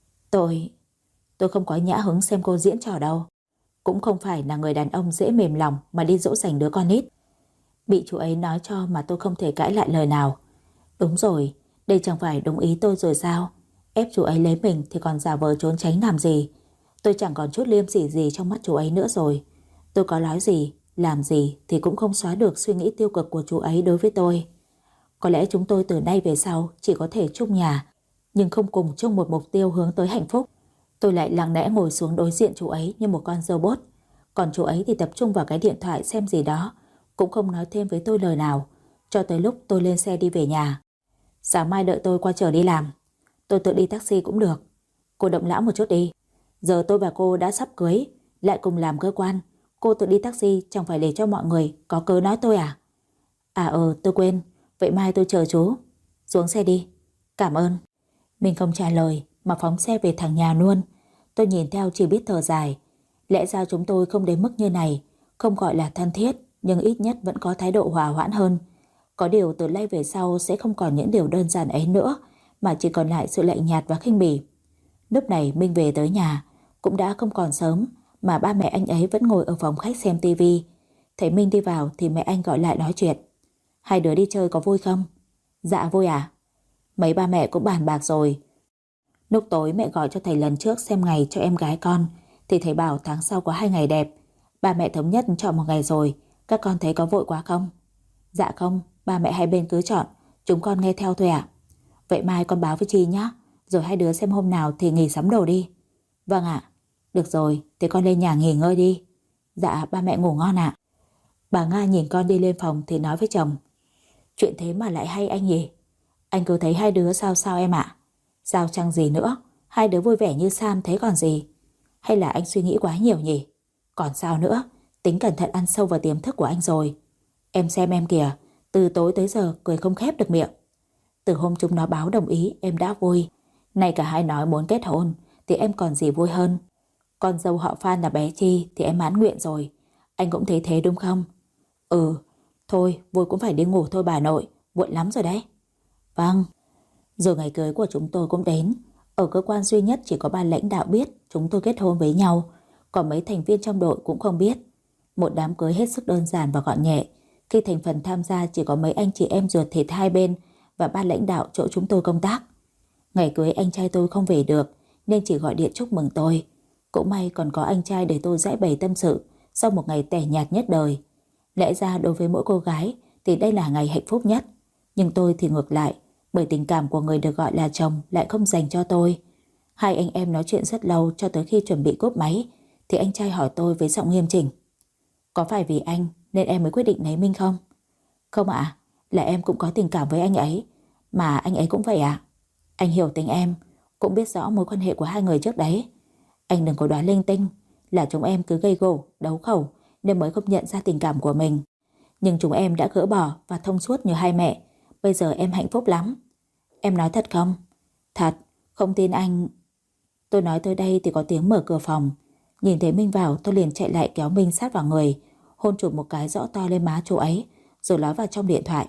Tôi không có nhã hứng xem cô diễn trò đâu. Cũng không phải là người đàn ông dễ mềm lòng mà đi dỗ dành đứa con nít. Bị chú ấy nói cho mà tôi không thể cãi lại lời nào. Đúng rồi, đây chẳng phải đúng ý tôi rồi sao? Ép chú ấy lấy mình thì còn giả vờ trốn tránh làm gì? Tôi chẳng còn chút liêm sỉ gì trong mắt chú ấy nữa rồi. Tôi có nói gì, làm gì thì cũng không xóa được suy nghĩ tiêu cực của chú ấy đối với tôi. Có lẽ chúng tôi từ nay về sau chỉ có thể chung nhà, nhưng không cùng chung một mục tiêu hướng tới hạnh phúc. Tôi lại lặng lẽ ngồi xuống đối diện chú ấy như một con robot. Còn chú ấy thì tập trung vào cái điện thoại xem gì đó, cũng không nói thêm với tôi lời nào, cho tới lúc tôi lên xe đi về nhà. Sáng mai đợi tôi qua chở đi làm. Tôi tự đi taxi cũng được. Cô động não một chút đi. Giờ tôi và cô đã sắp cưới, lại cùng làm cơ quan. Cô tự đi taxi chẳng phải để cho mọi người có cớ nói tôi à? Tôi quên. Vậy mai tôi chờ chú. Xuống xe đi. Cảm ơn. Mình không trả lời mà phóng xe về thẳng nhà luôn. Tôi nhìn theo chỉ biết thở dài. Lẽ ra chúng tôi không đến mức như này. Không gọi là thân thiết, nhưng ít nhất vẫn có thái độ hòa hoãn hơn. Có điều từ nay về sau sẽ không còn những điều đơn giản ấy nữa, mà chỉ còn lại sự lạnh nhạt và khinh bỉ. Lúc này Minh về tới nhà, cũng đã không còn sớm, mà ba mẹ anh ấy vẫn ngồi ở phòng khách xem tivi. Thấy Minh đi vào thì mẹ anh gọi lại nói chuyện. Hai đứa đi chơi có vui không? Dạ vui à? Mấy ba mẹ cũng bàn bạc rồi. Lúc tối mẹ gọi cho thầy lần trước xem ngày cho em gái con, thì thầy bảo tháng sau có 2 ngày đẹp. Ba mẹ thống nhất chọn một ngày rồi, các con thấy có vội quá không? Dạ không, ba mẹ hai bên cứ chọn, chúng con nghe theo thôi ạ. Vậy mai con báo với Chi nhé, rồi hai đứa xem hôm nào thì nghỉ sắm đồ đi. Vâng ạ. Được rồi, thì con lên nhà nghỉ ngơi đi. Dạ, ba mẹ ngủ ngon ạ. Bà Nga nhìn con đi lên phòng thì nói với chồng. Chuyện thế mà lại hay anh nhỉ? Anh cứ thấy hai đứa sao sao em ạ. Sao chăng gì nữa, hai đứa vui vẻ như Sam thế còn gì. Hay là anh suy nghĩ quá nhiều nhỉ? Còn sao nữa, tính cẩn thận ăn sâu vào tiềm thức của anh rồi. Em xem em kìa, từ tối tới giờ cười không khép được miệng. Từ hôm chúng nó báo đồng ý em đã vui. Nay cả hai nói muốn kết hôn thì em còn gì vui hơn. Con dâu họ Phan là bé Chi thì em mãn nguyện rồi. Anh cũng thấy thế đúng không? Ừ, thôi vui cũng phải đi ngủ thôi bà nội, muộn lắm rồi đấy. Vâng. Rồi ngày cưới của chúng tôi cũng đến. Ở cơ quan duy nhất chỉ có ban lãnh đạo biết chúng tôi kết hôn với nhau, còn mấy thành viên trong đội cũng không biết. Một đám cưới hết sức đơn giản và gọn nhẹ, khi thành phần tham gia chỉ có mấy anh chị em ruột thịt hai bên và ban lãnh đạo chỗ chúng tôi công tác. Ngày cưới anh trai tôi không về được nên chỉ gọi điện chúc mừng tôi. Cũng may còn có anh trai để tôi giải bày tâm sự sau một ngày tẻ nhạt nhất đời. Lẽ ra đối với mỗi cô gái thì đây là ngày hạnh phúc nhất, nhưng tôi thì ngược lại, bởi tình cảm của người được gọi là chồng lại không dành cho tôi. Hai anh em nói chuyện rất lâu, cho tới khi chuẩn bị cúp máy thì anh trai hỏi tôi với giọng nghiêm chỉnh. Có phải vì anh nên em mới quyết định lấy Minh không? Không ạ, là em cũng có tình cảm với anh ấy, mà anh ấy cũng vậy ạ. Anh hiểu tính em, cũng biết rõ mối quan hệ của hai người trước đấy. Anh đừng có đoán linh tinh, là chúng em cứ gây gổ, đấu khẩu nên mới không nhận ra tình cảm của mình. Nhưng chúng em đã gỡ bỏ và thông suốt như hai mẹ. Bây giờ em hạnh phúc lắm. Em nói thật không? Thật, không tin anh. Tôi nói tới đây thì có tiếng mở cửa phòng. Nhìn thấy Minh vào, tôi liền chạy lại kéo Minh sát vào người, hôn chụp một cái rõ to lên má chú ấy, rồi nói vào trong điện thoại.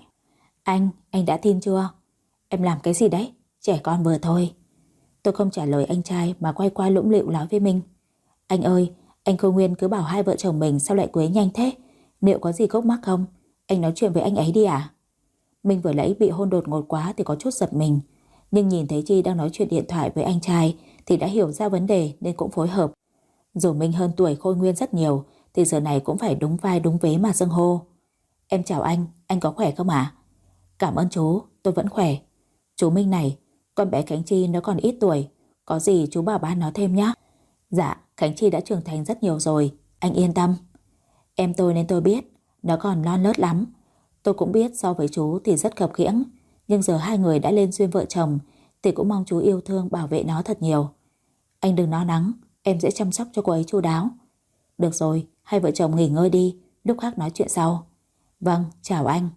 Anh đã tin chưa? Em làm cái gì đấy? Trẻ con vừa thôi. Tôi không trả lời anh trai mà quay qua lũng lịu nói với Minh. Anh ơi, anh không nguyên cứ bảo hai vợ chồng mình sao lại cưới nhanh thế? Liệu có gì khúc mắc không? Anh nói chuyện với anh ấy đi à? Minh vừa nãy bị hôn đột ngột quá thì có chút giật mình, nhưng nhìn thấy Chi đang nói chuyện điện thoại với anh trai thì đã hiểu ra vấn đề nên cũng phối hợp. Dù Minh hơn tuổi Khôi Nguyên rất nhiều thì giờ này cũng phải đúng vai đúng vế mà xưng hô. Em chào anh có khỏe không ạ? Cảm ơn chú, tôi vẫn khỏe. Chú Minh này, con bé Khánh Chi nó còn ít tuổi, có gì chú bảo ban nó thêm nhé. Dạ, Khánh Chi đã trưởng thành rất nhiều rồi, anh yên tâm. Em tôi nên tôi biết, nó còn non nớt lắm. Tôi cũng biết so với chú thì rất khập khiễng, nhưng giờ hai người đã lên duyên vợ chồng thì cũng mong chú yêu thương bảo vệ nó thật nhiều. Anh đừng lo lắng, em sẽ chăm sóc cho cô ấy chu đáo. Được rồi, hai vợ chồng nghỉ ngơi đi, lúc khác nói chuyện sau. Vâng, chào anh.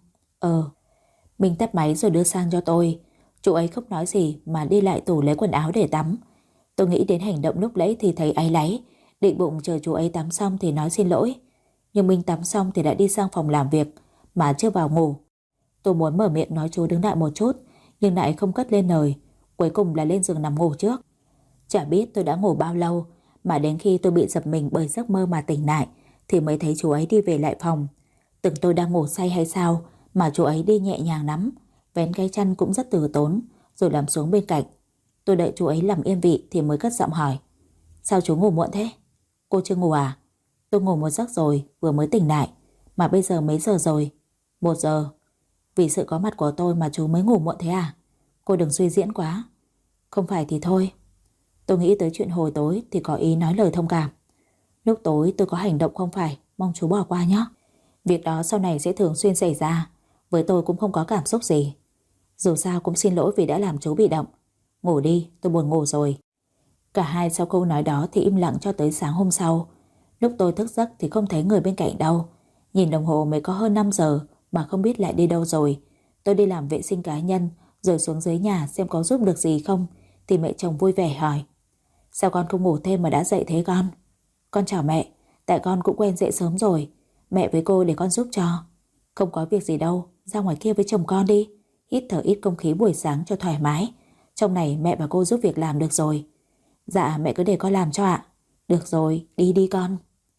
Mình tắt máy rồi đưa sang cho tôi. Chú ấy không nói gì mà đi lại tủ lấy quần áo để tắm. Tôi nghĩ đến hành động lúc nãy thì thấy áy náy, định bụng chờ chú ấy tắm xong thì nói xin lỗi. Nhưng Minh tắm xong thì đã đi sang phòng làm việc mà chưa vào ngủ. Tôi muốn mở miệng nói chú đứng lại một chút, nhưng lại không cất lên lời. Cuối cùng là lên giường nằm ngủ trước. Chả biết tôi đã ngủ bao lâu, mà đến khi tôi bị giật mình bởi giấc mơ mà tỉnh lại thì mới thấy chú ấy đi về lại phòng. Tưởng tôi đang ngủ say hay sao mà chú ấy đi nhẹ nhàng lắm, vén cái chăn cũng rất từ tốn, rồi nằm xuống bên cạnh. Tôi đợi chú ấy làm yên vị thì mới cất giọng hỏi: Sao chú ngủ muộn thế? Cô chưa ngủ à? Tôi ngủ một giấc rồi, vừa mới tỉnh lại. Mà bây giờ mấy giờ rồi? 1 giờ. Vì sự có mặt của tôi mà chú mới ngủ muộn thế à? Cô đừng suy diễn quá. Không phải thì thôi. Tôi nghĩ tới chuyện hồi tối thì có ý nói lời thông cảm. Lúc tối tôi có hành động không phải, mong chú bỏ qua nhé. Việc đó sau này sẽ thường xuyên xảy ra. Với tôi cũng không có cảm xúc gì. Dù sao cũng xin lỗi vì đã làm chú bị động. Ngủ đi, tôi buồn ngủ rồi. Cả hai sau câu nói đó thì im lặng cho tới sáng hôm sau. Lúc tôi thức giấc thì không thấy người bên cạnh đâu. Nhìn đồng hồ mới có hơn 5 giờ mà không biết lại đi đâu rồi. Tôi đi làm vệ sinh cá nhân rồi xuống dưới nhà xem có giúp được gì không thì mẹ chồng vui vẻ hỏi: Sao con không ngủ thêm mà đã dậy thế con? Con chào mẹ, tại con cũng quen dậy sớm rồi. Mẹ với cô để con giúp cho. Không có việc gì đâu, ra ngoài kia với chồng con đi. Hít thở ít không khí buổi sáng cho thoải mái. Trong này mẹ và cô giúp việc làm được rồi. Dạ mẹ cứ để con làm cho ạ. Được rồi, đi đi con.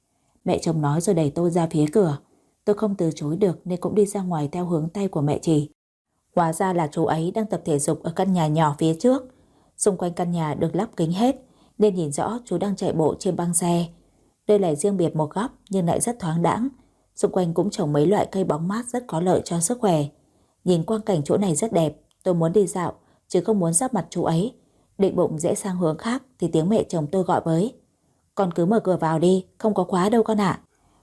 Mẹ chồng nói rồi đẩy tôi ra phía cửa. Tôi không từ chối được nên cũng đi ra ngoài theo hướng tay của mẹ chỉ. Hóa ra là chú ấy đang tập thể dục ở căn nhà nhỏ phía trước. Xung quanh căn nhà được lắp kính hết nên nhìn rõ chú đang chạy bộ trên băng xe. Đây là riêng biệt một góc nhưng lại rất thoáng đãng. Xung quanh cũng trồng mấy loại cây bóng mát rất có lợi cho sức khỏe. Nhìn quang cảnh chỗ này rất đẹp. Tôi muốn đi dạo chứ không muốn giáp mặt chú ấy. Định bụng rẽ sang hướng khác thì tiếng mẹ chồng tôi gọi với: Con cứ mở cửa vào đi, không có khóa đâu con ạ.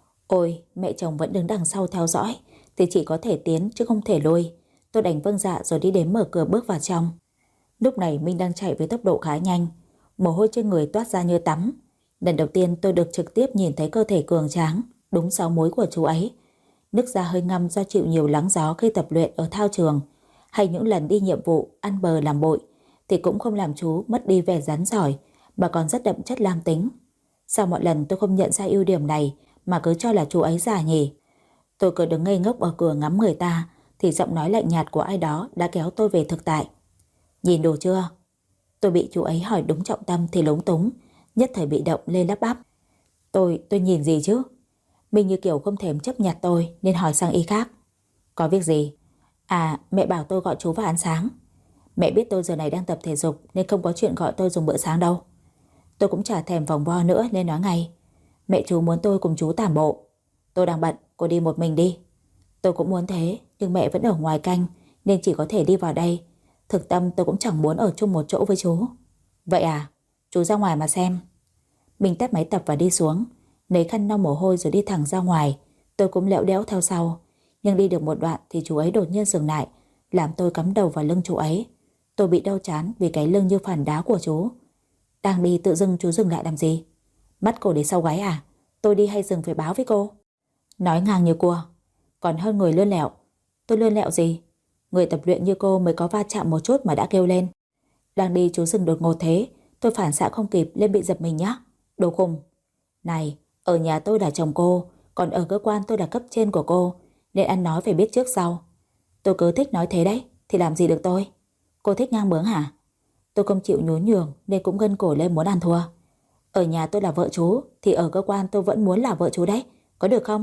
Ôi, mẹ chồng vẫn đứng đằng sau theo dõi thì chỉ có thể tiến chứ không thể lui. Tôi đành vâng dạ rồi đi đến mở cửa bước vào trong. Lúc này Minh đang chạy với tốc độ khá nhanh, mồ hôi trên người toát ra như tắm. Lần đầu tiên tôi được trực tiếp nhìn thấy cơ thể cường tráng, đúng 6 múi của chú ấy. Nước da hơi ngăm do chịu nhiều nắng gió khi tập luyện ở thao trường, hay những lần đi nhiệm vụ ăn bờ làm bội, thì cũng không làm chú mất đi vẻ rắn giỏi, mà còn rất đậm chất nam tính. Sao mọi lần tôi không nhận ra ưu điểm này mà cứ cho là chú ấy già nhỉ? Tôi cứ đứng ngây ngốc ở cửa ngắm người ta, thì giọng nói lạnh nhạt của ai đó đã kéo tôi về thực tại. Nhìn đủ chưa? Tôi bị chú ấy hỏi đúng trọng tâm thì lúng túng, nhất thời bị động lên lắp bắp. Tôi nhìn gì chứ? Mình như kiểu không thèm chấp nhặt tôi nên hỏi sang ý khác. Có việc gì? À, mẹ bảo tôi gọi chú vào ăn sáng. Mẹ biết tôi giờ này đang tập thể dục nên không có chuyện gọi tôi dùng bữa sáng đâu. Tôi cũng chả thèm vòng vo nữa nên nói ngay: Mẹ chú muốn tôi cùng chú tản bộ. Tôi đang bận, cô đi một mình đi. Tôi cũng muốn thế, nhưng mẹ vẫn ở ngoài canh nên chỉ có thể đi vào đây. Thực tâm tôi cũng chẳng muốn ở chung một chỗ với chú. Vậy à? Chú ra ngoài mà xem. Mình tắt máy tập và đi xuống, lấy khăn lau mồ hôi rồi đi thẳng ra ngoài. Tôi cũng lẹo đẽo theo sau. Nhưng đi được một đoạn thì chú ấy đột nhiên dừng lại, làm tôi cắm đầu vào lưng chú ấy. Tôi bị đau chán vì cái lưng như phản đá của chú. Đang đi tự dưng chú dừng lại làm gì? Bắt cổ để sau gáy à? Tôi đi hay dừng phải báo với cô? Nói ngang như cua, còn hơn người lươn lẹo. Tôi lươn lẹo gì? Người tập luyện như cô mới có va chạm một chút mà đã kêu lên. Đang đi chú dừng đột ngột thế, tôi phản xạ không kịp nên bị giật mình nhá. Đồ khùng. Này, ở nhà tôi là chồng cô, còn ở cơ quan tôi là cấp trên của cô, nên ăn nói phải biết trước sau. Tôi cứ thích nói thế đấy, thì làm gì được tôi? Cô thích ngang bướng hả? Tôi không chịu nhún nhường nên cũng gân cổ lên muốn ăn thua. Ở nhà tôi là vợ chú thì ở cơ quan tôi vẫn muốn là vợ chú đấy, có được không?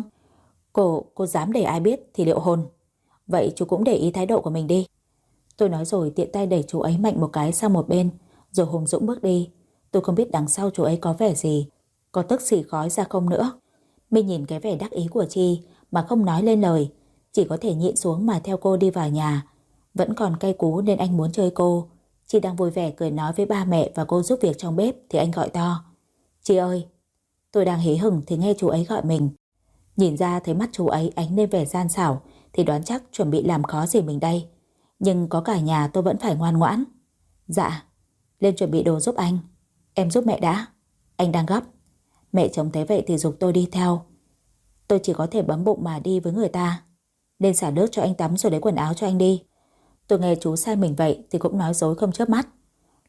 Cô dám để ai biết thì liệu hồn. Vậy chú cũng để ý thái độ của mình đi. Tôi nói rồi tiện tay đẩy chú ấy mạnh một cái sang một bên, rồi hùng dũng bước đi. Tôi không biết đằng sau chú ấy có vẻ gì, có tức xì khói ra không nữa. Mình nhìn cái vẻ đắc ý của Chi mà không nói lên lời, chỉ có thể nhịn xuống mà theo cô đi vào nhà. Vẫn còn cay cú nên anh muốn chơi cô. Chi đang vui vẻ cười nói với ba mẹ và cô giúp việc trong bếp thì anh gọi to: Chi ơi! Tôi đang hí hửng thì nghe chú ấy gọi mình. Nhìn ra thấy mắt chú ấy ánh lên vẻ gian xảo thì đoán chắc chuẩn bị làm khó gì mình đây. Nhưng có cả nhà tôi vẫn phải ngoan ngoãn. Dạ. Lên chuẩn bị đồ giúp anh. Em giúp mẹ đã. Anh đang gấp. Mẹ chồng thấy vậy thì giục tôi đi theo. Tôi chỉ có thể bấm bụng mà đi với người ta. Lên xả nước cho anh tắm rồi lấy quần áo cho anh đi. Tôi nghe chú sai mình vậy thì cũng nói dối không chớp mắt.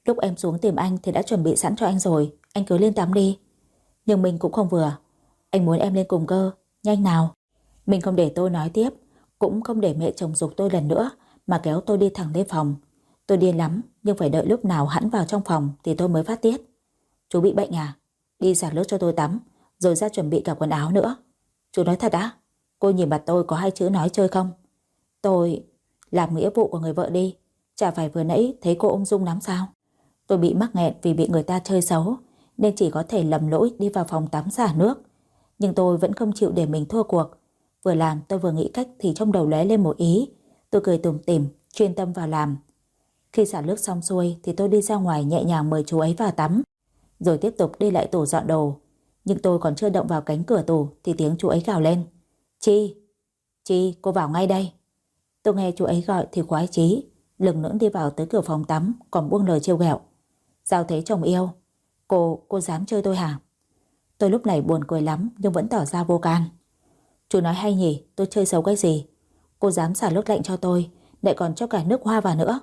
Lúc em xuống tìm anh thì đã chuẩn bị sẵn cho anh rồi, anh cứ lên tắm đi. Nhưng mình cũng không vừa. Anh muốn em lên cùng cơ, nhanh nào. Mình không để tôi nói tiếp, cũng không để mẹ chồng giục tôi lần nữa mà kéo tôi đi thẳng lên phòng. Tôi điên lắm, nhưng phải đợi lúc nào hắn vào trong phòng thì tôi mới phát tiết. Chú bị bệnh à? Đi xả nước cho tôi tắm, rồi ra chuẩn bị cả quần áo nữa. Chú nói thật á? Cô nhìn mặt tôi có hai chữ nói chơi không? Tôi làm nghĩa vụ của người vợ đi. Chả phải vừa nãy thấy cô ung dung lắm sao? Tôi bị mắc nghẹn vì bị người ta chơi xấu, nên chỉ có thể lầm lỗi đi vào phòng tắm xả nước. Nhưng tôi vẫn không chịu để mình thua cuộc. Vừa làm tôi vừa nghĩ cách thì trong đầu lóe lên một ý. Tôi cười tủm tỉm, chuyên tâm vào làm. Khi xả nước xong xuôi thì tôi đi ra ngoài nhẹ nhàng mời chú ấy vào tắm, rồi tiếp tục đi lại tủ dọn đồ. Nhưng tôi còn chưa động vào cánh cửa tủ thì tiếng chú ấy gào lên. Chi, Chi, cô vào ngay đây. Tôi nghe chú ấy gọi thì khoái chí, lừng lững đi vào tới cửa phòng tắm, còn buông lời trêu ghẹo. Sao thế chồng yêu? Cô dám chơi tôi hả? Tôi lúc này buồn cười lắm nhưng vẫn tỏ ra vô can. Chú nói hay nhỉ, tôi chơi xấu cái gì? Cô dám xả nước lạnh cho tôi, lại còn cho cả nước hoa vào nữa.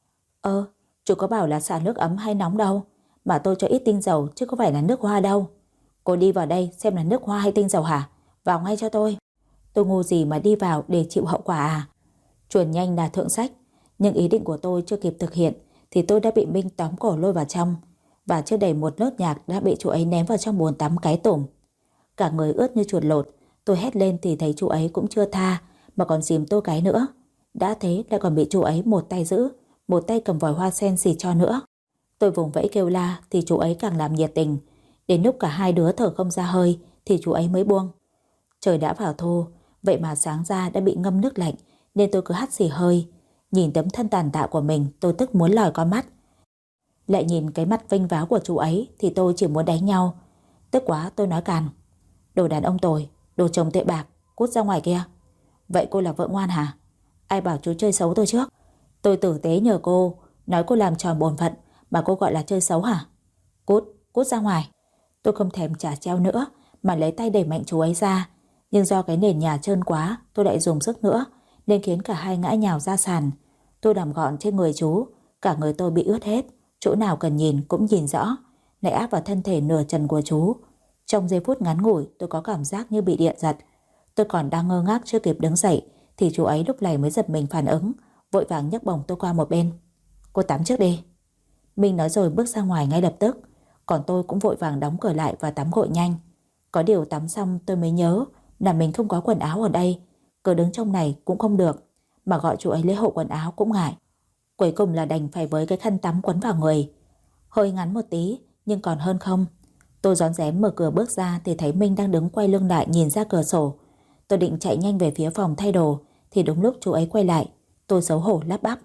Chú có bảo là xả nước ấm hay nóng đâu, mà tôi cho ít tinh dầu chứ có phải là nước hoa đâu. Cô đi vào đây xem là nước hoa hay tinh dầu hả? Vào ngay cho tôi. Tôi ngu gì mà đi vào để chịu hậu quả à? Chuồn nhanh là thượng sách, nhưng ý định của tôi chưa kịp thực hiện thì tôi đã bị Minh tóm cổ lôi vào trong, và chưa đầy một nốt nhạc đã bị chú ấy ném vào trong bồn tắm cái tủm. Cả người ướt như chuột lột. Tôi hét lên thì thấy chú ấy cũng chưa tha, mà còn dìm tôi cái nữa. Đã thế lại còn bị chú ấy một tay giữ, một tay cầm vòi hoa sen xịt cho nữa. Tôi vùng vẫy kêu la thì chú ấy càng làm nhiệt tình. Đến lúc cả hai đứa thở không ra hơi thì chú ấy mới buông. Trời đã vào thu, vậy mà sáng ra đã bị ngâm nước lạnh, nên tôi cứ hắt xì hơi. Nhìn tấm thân tàn tạ của mình, tôi tức muốn lòi con mắt. Lại nhìn cái mặt vênh váo của chú ấy thì tôi chỉ muốn đánh nhau. Tức quá tôi nói càn. Đồ đàn ông tồi, đồ chồng tệ bạc, cút ra ngoài kia. Vậy cô là vợ ngoan hả? Ai bảo chú chơi xấu tôi trước? Tôi tử tế nhờ cô, nói cô làm tròn bổn phận mà cô gọi là chơi xấu hả? Cút ra ngoài. Tôi không thèm trả treo nữa mà lấy tay đẩy mạnh chú ấy ra. Nhưng do cái nền nhà trơn quá, tôi lại dùng sức nữa nên khiến cả hai ngã nhào ra sàn. Tôi nằm gọn trên người chú, cả người tôi bị ướt hết, chỗ nào cần nhìn cũng nhìn rõ, lại áp vào thân thể nửa trần của chú. Trong giây phút ngắn ngủi tôi có cảm giác như bị điện giật. Tôi còn đang ngơ ngác chưa kịp đứng dậy thì chú ấy lúc này mới giật mình phản ứng, vội vàng nhấc bổng tôi qua một bên. Cô tắm trước đi. Minh nói rồi bước ra ngoài ngay lập tức, còn tôi cũng vội vàng đóng cửa lại và tắm gội nhanh. Có điều tắm xong tôi mới nhớ là mình không có quần áo ở đây, cứ đứng trong này cũng không được, mà gọi chú ấy lấy hộ quần áo cũng ngại. Cuối cùng là đành phải với cái khăn tắm quấn vào người. Hơi ngắn một tí nhưng còn hơn không. Tôi rón rén mở cửa bước ra thì thấy Minh đang đứng quay lưng lại nhìn ra cửa sổ. Tôi định chạy nhanh về phía phòng thay đồ thì đúng lúc chú ấy quay lại. Tôi xấu hổ lắp bắp.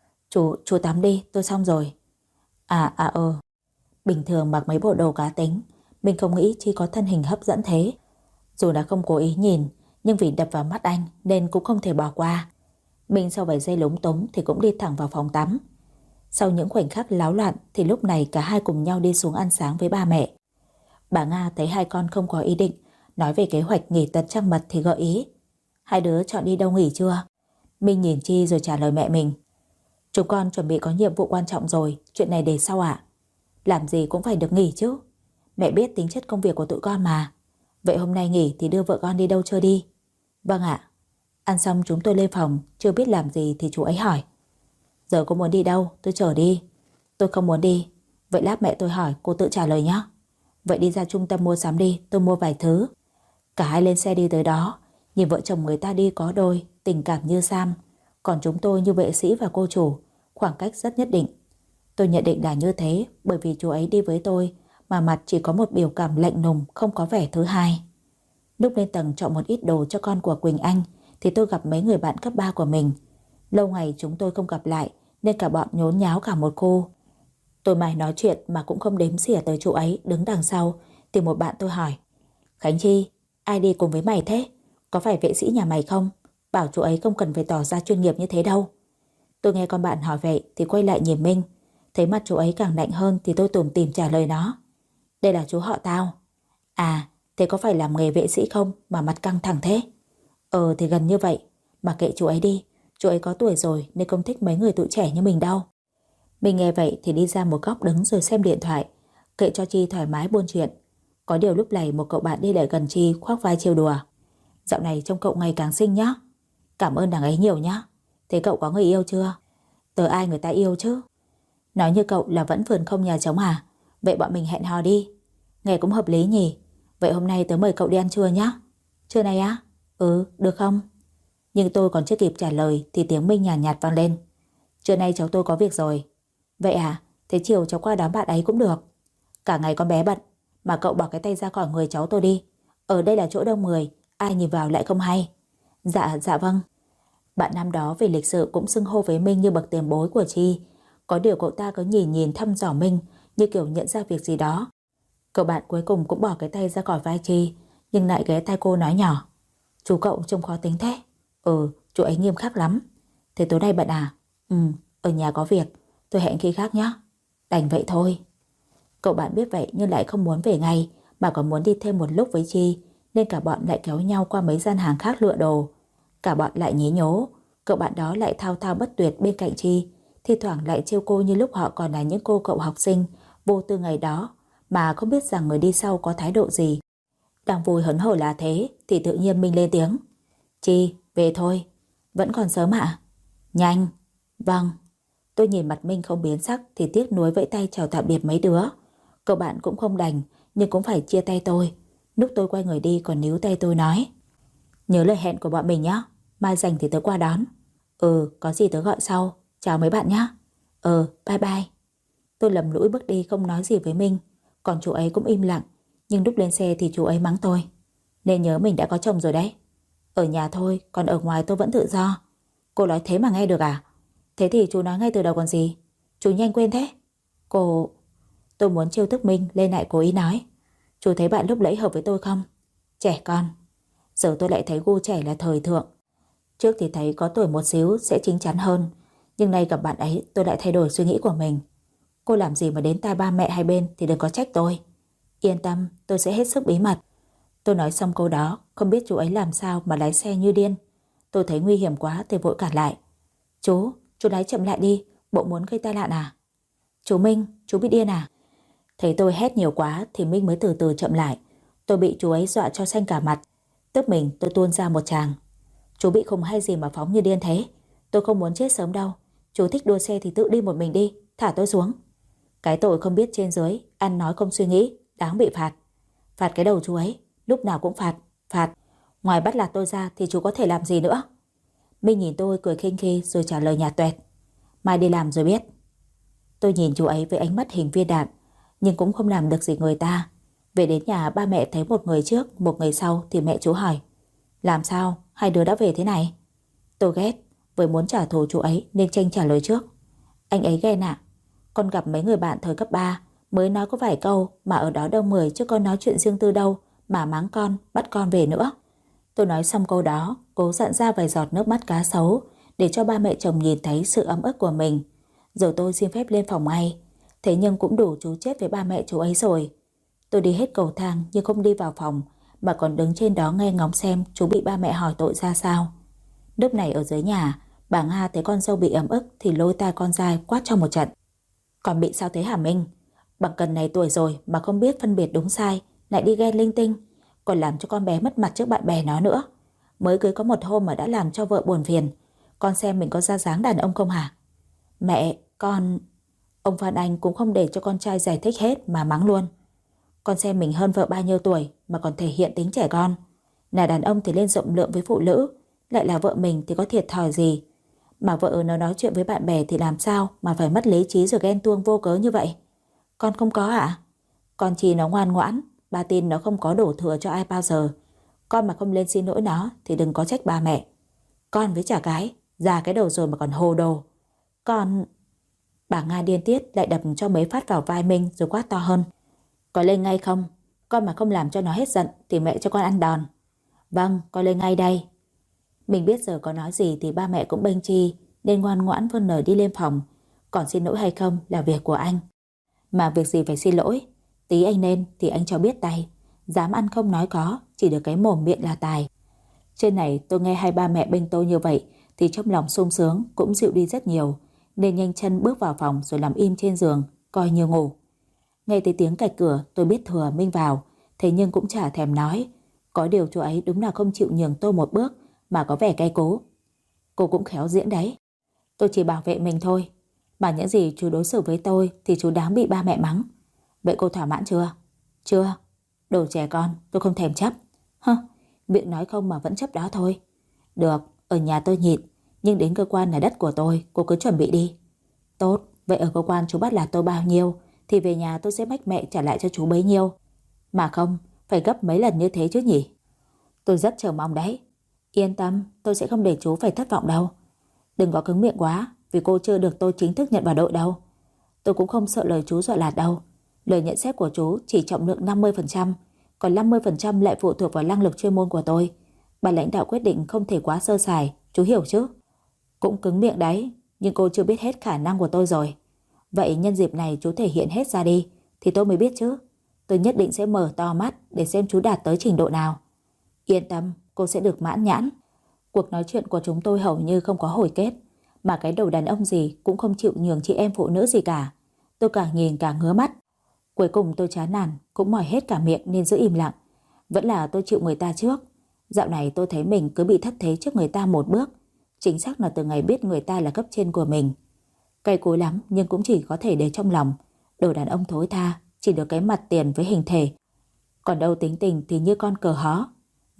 Chú tắm đi, tôi xong rồi. Bình thường mặc mấy bộ đồ cá tính, mình không nghĩ Chi có thân hình hấp dẫn thế. Dù đã không cố ý nhìn, nhưng vì đập vào mắt anh nên cũng không thể bỏ qua. Mình sau vài giây lúng túng thì cũng đi thẳng vào phòng tắm. Sau những khoảnh khắc láo loạn thì lúc này cả hai cùng nhau đi xuống ăn sáng với ba mẹ. Bà Nga thấy hai con không có ý định nói về kế hoạch nghỉ tật trăng mật thì gợi ý. Hai đứa chọn đi đâu nghỉ chưa? Minh nhìn Chi rồi trả lời mẹ mình. Chúng con chuẩn bị có nhiệm vụ quan trọng rồi, chuyện này để sau ạ. Làm gì cũng phải được nghỉ chứ. Mẹ biết tính chất công việc của tụi con mà. Vậy hôm nay nghỉ thì đưa vợ con đi đâu chơi đi? Vâng ạ. Ăn xong chúng tôi lên phòng, chưa biết làm gì thì chú ấy hỏi. Giờ cô muốn đi đâu, tôi chở đi. Tôi không muốn đi. Vậy lát mẹ tôi hỏi, cô tự trả lời nhé. Vậy đi ra trung tâm mua sắm đi, tôi mua vài thứ. Cả hai lên xe đi tới đó. Nhìn vợ chồng người ta đi có đôi, tình cảm như Sam. Còn chúng tôi như vệ sĩ và cô chủ, khoảng cách rất nhất định. Tôi nhận định là như thế, bởi vì chú ấy đi với tôi mà mặt chỉ có một biểu cảm lạnh lùng, không có vẻ thứ hai. Lúc lên tầng chọn một ít đồ cho con của Quỳnh Anh thì tôi gặp mấy người bạn cấp 3 của mình. Lâu ngày chúng tôi không gặp lại nên cả bọn nhốn nháo cả một khu. Tôi mải nói chuyện mà cũng không đếm xỉa tới chú ấy đứng đằng sau thì một bạn tôi hỏi. Khánh Chi, ai đi cùng với mày thế? Có phải vệ sĩ nhà mày không? Bảo chú ấy không cần phải tỏ ra chuyên nghiệp như thế đâu. Tôi nghe con bạn hỏi vậy thì quay lại nhìn Minh. Thấy mặt chú ấy càng lạnh hơn thì tôi tủm tỉm trả lời nó. Đây là chú họ tao. À, thế có phải làm nghề vệ sĩ không mà mặt căng thẳng thế? Thì gần như vậy. Mà kệ chú ấy đi, chú ấy có tuổi rồi nên không thích mấy người tụi trẻ như mình đâu. Mình nghe vậy thì đi ra một góc đứng rồi xem điện thoại, kệ cho Chi thoải mái buôn chuyện. Có điều lúc này một cậu bạn đi lại gần Chi khoác vai trêu đùa. Dạo này trông cậu ngày càng xinh nhá. Cảm ơn đằng ấy nhiều nhá. Thế cậu có người yêu chưa? Tớ ai người ta yêu chứ. Nói như cậu là vẫn vườn không nhà trống à? Vậy bọn mình hẹn hò đi. Nghe cũng hợp lý nhỉ. Vậy hôm nay tớ mời cậu đi ăn trưa nhá. Trưa này á? Ừ, được không? Nhưng tôi còn chưa kịp trả lời thì tiếng Minh nhàn nhạt vang lên. Trưa nay cháu tôi có việc rồi. Vậy à? Thế chiều cháu qua đón bạn ấy cũng được. Cả ngày con bé bận, mà cậu bỏ cái tay ra khỏi người cháu tôi đi. Ở đây là chỗ đông người, ai nhìn vào lại không hay. Dạ vâng. Bạn nam đó về lịch sự cũng xưng hô với Minh như bậc tiền bối của Chi. Có điều cậu ta cứ nhìn nhìn thăm dò Minh như kiểu nhận ra việc gì đó. Cậu bạn cuối cùng cũng bỏ cái tay ra khỏi vai Chi, nhưng lại ghé tai cô nói nhỏ. Chú cậu trông khó tính thế. Ừ, chú ấy nghiêm khắc lắm. Thế tối nay bận à? Ừ, ở nhà có việc. Tôi hẹn khi khác nhé. Đành vậy thôi. Cậu bạn biết vậy nhưng lại không muốn về ngay, mà còn muốn đi thêm một lúc với Chi, nên cả bọn lại kéo nhau qua mấy gian hàng khác lựa đồ. Cả bọn lại nhí nhố. Cậu bạn đó lại thao thao bất tuyệt bên cạnh Chi, thi thoảng lại trêu cô như lúc họ còn là những cô cậu học sinh vô tư ngày đó, mà không biết rằng người đi sau có thái độ gì. Đang vui hớn hở là thế thì tự nhiên Minh lên tiếng. Chi, về thôi. Vẫn còn sớm ạ? Nhanh. Vâng. Tôi nhìn mặt Minh không biến sắc thì tiếc nuối vẫy tay chào tạm biệt mấy đứa. Cậu bạn cũng không đành, nhưng cũng phải chia tay tôi. Lúc tôi quay người đi còn níu tay tôi nói. Nhớ lời hẹn của bọn mình nhé. Mai rảnh thì tớ qua đón. Ừ, có gì tớ gọi sau. Chào mấy bạn nhé. Bye bye. Tôi lầm lũi bước đi không nói gì với Minh. Còn chú ấy cũng im lặng. Nhưng lúc lên xe thì chú ấy mắng tôi. Nên nhớ mình đã có chồng rồi đấy. Ở nhà thôi, còn ở ngoài tôi vẫn tự do. Cô nói thế mà nghe được à? Thế thì chú nói ngay từ đầu còn gì. Chú nhanh quên thế. Cô... Tôi muốn trêu tức Minh lên lại cố ý nói. Chú thấy bạn lúc nãy hợp với tôi không? Trẻ con. Giờ tôi lại thấy gu trẻ là thời thượng. Trước thì thấy có tuổi một xíu sẽ chín chắn hơn. Nhưng nay gặp bạn ấy tôi lại thay đổi suy nghĩ của mình. Cô làm gì mà đến tai ba mẹ hai bên thì đừng có trách tôi. Yên tâm, tôi sẽ hết sức bí mật. Tôi nói xong câu đó, không biết chú ấy làm sao mà lái xe như điên. Tôi thấy nguy hiểm quá thì vội cản lại. Chú lái chậm lại đi, bộ muốn gây tai nạn à? Chú Minh, chú bị điên à? Thấy tôi hét nhiều quá thì Minh mới từ từ chậm lại. Tôi bị chú ấy dọa cho xanh cả mặt. Tức mình tôi tuôn ra một tràng. Chú bị khùng hay gì mà phóng như điên thế? Tôi không muốn chết sớm đâu. Chú thích đua xe thì tự đi một mình đi, thả tôi xuống. Cái tội không biết trên dưới, ăn nói không suy nghĩ, đáng bị phạt. Phạt cái đầu chú ấy, lúc nào cũng phạt. Ngoài bắt lạt tôi ra thì chú có thể làm gì nữa? Minh nhìn tôi cười khinh khi rồi trả lời nhạt toẹt. Mai đi làm rồi biết. Tôi nhìn chú ấy với ánh mắt hình viên đạn, nhưng cũng không làm được gì người ta. Về đến nhà ba mẹ thấy một người trước, một người sau thì mẹ chú hỏi. Làm sao? Hai đứa đã về thế này? Tôi ghét, với muốn trả thù chú ấy nên tranh trả lời trước. Anh ấy ghen ạ. Con gặp mấy người bạn thời cấp 3 mới nói có vài câu mà ở đó đông người chứ con nói chuyện riêng tư đâu mà mắng con, bắt con về nữa. Tôi nói xong câu đó, cố dặn ra vài giọt nước mắt cá sấu để cho ba mẹ chồng nhìn thấy sự ấm ức của mình. Rồi tôi xin phép lên phòng ngay. Thế nhưng cũng đủ chú chết với ba mẹ chú ấy rồi. Tôi đi hết cầu thang nhưng không đi vào phòng, mà còn đứng trên đó nghe ngóng xem chú bị ba mẹ hỏi tội ra sao. Lúc này ở dưới nhà, bà Nga thấy con dâu bị ấm ức thì lôi tai con ra quát cho một trận. Còn bị sao thế hả Minh? Bằng cần này tuổi rồi mà không biết phân biệt đúng sai, lại đi ghen linh tinh, còn làm cho con bé mất mặt trước bạn bè nó nữa. Mới cưới có một hôm mà đã làm cho vợ buồn phiền. Con xem mình có ra dáng đàn ông không hả? Mẹ, con... Ông Phan Anh cũng không để cho con trai giải thích hết mà mắng luôn. Con xem mình hơn vợ bao nhiêu tuổi mà còn thể hiện tính trẻ con. Là đàn ông thì lên rộng lượng với phụ nữ, lại là vợ mình thì có thiệt thòi gì. Mà vợ nó nói chuyện với bạn bè thì làm sao mà phải mất lý trí rồi ghen tuông vô cớ như vậy? Con không có ạ? Con chỉ nó ngoan ngoãn, ba tin nó không có đổ thừa cho ai bao giờ. Con mà không lên xin lỗi nó thì đừng có trách ba mẹ. Con với chả cái, già cái đầu rồi mà còn hồ đồ. Con... Bà Nga điên tiết lại đập cho mấy phát vào vai Minh rồi quát to hơn. Có lên ngay không? Con mà không làm cho nó hết giận thì mẹ cho con ăn đòn. Vâng, con lên ngay đây. Mình biết giờ có nói gì thì ba mẹ cũng bênh chi, nên ngoan ngoãn vâng lời đi lên phòng. Còn xin lỗi hay không là việc của anh. Mà việc gì phải xin lỗi, tí anh lên thì anh cho biết tay. Dám ăn không nói có, chỉ được cái mồm miệng là tài. Trên này tôi nghe hai ba mẹ bênh tôi như vậy thì trong lòng sung sướng cũng dịu đi rất nhiều, nên nhanh chân bước vào phòng rồi nằm im trên giường, coi như ngủ. Nghe thấy tiếng cạch cửa tôi biết thừa Minh vào, thế nhưng cũng chả thèm nói. Có điều chú ấy đúng là không chịu nhường tôi một bước mà có vẻ cay cú. Cô cũng khéo diễn đấy. Tôi chỉ bảo vệ mình thôi, mà những gì chú đối xử với tôi thì chú đáng bị ba mẹ mắng. Vậy cô thỏa mãn chưa? Chưa. Đồ trẻ con, tôi không thèm chấp. Miệng nói không mà vẫn chấp đó thôi. Được, ở nhà tôi nhịn, nhưng đến cơ quan là đất của tôi, cô cứ chuẩn bị đi. Tốt, vậy ở cơ quan chú bắt là tôi bao nhiêu thì về nhà tôi sẽ mách mẹ trả lại cho chú bấy nhiêu. Mà không, phải gấp mấy lần như thế chứ nhỉ? Tôi rất chờ mong đấy. Yên tâm, tôi sẽ không để chú phải thất vọng đâu. Đừng có cứng miệng quá, vì cô chưa được tôi chính thức nhận vào đội đâu. Tôi cũng không sợ lời chú dọa lạt đâu. Lời nhận xét của chú chỉ trọng lượng 50%, còn 50% lại phụ thuộc vào năng lực chuyên môn của tôi. Ban lãnh đạo quyết định không thể quá sơ sài, chú hiểu chứ? Cũng cứng miệng đấy, nhưng cô chưa biết hết khả năng của tôi rồi. Vậy nhân dịp này chú thể hiện hết ra đi, thì tôi mới biết chứ. Tôi nhất định sẽ mở to mắt để xem chú đạt tới trình độ nào. Yên tâm, cô sẽ được mãn nhãn. Cuộc nói chuyện của chúng tôi hầu như không có hồi kết, mà cái đầu đàn ông gì cũng không chịu nhường chị em phụ nữ gì cả. Tôi càng nhìn càng ngứa mắt. Cuối cùng tôi chán nản, cũng mỏi hết cả miệng nên giữ im lặng. Vẫn là tôi chịu người ta trước. Dạo này tôi thấy mình cứ bị thất thế trước người ta một bước. Chính xác là từ ngày biết người ta là cấp trên của mình. Cay cúi lắm nhưng cũng chỉ có thể để trong lòng. Đồ đàn ông thối tha, chỉ được cái mặt tiền với hình thể. Còn đâu tính tình thì như con cờ hó.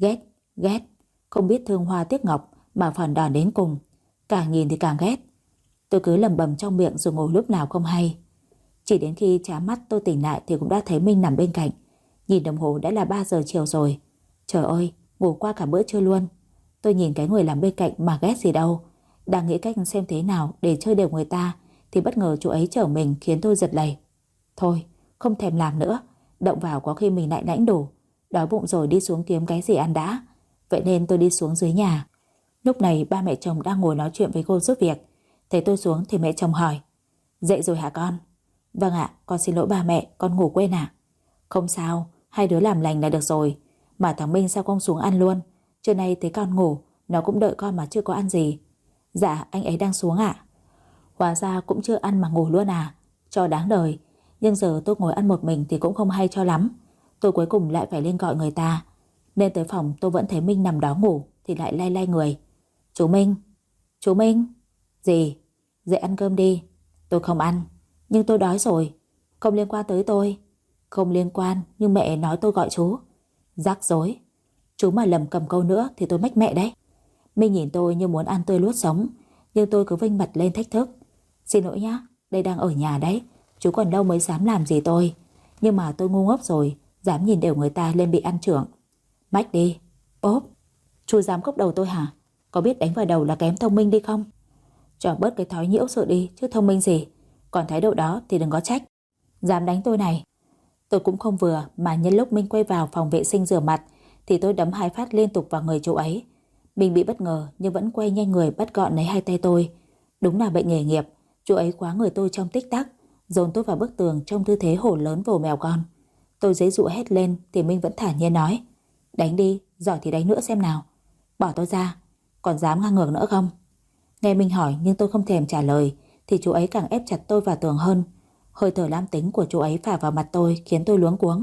Ghét, không biết thương hoa tiếc ngọc mà phản đòn đến cùng. Càng nhìn thì càng ghét. Tôi cứ lẩm bẩm trong miệng rồi ngồi lúc nào không hay. Chỉ đến khi chám mắt tôi tỉnh lại thì cũng đã thấy Minh nằm bên cạnh. Nhìn đồng hồ đã là 3 giờ chiều rồi. Trời ơi, ngủ qua cả bữa trưa luôn. Tôi nhìn cái người làm bên cạnh mà ghét gì đâu. Đang nghĩ cách xem thế nào để chơi đều người ta thì bất ngờ chú ấy chở mình khiến tôi giật lầy. Thôi, không thèm làm nữa. Động vào có khi mình lại lãnh đủ. Đói bụng rồi đi xuống kiếm cái gì ăn đã. Vậy nên tôi đi xuống dưới nhà. Lúc này ba mẹ chồng đang ngồi nói chuyện với cô giúp việc. Thấy tôi xuống thì mẹ chồng hỏi: Dậy rồi hả con? Vâng ạ, con xin lỗi ba mẹ, con ngủ quên ạ. Không sao, hai đứa làm lành là được rồi. Mà thằng Minh sao không xuống ăn luôn? Trưa nay thấy con ngủ, nó cũng đợi con mà chưa có ăn gì. Dạ, anh ấy đang xuống ạ. Hóa ra cũng chưa ăn mà ngủ luôn à? Cho đáng đời. Nhưng giờ tôi ngồi ăn một mình thì cũng không hay cho lắm. Tôi cuối cùng lại phải lên gọi người ta. Nên tới phòng tôi vẫn thấy Minh nằm đó ngủ thì lại lay lay người. Chú Minh. Chú Minh. Gì? Dậy ăn cơm đi. Tôi không ăn. Nhưng tôi đói rồi. Không liên quan tới tôi. Không liên quan, nhưng mẹ nói tôi gọi chú. Rắc rối. Chú mà lầm cầm câu nữa thì tôi mách mẹ đấy. Minh nhìn tôi như muốn ăn tươi nuốt sống, nhưng tôi cứ vênh mặt lên thách thức. Xin lỗi nhá, đây đang ở nhà đấy. Chú còn đâu mới dám làm gì tôi. Nhưng mà tôi ngu ngốc rồi, dám nhìn đều người ta lên bị ăn chưởng. Mách đi. Ốp. Chú dám cốc đầu tôi hả? Có biết đánh vào đầu là kém thông minh đi không? Cho bớt cái thói nhiễu sự đi chứ thông minh gì. Còn thái độ đó thì đừng có trách. Dám đánh tôi này. Tôi cũng không vừa, mà nhân lúc Minh quay vào phòng vệ sinh rửa mặt thì tôi đấm 2 phát liên tục vào người chú ấy. Mình bị bất ngờ nhưng vẫn quay nhanh người bắt gọn lấy 2 tay tôi. Đúng là bệnh nghề nghiệp. Chú ấy khóa người tôi trong tích tắc, dồn tôi vào bức tường trong tư thế hổ lớn vồ mèo con. Tôi giãy giụa hét lên thì Minh vẫn thản nhiên nói: Đánh đi, giỏi thì đánh nữa xem nào. Bỏ tôi ra. Còn dám ngang ngược nữa không? Nghe Minh hỏi nhưng tôi không thèm trả lời thì chú ấy càng ép chặt tôi vào tường hơn. Hơi thở lam tính của chú ấy phả vào mặt tôi khiến tôi luống cuống.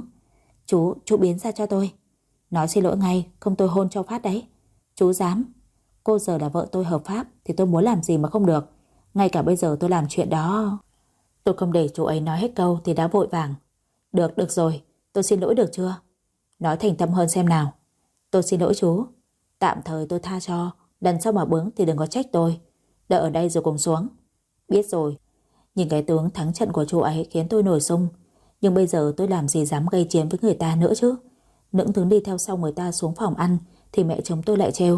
Chú biến ra cho tôi. Nói xin lỗi ngay, không tôi hôn cho phát đấy. Chú dám. Cô giờ là vợ tôi hợp pháp thì tôi muốn làm gì mà không được. Ngay cả bây giờ tôi làm chuyện đó. Tôi không để chú ấy nói hết câu thì đã vội vàng. Được rồi, tôi xin lỗi được chưa? Nói thành tâm hơn xem nào. Tôi xin lỗi chú. Tạm thời tôi tha cho. Lần sau mà bướng thì đừng có trách tôi. Đợi ở đây rồi cùng xuống. Biết rồi. Nhìn cái tướng thắng trận của chú ấy khiến tôi nổi sung. Nhưng bây giờ tôi làm gì dám gây chiến với người ta nữa chứ. Nững thướng đi theo sau người ta xuống phòng ăn thì mẹ chồng tôi lại trêu.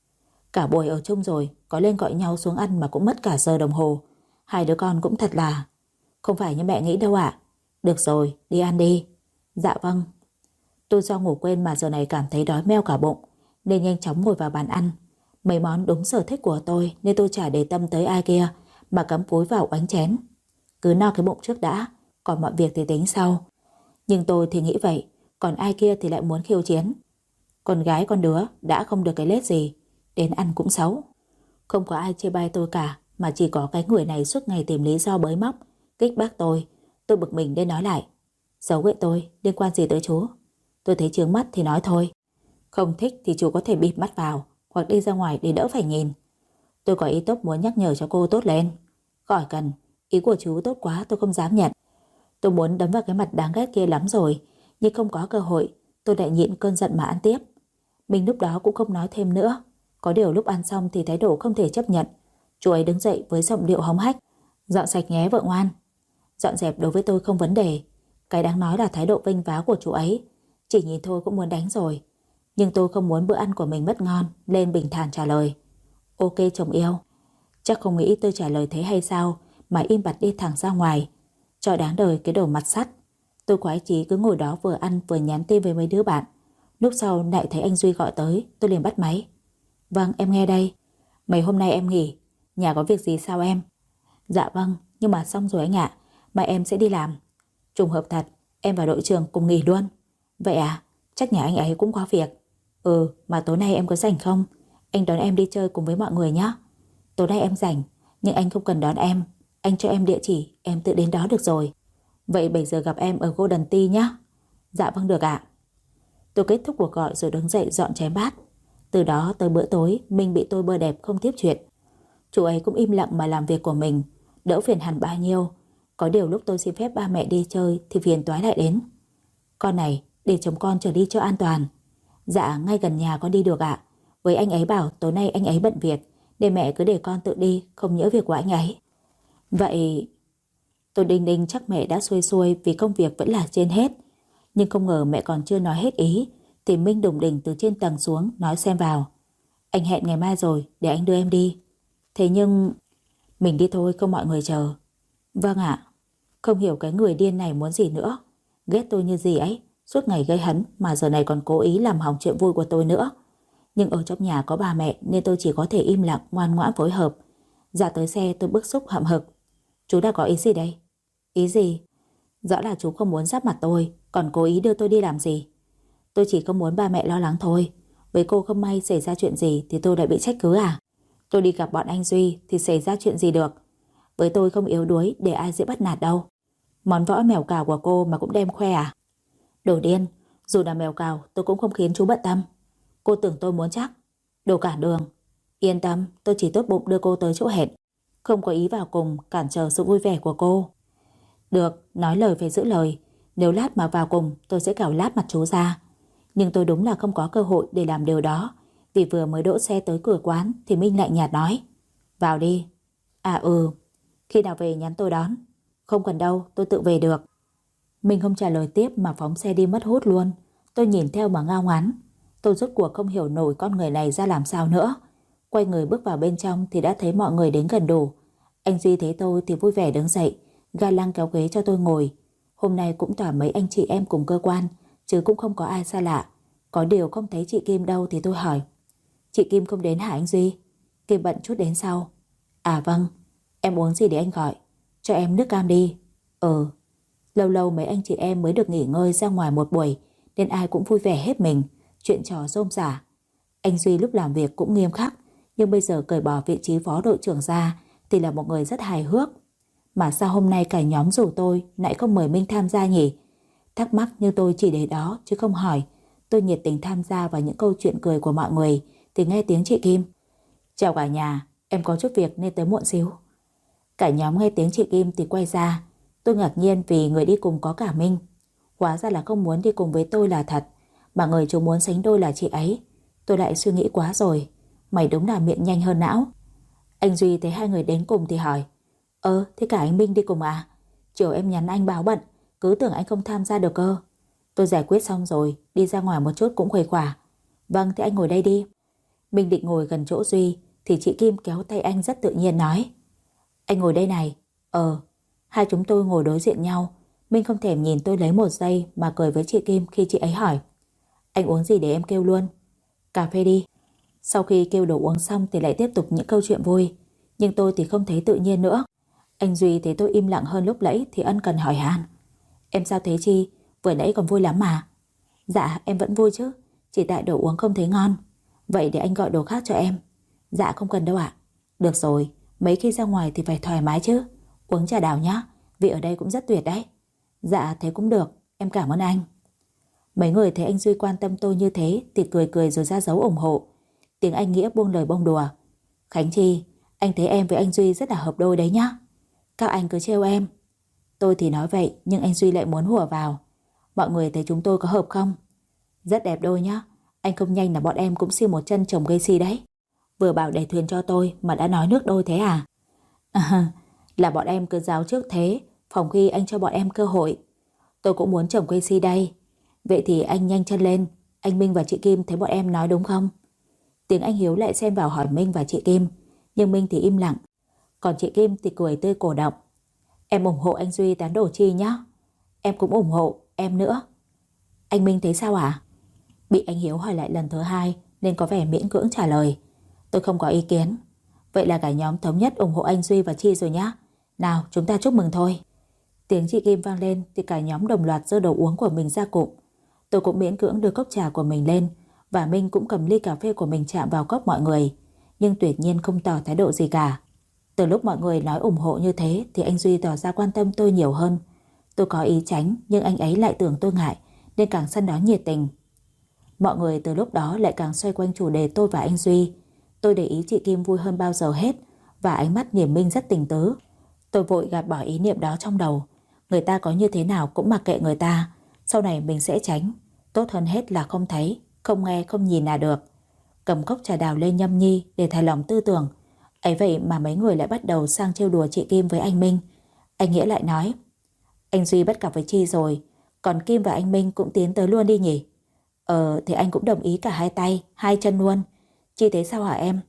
Cả buổi ở chung rồi, có lên gọi nhau xuống ăn mà cũng mất cả giờ đồng hồ. Hai đứa con cũng thật là... Không phải như mẹ nghĩ đâu ạ. Được rồi, đi ăn đi. Dạ vâng. Tôi do ngủ quên mà giờ này cảm thấy đói meo cả bụng, nên nhanh chóng ngồi vào bàn ăn. Mấy món đúng sở thích của tôi nên tôi chả để tâm tới ai kia mà cắm cúi vào oánh chén. Cứ no cái bụng trước đã, còn mọi việc thì tính sau. Nhưng tôi thì nghĩ vậy, còn ai kia thì lại muốn khiêu chiến. Con gái con đứa đã không được cái lết gì, đến ăn cũng xấu. Không có ai chê bai tôi cả, mà chỉ có cái người này suốt ngày tìm lý do bới móc, kích bác tôi. Tôi bực mình nên nói lại. Giấu ghệ tôi, liên quan gì tới chú? Tôi thấy chướng mắt thì nói thôi. Không thích thì chú có thể bịt mắt vào hoặc đi ra ngoài để đỡ phải nhìn. Tôi có ý tốt muốn nhắc nhở cho cô tốt lên. Khỏi cần, ý của chú tốt quá tôi không dám nhận. Tôi muốn đấm vào cái mặt đáng ghét kia lắm rồi, nhưng không có cơ hội. Tôi lại nhịn cơn giận mà ăn tiếp. Mình lúc đó cũng không nói thêm nữa. Có điều lúc ăn xong thì thái độ không thể chấp nhận. Chú ấy đứng dậy với giọng điệu hống hách. Dọn sạch nhé vợ ngoan. Dọn dẹp đối với tôi không vấn đề. Cái đáng nói là thái độ vênh váo của chú ấy. Chỉ nhìn thôi cũng muốn đánh rồi. Nhưng tôi không muốn bữa ăn của mình mất ngon, nên bình thản trả lời. Ok chồng yêu. Chắc không nghĩ tôi trả lời thế hay sao mà im bặt đi thẳng ra ngoài. Cho đáng đời cái đồ mặt sắt. Tôi khoái chí cứ ngồi đó vừa ăn vừa nhắn tin với mấy đứa bạn. Lúc sau lại thấy anh Duy gọi tới, tôi liền bắt máy. Vâng em nghe đây. Mấy hôm nay em nghỉ, nhà có việc gì sao em? Dạ vâng, nhưng mà xong rồi anh ạ. Mai em sẽ đi làm. Trùng hợp thật, em và đội trưởng cùng nghỉ luôn. Vậy à, chắc nhà anh ấy cũng có việc. Mà tối nay em có rảnh không? Anh đón em đi chơi cùng với mọi người nhé. Tối nay em rảnh, nhưng anh không cần đón em. Anh cho em địa chỉ, em tự đến đó được rồi. Vậy 7 giờ gặp em ở Golden Tea nhé. Dạ vâng được ạ. Tôi kết thúc cuộc gọi rồi đứng dậy dọn chén bát. Từ đó tới bữa tối mình bị tôi bơ đẹp không tiếp chuyện. Chú ấy cũng im lặng mà làm việc của mình, đỡ phiền hẳn bao nhiêu. Có điều lúc tôi xin phép ba mẹ đi chơi thì phiền toái lại đến. Con này, để chồng con trở đi cho an toàn. Dạ ngay gần nhà con đi được ạ. Với anh ấy bảo tối nay anh ấy bận việc, để mẹ cứ để con tự đi, không nhỡ việc của anh ấy. Vậy... Tôi đinh đinh chắc mẹ đã xuôi xuôi vì công việc vẫn là trên hết. Nhưng không ngờ mẹ còn chưa nói hết ý thì Minh đùng đỉnh từ trên tầng xuống nói xen vào. Anh hẹn ngày mai rồi, để anh đưa em đi. Thế nhưng... Mình đi thôi không mọi người chờ. Vâng ạ. Không hiểu cái người điên này muốn gì nữa. Ghét tôi như gì ấy, suốt ngày gây hấn mà giờ này còn cố ý làm hỏng chuyện vui của tôi nữa. Nhưng ở trong nhà có bà mẹ nên tôi chỉ có thể im lặng ngoan ngoãn phối hợp. Ra tới xe tôi bức xúc hậm hực. Chú đã có ý gì đây? Ý gì? Rõ là chú không muốn giáp mặt tôi, còn cố ý đưa tôi đi làm gì? Tôi chỉ không muốn ba mẹ lo lắng thôi. Với cô không may xảy ra chuyện gì thì tôi lại bị trách cứ à? Tôi đi gặp bọn anh Duy thì xảy ra chuyện gì được? Với tôi không yếu đuối để ai dễ bắt nạt đâu. Món võ mèo cào của cô mà cũng đem khoe à? Đồ điên, dù là mèo cào tôi cũng không khiến chú bận tâm. Cô tưởng tôi muốn chắc. Đồ cản đường. Yên tâm, tôi chỉ tốt bụng đưa cô tới chỗ hẹn, không có ý vào cùng cản trở sự vui vẻ của cô. Được, nói lời phải giữ lời. Nếu lát mà vào cùng tôi sẽ cào lát mặt chú ra. Nhưng tôi đúng là không có cơ hội để làm điều đó. Vì vừa mới đỗ xe tới cửa quán thì Minh lạnh nhạt nói. Vào đi. À khi nào về nhắn tôi đón. Không cần đâu, tôi tự về được. Minh không trả lời tiếp mà phóng xe đi mất hút luôn. Tôi nhìn theo mà ngao ngán. Tôi rốt cuộc không hiểu nổi con người này ra làm sao nữa. Quay người bước vào bên trong thì đã thấy mọi người đến gần đủ. Anh Duy thấy tôi thì vui vẻ đứng dậy, ga lăng kéo ghế cho tôi ngồi. Hôm nay cũng toàn mấy anh chị em cùng cơ quan, chứ cũng không có ai xa lạ. Có điều không thấy chị Kim đâu thì tôi hỏi. Chị Kim không đến hả anh Duy? Kim bận chút đến sau. À vâng, em uống gì để anh gọi? Cho em nước cam đi. Lâu lâu mấy anh chị em mới được nghỉ ngơi ra ngoài một buổi, nên ai cũng vui vẻ hết mình, chuyện trò rôm rả. Anh Duy lúc làm việc cũng nghiêm khắc, nhưng bây giờ cởi bỏ vị trí phó đội trưởng ra thì là một người rất hài hước. Mà sao hôm nay cả nhóm rủ tôi lại không mời Minh tham gia nhỉ? Thắc mắc như tôi chỉ để đó chứ không hỏi. Tôi nhiệt tình tham gia vào những câu chuyện cười của mọi người thì nghe tiếng chị Kim. Chào cả nhà, em có chút việc nên tới muộn xíu. Cả nhóm nghe tiếng chị Kim thì quay ra. Tôi ngạc nhiên vì người đi cùng có cả Minh. Hóa ra là không muốn đi cùng với tôi là thật, mà người chúng muốn sánh đôi là chị ấy. Tôi lại suy nghĩ quá rồi. Mày đúng là miệng nhanh hơn não. Anh Duy thấy hai người đến cùng thì hỏi. Thế cả anh Minh đi cùng à? Chiều em nhắn anh báo bận, cứ tưởng anh không tham gia được cơ. Tôi giải quyết xong rồi, đi ra ngoài một chút cũng khuây khỏa. Vâng, thì anh ngồi đây đi. Minh định ngồi gần chỗ Duy thì chị Kim kéo tay anh rất tự nhiên nói. Anh ngồi đây này. Hai chúng tôi ngồi đối diện nhau. Minh không thèm nhìn tôi lấy một giây mà cười với chị Kim khi chị ấy hỏi. Anh uống gì để em kêu luôn? Cà phê đi. Sau khi kêu đồ uống xong thì lại tiếp tục những câu chuyện vui. Nhưng tôi thì không thấy tự nhiên nữa. Anh Duy thấy tôi im lặng hơn lúc nãy thì ân cần hỏi han. Em sao thế Chi? Vừa nãy còn vui lắm mà. Dạ em vẫn vui chứ, chỉ tại đồ uống không thấy ngon. Vậy để anh gọi đồ khác cho em. Dạ không cần đâu ạ. Được rồi, Mấy khi ra ngoài thì phải thoải mái chứ. Uống trà đào nhá, vị ở đây cũng rất tuyệt đấy. Dạ thế cũng được, em cảm ơn anh. Mấy người thấy anh Duy quan tâm tôi như thế thì cười cười rồi ra dấu ủng hộ. Tiếng anh Nghĩa buông lời bông đùa. Khánh Chi, anh thấy em với anh Duy rất là hợp đôi đấy nhá. Các anh cứ trêu em. Tôi thì nói vậy nhưng anh Duy lại muốn hùa vào. Mọi người thấy chúng tôi có hợp không? Rất đẹp đôi nhá. Anh không nhanh là bọn em cũng siêu một chân chồng gây si đấy. Vừa bảo đẩy thuyền cho tôi mà đã nói nước đôi thế à? Là bọn em cứ giáo trước thế, phòng khi anh cho bọn em cơ hội. Tôi cũng muốn chồng gây si đây. Vậy thì anh nhanh chân lên. Anh Minh và chị Kim thấy bọn em nói đúng không? Tiếng anh Hiếu lại xen vào hỏi Minh và chị Kim. Nhưng Minh thì im lặng. Còn chị Kim thì cười tươi cổ động. Em ủng hộ anh Duy tán đổ Chi nhá. Em cũng ủng hộ, em nữa. Anh Minh thấy sao ạ? Bị anh Hiếu hỏi lại lần thứ hai nên có vẻ miễn cưỡng trả lời. Tôi không có ý kiến. Vậy là cả nhóm thống nhất ủng hộ anh Duy và Chi rồi nhá. Nào chúng ta chúc mừng thôi. Tiếng chị Kim vang lên thì cả nhóm đồng loạt giơ đồ uống của mình ra cụm. Tôi cũng miễn cưỡng đưa cốc trà của mình lên và Minh cũng cầm ly cà phê của mình chạm vào cốc mọi người, nhưng tuyệt nhiên không tỏ thái độ gì cả. Từ lúc mọi người nói ủng hộ như thế thì anh Duy tỏ ra quan tâm tôi nhiều hơn. Tôi có ý tránh nhưng anh ấy lại tưởng tôi ngại nên càng săn đón nhiệt tình. Mọi người từ lúc đó lại càng xoay quanh chủ đề tôi và anh Duy. Tôi để ý chị Kim vui hơn bao giờ hết và ánh mắt nhìn Minh rất tình tứ. Tôi vội gạt bỏ ý niệm đó trong đầu. Người ta có như thế nào cũng mặc kệ người ta. Sau này mình sẽ tránh. Tốt hơn hết là không thấy, không nghe, không nhìn là được. Cầm cốc trà đào lên nhâm nhi để thả lòng tư tưởng. Ấy vậy mà mấy người lại bắt đầu sang trêu đùa chị Kim với anh Minh. Anh Nghĩa lại nói: Anh Duy bắt cặp với Chi rồi, còn Kim và anh Minh cũng tiến tới luôn đi nhỉ? Thì anh cũng đồng ý cả hai tay, hai chân luôn. Chi thấy sao hả em?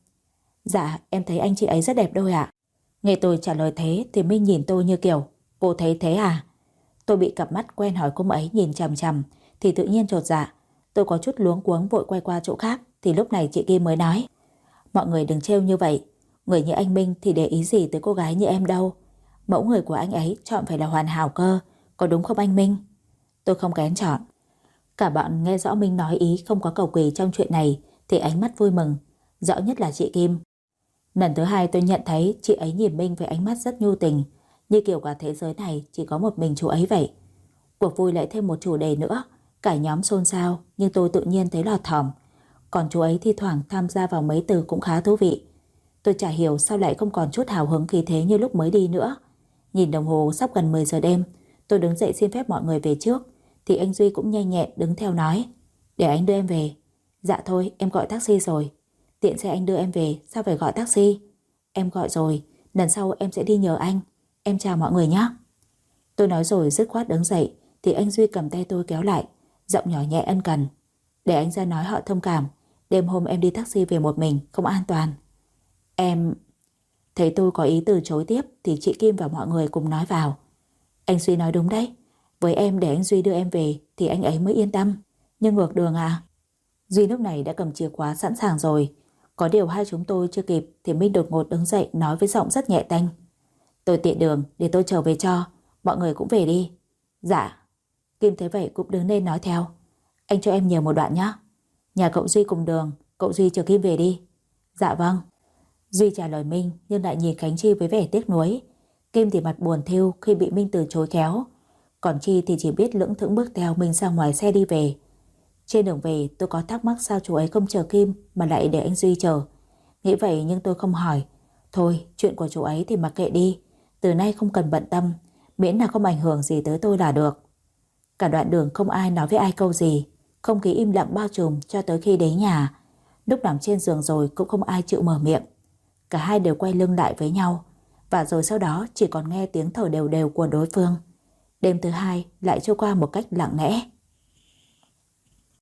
Dạ em thấy anh chị ấy rất đẹp đôi ạ. Nghe tôi trả lời thế thì Minh nhìn tôi như kiểu: Cô thấy thế à? Tôi bị cặp mắt quen hỏi cô ấy nhìn chằm chằm thì tự nhiên chột dạ. Tôi có chút luống cuống vội quay qua chỗ khác thì lúc này chị Kim mới nói: Mọi người đừng trêu như vậy. Người như anh Minh thì để ý gì tới cô gái như em đâu. Mẫu người của anh ấy chọn phải là hoàn hảo cơ. Có đúng không anh Minh? Tôi không kén chọn. Cả bọn nghe rõ Minh nói ý không có cầu kỳ trong chuyện này thì ánh mắt vui mừng. Rõ nhất là chị Kim. Lần thứ hai tôi nhận thấy chị ấy nhìn Minh với ánh mắt rất nhu tình, như kiểu cả thế giới này chỉ có một mình chú ấy vậy. Cuộc vui lại thêm một chủ đề nữa. Cả nhóm xôn xao nhưng tôi tự nhiên thấy lọt thỏm. Còn chú ấy thi thoảng tham gia vào mấy từ cũng khá thú vị. Tôi chả hiểu sao lại không còn chút hào hứng khí thế như lúc mới đi nữa. Nhìn đồng hồ sắp gần 10 giờ đêm, tôi đứng dậy xin phép mọi người về trước thì anh Duy cũng nhanh nhẹn đứng theo nói: Để anh đưa em về. Dạ thôi em gọi taxi rồi. Tiện xe anh đưa em về, sao phải gọi taxi? Em gọi rồi, lần sau em sẽ đi nhờ anh. Em chào mọi người nhé. Tôi nói rồi dứt khoát đứng dậy thì anh Duy cầm tay tôi kéo lại, giọng nhỏ nhẹ ân cần: Để anh ra nói họ thông cảm. Đêm hôm em đi taxi về một mình không an toàn. Em... Thấy tôi có ý từ chối tiếp thì chị Kim và mọi người cùng nói vào: Anh Duy nói đúng đấy. Với em để anh Duy đưa em về thì anh ấy mới yên tâm. Nhưng ngược đường à? Duy lúc này đã cầm chìa khóa sẵn sàng rồi. Có điều hai chúng tôi chưa kịp thì Minh đột ngột đứng dậy nói với giọng rất nhẹ tênh: Tôi tiện đường, để tôi trở về cho. Mọi người cũng về đi. Dạ. Kim thấy vậy cũng đứng lên nói theo: Anh cho em nhờ một đoạn nhé. Nhà cậu Duy cùng đường, cậu Duy chờ Kim về đi. Dạ vâng. Duy trả lời Minh nhưng lại nhìn Khánh Chi với vẻ tiếc nuối. Kim thì mặt buồn thiu khi bị Minh từ chối khéo. Còn Chi thì chỉ biết lững thững bước theo Minh ra ngoài xe đi về. Trên đường về tôi có thắc mắc sao chú ấy không chờ Kim mà lại để anh Duy chờ. Nghĩ vậy nhưng tôi không hỏi. Thôi chuyện của chú ấy thì mặc kệ đi. Từ nay không cần bận tâm, miễn là không ảnh hưởng gì tới tôi là được. Cả đoạn đường không ai nói với ai câu gì. Không khí im lặng bao trùm cho tới khi đến nhà. Lúc nằm trên giường rồi cũng không ai chịu mở miệng. Cả hai đều quay lưng lại với nhau. Và rồi sau đó chỉ còn nghe tiếng thở đều đều của đối phương. Đêm thứ hai lại trôi qua một cách lặng lẽ.